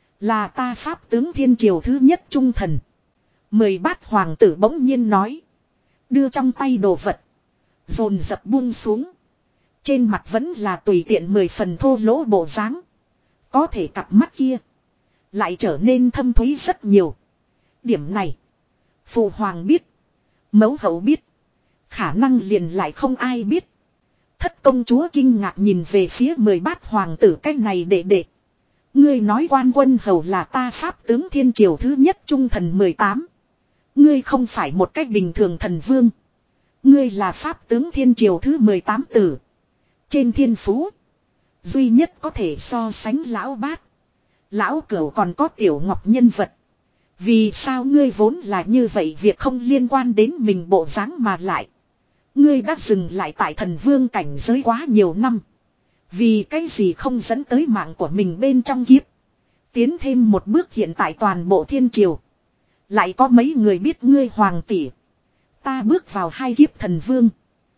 Là ta pháp tướng thiên triều thứ nhất trung thần. Mười bát hoàng tử bỗng nhiên nói. Đưa trong tay đồ vật. Dồn dập buông xuống. Trên mặt vẫn là tùy tiện mười phần thô lỗ bộ dáng. Có thể cặp mắt kia. Lại trở nên thâm thúy rất nhiều. Điểm này. Phụ hoàng biết. Mẫu hậu biết. Khả năng liền lại không ai biết. Thất công chúa kinh ngạc nhìn về phía mười bát hoàng tử cái này đệ đệ. Ngươi nói Quan Quân Hầu là ta pháp tướng thiên triều thứ nhất trung thần mười tám. Ngươi không phải một cách bình thường thần vương. Ngươi là pháp tướng thiên triều thứ mười tám tử. Trên thiên phú. Duy nhất có thể so sánh lão bát. Lão cửu còn có tiểu ngọc nhân vật. Vì sao ngươi vốn là như vậy việc không liên quan đến mình bộ dáng mà lại. Ngươi đã dừng lại tại thần vương cảnh giới quá nhiều năm. Vì cái gì không dẫn tới mạng của mình bên trong kiếp. Tiến thêm một bước hiện tại toàn bộ thiên triều. Lại có mấy người biết ngươi hoàng tỷ. Ta bước vào hai kiếp thần vương.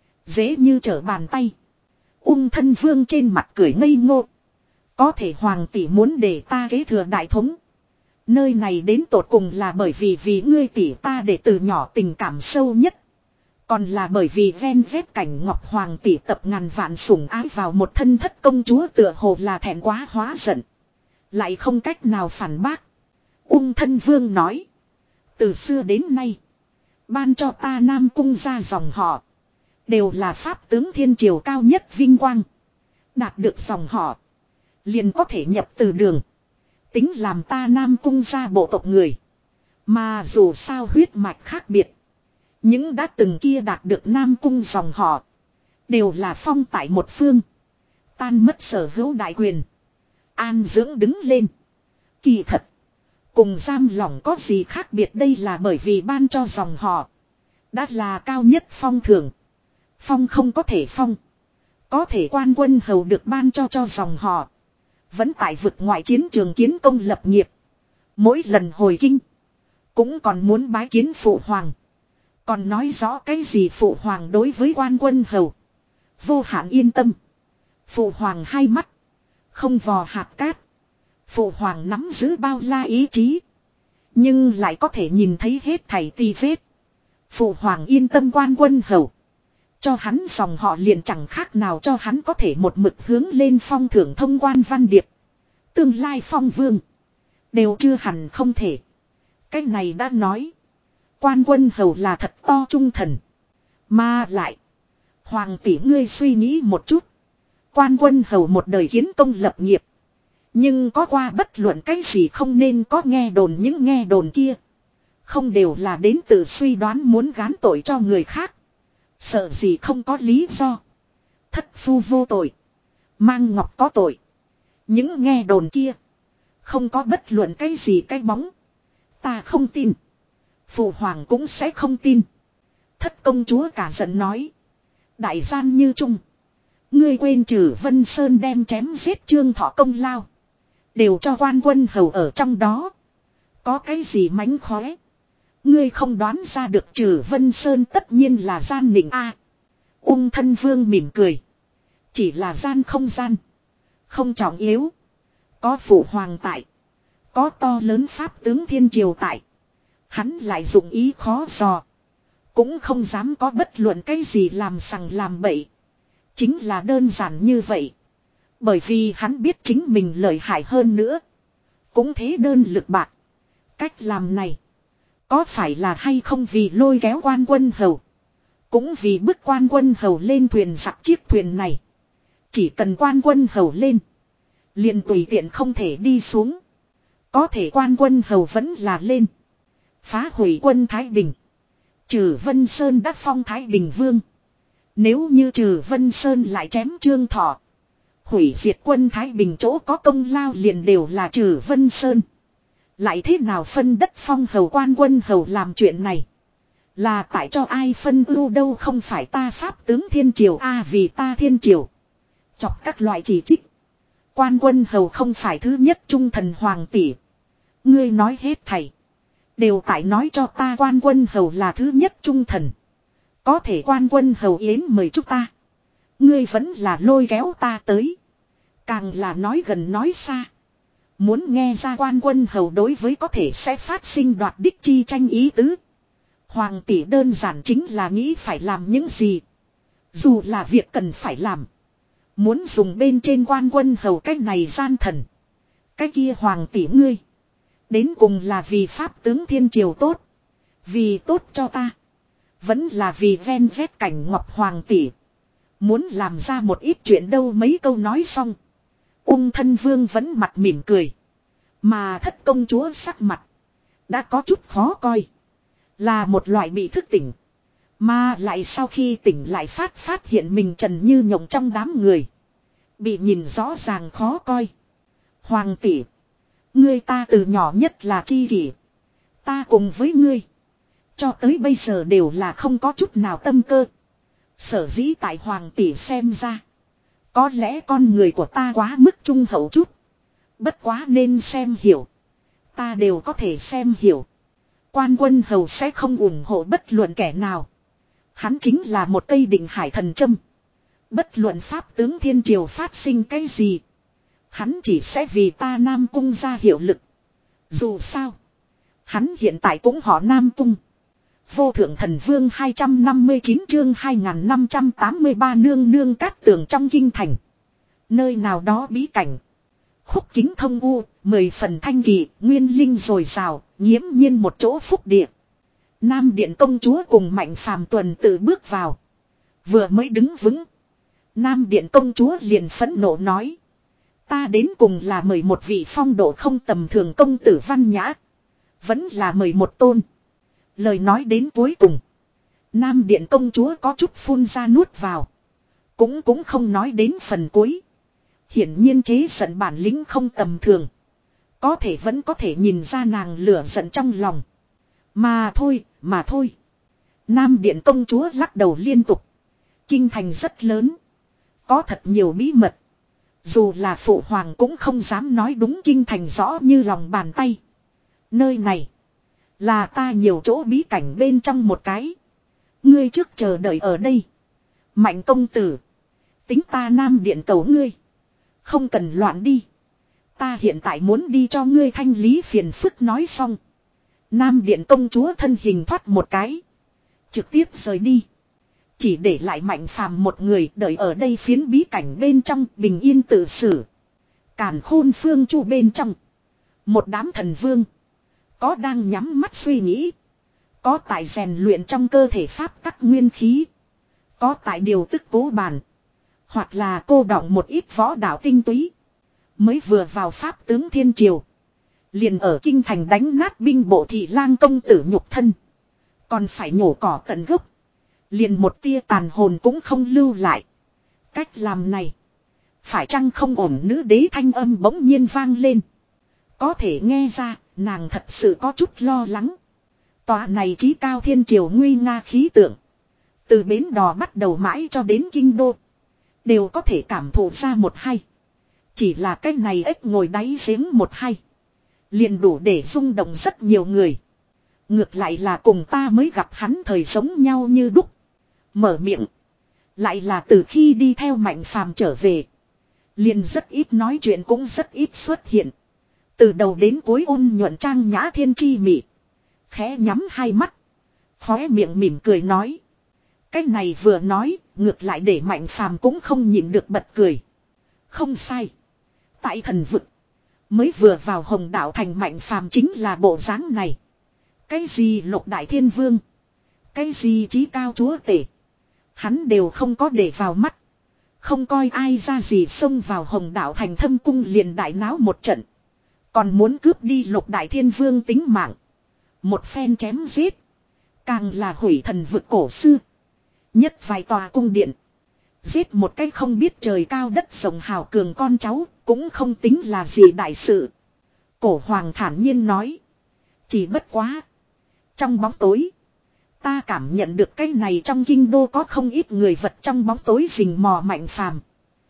Dễ như trở bàn tay. Ung thân vương trên mặt cười ngây ngô. Có thể hoàng tỷ muốn để ta kế thừa đại thống. Nơi này đến tột cùng là bởi vì vì ngươi tỷ ta để từ nhỏ tình cảm sâu nhất. Còn là bởi vì ven vét cảnh ngọc hoàng tỷ tập ngàn vạn sủng ái vào một thân thất công chúa tựa hồ là thẹn quá hóa giận. Lại không cách nào phản bác. Ung thân vương nói. Từ xưa đến nay. Ban cho ta Nam Cung ra dòng họ. Đều là pháp tướng thiên triều cao nhất vinh quang. Đạt được dòng họ. Liền có thể nhập từ đường. Tính làm ta Nam Cung ra bộ tộc người. Mà dù sao huyết mạch khác biệt. Những đã từng kia đạt được Nam Cung dòng họ. Đều là phong tại một phương. Tan mất sở hữu đại quyền. An dưỡng đứng lên. Kỳ thật. Cùng giam lỏng có gì khác biệt đây là bởi vì ban cho dòng họ. Đã là cao nhất phong thường. Phong không có thể phong. Có thể quan quân hầu được ban cho cho dòng họ. Vẫn tại vực ngoại chiến trường kiến công lập nghiệp. Mỗi lần hồi kinh. Cũng còn muốn bái kiến phụ hoàng. Còn nói rõ cái gì phụ hoàng đối với quan quân hầu. Vô hạn yên tâm. Phụ hoàng hai mắt. Không vò hạt cát. Phụ hoàng nắm giữ bao la ý chí. Nhưng lại có thể nhìn thấy hết thảy tì vết. Phụ hoàng yên tâm quan quân hầu. Cho hắn dòng họ liền chẳng khác nào cho hắn có thể một mực hướng lên phong thưởng thông quan văn điệp. Tương lai phong vương. Đều chưa hẳn không thể. Cái này đã nói. Quan quân hầu là thật to trung thần. Mà lại. Hoàng tỷ ngươi suy nghĩ một chút. Quan quân hầu một đời kiến công lập nghiệp. Nhưng có qua bất luận cái gì không nên có nghe đồn những nghe đồn kia. Không đều là đến từ suy đoán muốn gán tội cho người khác. Sợ gì không có lý do. Thất phu vô tội. Mang ngọc có tội. Những nghe đồn kia. Không có bất luận cái gì cái bóng. Ta không tin. Phụ hoàng cũng sẽ không tin. Thất công chúa cả giận nói. Đại gian như trung. Ngươi quên trừ Vân Sơn đem chém giết Trương Thọ công lao. Đều cho quan quân hầu ở trong đó. Có cái gì mánh khóe. Ngươi không đoán ra được trừ Vân Sơn tất nhiên là gian nịnh a. Ung thân vương mỉm cười. Chỉ là gian không gian. Không trọng yếu. Có phụ hoàng tại. Có to lớn pháp tướng thiên triều tại. Hắn lại dụng ý khó dò. Cũng không dám có bất luận cái gì làm sằng làm bậy. Chính là đơn giản như vậy. Bởi vì hắn biết chính mình lợi hại hơn nữa. Cũng thế đơn lực bạc. Cách làm này. Có phải là hay không vì lôi kéo quan quân hầu. Cũng vì bức quan quân hầu lên thuyền giặc chiếc thuyền này. Chỉ cần quan quân hầu lên. Liền tùy tiện không thể đi xuống. Có thể quan quân hầu vẫn là lên. Phá hủy quân Thái Bình. Trừ Vân Sơn đắc phong Thái Bình Vương. Nếu như Trừ Vân Sơn lại chém Trương Thọ. Hủy diệt quân Thái Bình chỗ có công lao liền đều là Trừ Vân Sơn. Lại thế nào phân đất phong hầu quan quân hầu làm chuyện này. Là tại cho ai phân ưu đâu không phải ta pháp tướng thiên triều a à, vì ta thiên triều. Chọc các loại chỉ trích. Quan quân hầu không phải thứ nhất trung thần hoàng tỷ. Ngươi nói hết thầy. Đều tại nói cho ta quan quân hầu là thứ nhất trung thần. Có thể quan quân hầu yến mời chúng ta. Ngươi vẫn là lôi kéo ta tới. Càng là nói gần nói xa. Muốn nghe ra quan quân hầu đối với có thể sẽ phát sinh đoạt đích chi tranh ý tứ. Hoàng tỷ đơn giản chính là nghĩ phải làm những gì. Dù là việc cần phải làm. Muốn dùng bên trên quan quân hầu cái này gian thần. Cái kia hoàng tỷ ngươi. Đến cùng là vì pháp tướng thiên triều tốt. Vì tốt cho ta. Vẫn là vì ven vét cảnh ngọc hoàng tỷ. Muốn làm ra một ít chuyện đâu mấy câu nói xong. Ung thân vương vẫn mặt mỉm cười. Mà thất công chúa sắc mặt. Đã có chút khó coi. Là một loại bị thức tỉnh. Mà lại sau khi tỉnh lại phát phát hiện mình trần như nhộng trong đám người. Bị nhìn rõ ràng khó coi. Hoàng tỷ. Ngươi ta từ nhỏ nhất là chi kỷ. Ta cùng với ngươi. Cho tới bây giờ đều là không có chút nào tâm cơ. Sở dĩ tại hoàng tỷ xem ra. Có lẽ con người của ta quá mức trung hậu chút. Bất quá nên xem hiểu. Ta đều có thể xem hiểu. Quan quân hầu sẽ không ủng hộ bất luận kẻ nào. Hắn chính là một cây định hải thần châm. Bất luận pháp tướng thiên triều phát sinh cái gì. Hắn chỉ sẽ vì ta Nam Cung ra hiệu lực. Dù sao. Hắn hiện tại cũng họ Nam Cung. Vô thượng thần vương hai trăm năm mươi chín chương hai nghìn năm trăm tám mươi ba nương nương cát tường trong kinh thành. Nơi nào đó bí cảnh. Khúc kính thông u, mười phần thanh kỳ, nguyên linh dồi dào, nghiễm nhiên một chỗ phúc địa. Nam điện công chúa cùng Mạnh Phàm tuần tự bước vào. Vừa mới đứng vững. Nam điện công chúa liền phẫn nộ nói. Ta đến cùng là mời một vị phong độ không tầm thường công tử văn nhã. Vẫn là mời một tôn. Lời nói đến cuối cùng. Nam điện công chúa có chút phun ra nuốt vào. Cũng cũng không nói đến phần cuối. Hiển nhiên chế giận bản lĩnh không tầm thường. Có thể vẫn có thể nhìn ra nàng lửa giận trong lòng. Mà thôi, mà thôi. Nam điện công chúa lắc đầu liên tục. Kinh thành rất lớn. Có thật nhiều bí mật. Dù là phụ hoàng cũng không dám nói đúng kinh thành rõ như lòng bàn tay. Nơi này là ta nhiều chỗ bí cảnh bên trong một cái. Ngươi trước chờ đợi ở đây. Mạnh công tử. Tính ta Nam Điện cầu ngươi. Không cần loạn đi. Ta hiện tại muốn đi cho ngươi thanh lý phiền phức nói xong. Nam Điện công chúa thân hình thoát một cái. Trực tiếp rời đi. Chỉ để lại Mạnh Phàm một người đợi ở đây phiến bí cảnh bên trong bình yên tự xử. Càn Khôn Phương Chu bên trong. Một đám thần vương. Có đang nhắm mắt suy nghĩ. Có tại rèn luyện trong cơ thể pháp tắc nguyên khí. Có tại điều tức cố bản. Hoặc là cô đọng một ít võ đạo tinh túy. Mới vừa vào pháp tướng thiên triều. Liền ở kinh thành đánh nát binh bộ thị lang công tử nhục thân. Còn phải nhổ cỏ tận gốc. Liền một tia tàn hồn cũng không lưu lại. Cách làm này. Phải chăng không ổn, nữ đế thanh âm bỗng nhiên vang lên. Có thể nghe ra, nàng thật sự có chút lo lắng. Tòa này chí cao thiên triều nguy nga khí tượng. Từ bến đò bắt đầu mãi cho đến kinh đô. Đều có thể cảm thụ ra một hay. Chỉ là cái này ếch ngồi đáy giếng một hay. Liền đủ để rung động rất nhiều người. Ngược lại là cùng ta mới gặp hắn thời giống nhau như đúc. Mở miệng. Lại là từ khi đi theo Mạnh Phàm trở về. Liền rất ít nói chuyện cũng rất ít xuất hiện. Từ đầu đến cuối ôn nhuận trang nhã thiên chi mị. Khẽ nhắm hai mắt. Khóe miệng mỉm cười nói. Cái này vừa nói, ngược lại để Mạnh Phàm cũng không nhịn được bật cười. Không sai. Tại thần vực. Mới vừa vào Hồng Đạo thành Mạnh Phàm chính là bộ dáng này. Cái gì Lục Đại Thiên Vương. Cái gì chí cao chúa tể. Hắn đều không có để vào mắt. Không coi ai ra gì, xông vào Hồng Đạo thành thâm cung liền đại náo một trận. Còn muốn cướp đi Lục Đại Thiên Vương tính mạng. Một phen chém giết. Càng là hủy thần vực cổ xưa. Nhất vài tòa cung điện. Giết một cái không biết trời cao đất rộng hào cường con cháu. Cũng không tính là gì đại sự. Cổ hoàng thản nhiên nói. Chỉ bất quá. Trong bóng tối. Ta cảm nhận được cái này trong kinh đô có không ít người vật trong bóng tối rình mò Mạnh Phàm.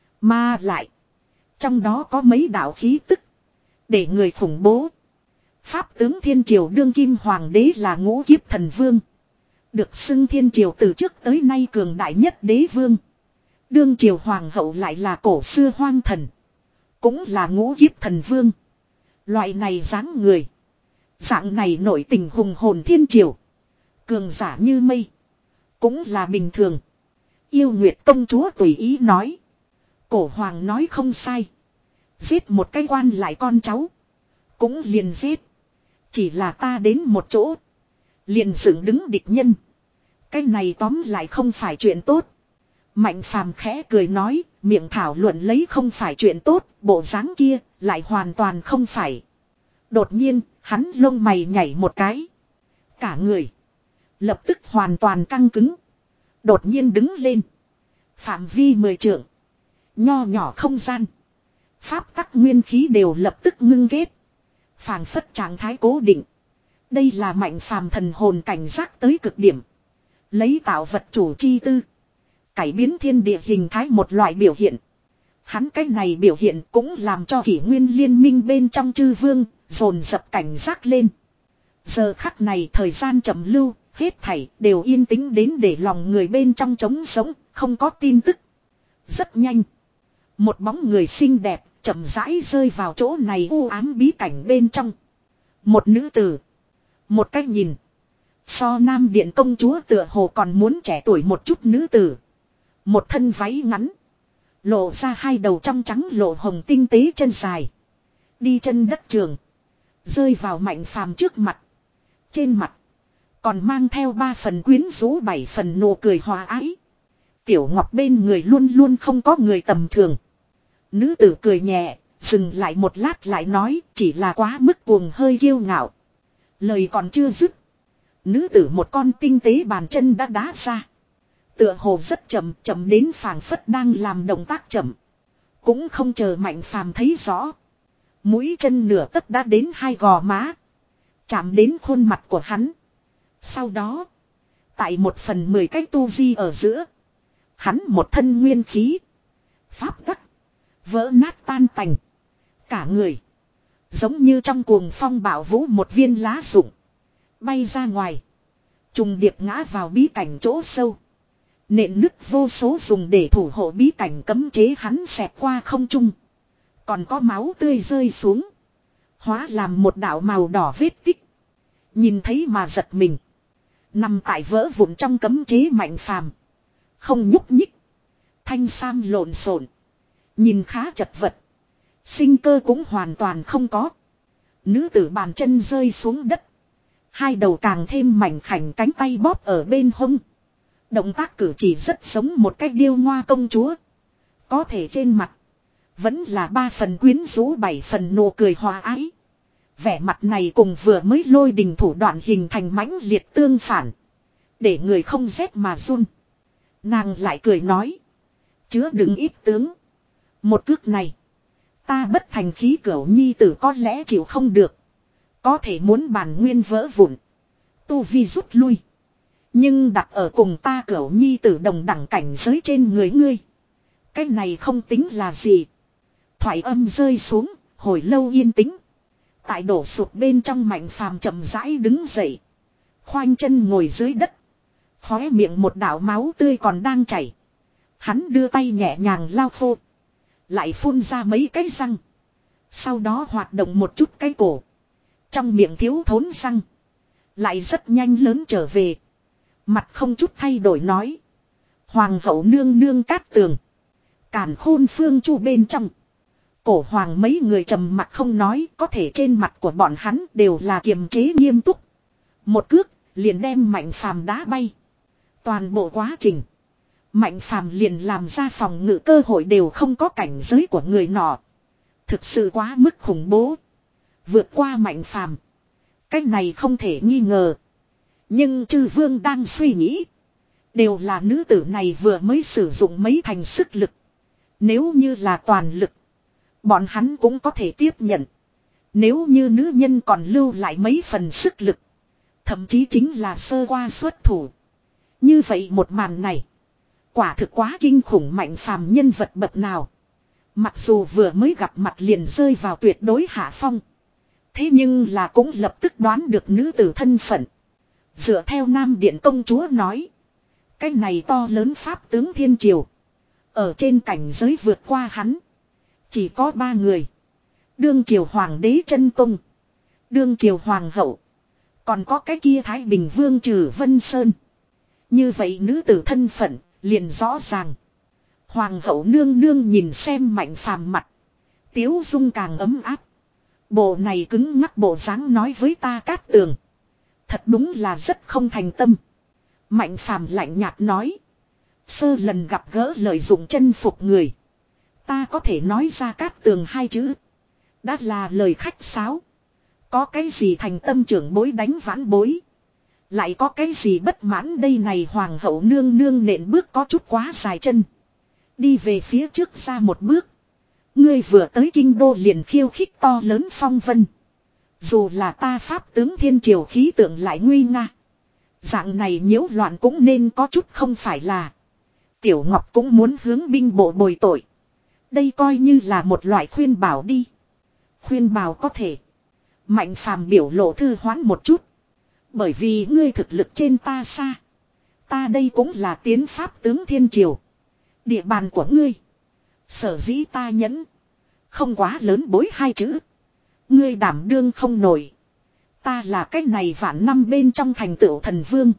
Mà lại. Trong đó có mấy đạo khí tức. Để người khủng bố. Pháp tướng thiên triều đương kim hoàng đế là Ngũ Kiếp Thần Vương. Được xưng thiên triều từ trước tới nay cường đại nhất đế vương. Đương triều hoàng hậu lại là cổ xưa hoang thần. Cũng là Ngũ Kiếp Thần Vương. Loại này dáng người. Dạng này nổi tình hùng hồn thiên triều. Cường giả như mây. Cũng là bình thường. Yêu Nguyệt công chúa tùy ý nói. Cổ hoàng nói không sai. Giết một cái quan lại con cháu. Cũng liền giết. Chỉ là ta đến một chỗ. Liền dựng đứng địch nhân. Cái này tóm lại không phải chuyện tốt. Mạnh Phàm khẽ cười nói. Miệng thảo luận lấy không phải chuyện tốt. Bộ dáng kia lại hoàn toàn không phải. Đột nhiên hắn lông mày nhảy một cái. Cả người. Lập tức hoàn toàn căng cứng. Đột nhiên đứng lên. Phạm vi mười trượng. Nho nhỏ không gian. Pháp tắc nguyên khí đều lập tức ngưng kết. Phảng phất trạng thái cố định. Đây là Mạnh Phàm thần hồn cảnh giác tới cực điểm. Lấy tạo vật chủ chi tư. Cải biến thiên địa hình thái một loại biểu hiện. Hắn cái này biểu hiện cũng làm cho kỷ nguyên liên minh bên trong chư vương dồn dập cảnh giác lên. Giờ khắc này thời gian chậm lưu. Hết thảy đều yên tĩnh đến để lòng người bên trong trống sống, không có tin tức. Rất nhanh. Một bóng người xinh đẹp, chậm rãi rơi vào chỗ này u ám bí cảnh bên trong. Một nữ tử. Một cách nhìn. So Nam Điện công chúa tựa hồ còn muốn trẻ tuổi một chút nữ tử. Một thân váy ngắn. Lộ ra hai đầu trong trắng lộ hồng tinh tế chân dài. Đi chân đất trường. Rơi vào Mạnh Phàm trước mặt. Trên mặt. Còn mang theo ba phần quyến rũ bảy phần nụ cười hòa ái. Tiểu Ngọc bên người luôn luôn không có người tầm thường. Nữ tử cười nhẹ, dừng lại một lát lại nói chỉ là quá mức cuồng hơi kiêu ngạo. Lời còn chưa dứt. Nữ tử một con tinh tế bàn chân đã đá ra. Tựa hồ rất chậm, chậm đến phảng phất đang làm động tác chậm. Cũng không chờ Mạnh Phàm thấy rõ. Mũi chân nửa tấc đã đến hai gò má. Chạm đến khuôn mặt của hắn. Sau đó, tại một phần mười cách tu vi ở giữa, hắn một thân nguyên khí, Pháp tắc. Vỡ nát tan tành. Cả người. Giống như trong cuồng phong bạo vũ một viên lá rụng. Bay ra ngoài. Trùng điệp ngã vào bí cảnh chỗ sâu. Nện nứt vô số dùng để thủ hộ bí cảnh cấm chế hắn xẹt qua không trung. Còn có máu tươi rơi xuống. Hóa làm một đạo màu đỏ vết tích. Nhìn thấy mà giật mình. Nằm tại vỡ vụn trong cấm chế Mạnh Phàm. Không nhúc nhích. Thanh sam lộn xộn. Nhìn khá chật vật. Sinh cơ cũng hoàn toàn không có. Nữ tử bàn chân rơi xuống đất. Hai đầu càng thêm mảnh khảnh cánh tay bóp ở bên hông. Động tác cử chỉ rất giống một cách điêu ngoa công chúa. Có thể trên mặt. Vẫn là ba phần quyến rũ bảy phần nụ cười hòa ái. Vẻ mặt này cùng vừa mới lôi đình thủ đoạn hình thành mãnh liệt tương phản. Để người không rét mà run. Nàng lại cười nói. Chứa đựng ít tướng. Một cước này. Ta bất thành khí cửu nhi tử có lẽ chịu không được. Có thể muốn bản nguyên vỡ vụn. Tu vi rút lui. Nhưng đặt ở cùng ta cửu nhi tử đồng đẳng cảnh giới trên người ngươi. Cái này không tính là gì. Thoại âm rơi xuống. Hồi lâu yên tĩnh. Tại đổ sụp bên trong Mạnh Phàm chậm rãi đứng dậy. Khoanh chân ngồi dưới đất. Khóe miệng một đạo máu tươi còn đang chảy. Hắn đưa tay nhẹ nhàng lau khô. Lại phun ra mấy cái răng. Sau đó hoạt động một chút cái cổ. Trong miệng thiếu thốn răng. Lại rất nhanh lớn trở về. Mặt không chút thay đổi nói. Hoàng hậu nương nương Cát Tường. Càn Khôn Phương Chu bên trong. Cổ hoàng mấy người trầm mặt không nói. Có thể trên mặt của bọn hắn đều là kiềm chế nghiêm túc. Một cước liền đem Mạnh Phàm đá bay. Toàn bộ quá trình. Mạnh Phàm liền làm ra phòng ngự cơ hội đều không có cảnh giới của người nọ. Thực sự quá mức khủng bố. Vượt qua Mạnh Phàm. Cách này không thể nghi ngờ. Nhưng chư vương đang suy nghĩ. Đều là nữ tử này vừa mới sử dụng mấy thành sức lực. Nếu như là toàn lực. Bọn hắn cũng có thể tiếp nhận. Nếu như nữ nhân còn lưu lại mấy phần sức lực. Thậm chí chính là sơ qua xuất thủ. Như vậy một màn này. Quả thực quá kinh khủng. Mạnh Phàm nhân vật bậc nào. Mặc dù vừa mới gặp mặt liền rơi vào tuyệt đối hạ phong. Thế nhưng là cũng lập tức đoán được nữ tử thân phận. Dựa theo Nam Điện công chúa nói. Cái này to lớn pháp tướng thiên triều. Ở trên cảnh giới vượt qua hắn. Chỉ có ba người. Đương triều hoàng đế chân tung. Đương triều hoàng hậu. Còn có cái kia Thái Bình Vương Trừ Vân Sơn. Như vậy nữ tử thân phận liền rõ ràng. Hoàng hậu nương nương nhìn xem Mạnh Phàm mặt. Tiếu dung càng ấm áp. Bộ này cứng ngắc bộ dáng nói với ta Cát Tường. Thật đúng là rất không thành tâm. Mạnh Phàm lạnh nhạt nói. Sơ lần gặp gỡ lợi dụng chân phục người. Ta có thể nói ra Cát Tường hai chữ. Đã là lời khách sáo. Có cái gì thành tâm trưởng bối đánh vãn bối. Lại có cái gì bất mãn đây này. Hoàng hậu nương nương nện bước có chút quá dài chân. Đi về phía trước ra một bước. Ngươi vừa tới kinh đô liền khiêu khích to lớn phong vân. Dù là ta pháp tướng thiên triều khí tượng lại nguy nga. Dạng này nhiễu loạn cũng nên có chút không phải là. Tiểu Ngọc cũng muốn hướng binh bộ bồi tội. Đây coi như là một loại khuyên bảo đi. Khuyên bảo có thể. Mạnh Phàm biểu lộ thư hoán một chút. Bởi vì ngươi thực lực trên ta xa. Ta đây cũng là tiến pháp tướng thiên triều. Địa bàn của ngươi. Sở dĩ ta nhẫn. Không quá lớn bối hai chữ. Ngươi đảm đương không nổi. Ta là cách này vạn năm bên trong thành tựu thần vương.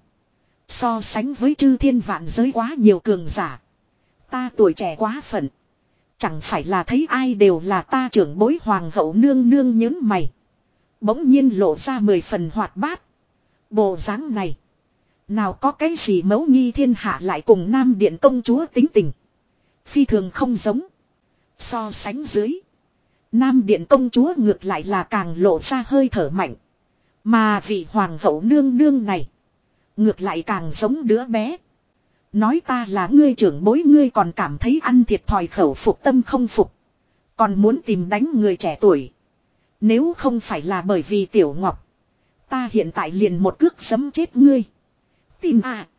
So sánh với chư thiên vạn giới quá nhiều cường giả. Ta tuổi trẻ quá phận. Chẳng phải là thấy ai đều là ta trưởng bối. Hoàng hậu nương nương nhớn mày. Bỗng nhiên lộ ra mười phần hoạt bát. Bộ dáng này. Nào có cái gì mẫu nghi thiên hạ lại cùng Nam Điện công chúa tính tình. Phi thường không giống. So sánh dưới. Nam Điện công chúa ngược lại là càng lộ ra hơi thở mạnh. Mà vị hoàng hậu nương nương này. Ngược lại càng giống đứa bé. Nói ta là ngươi trưởng bối ngươi còn cảm thấy ăn thiệt thòi khẩu phục tâm không phục. Còn muốn tìm đánh người trẻ tuổi. Nếu không phải là bởi vì Tiểu Ngọc. Ta hiện tại liền một cước giấm chết ngươi. Tìm à.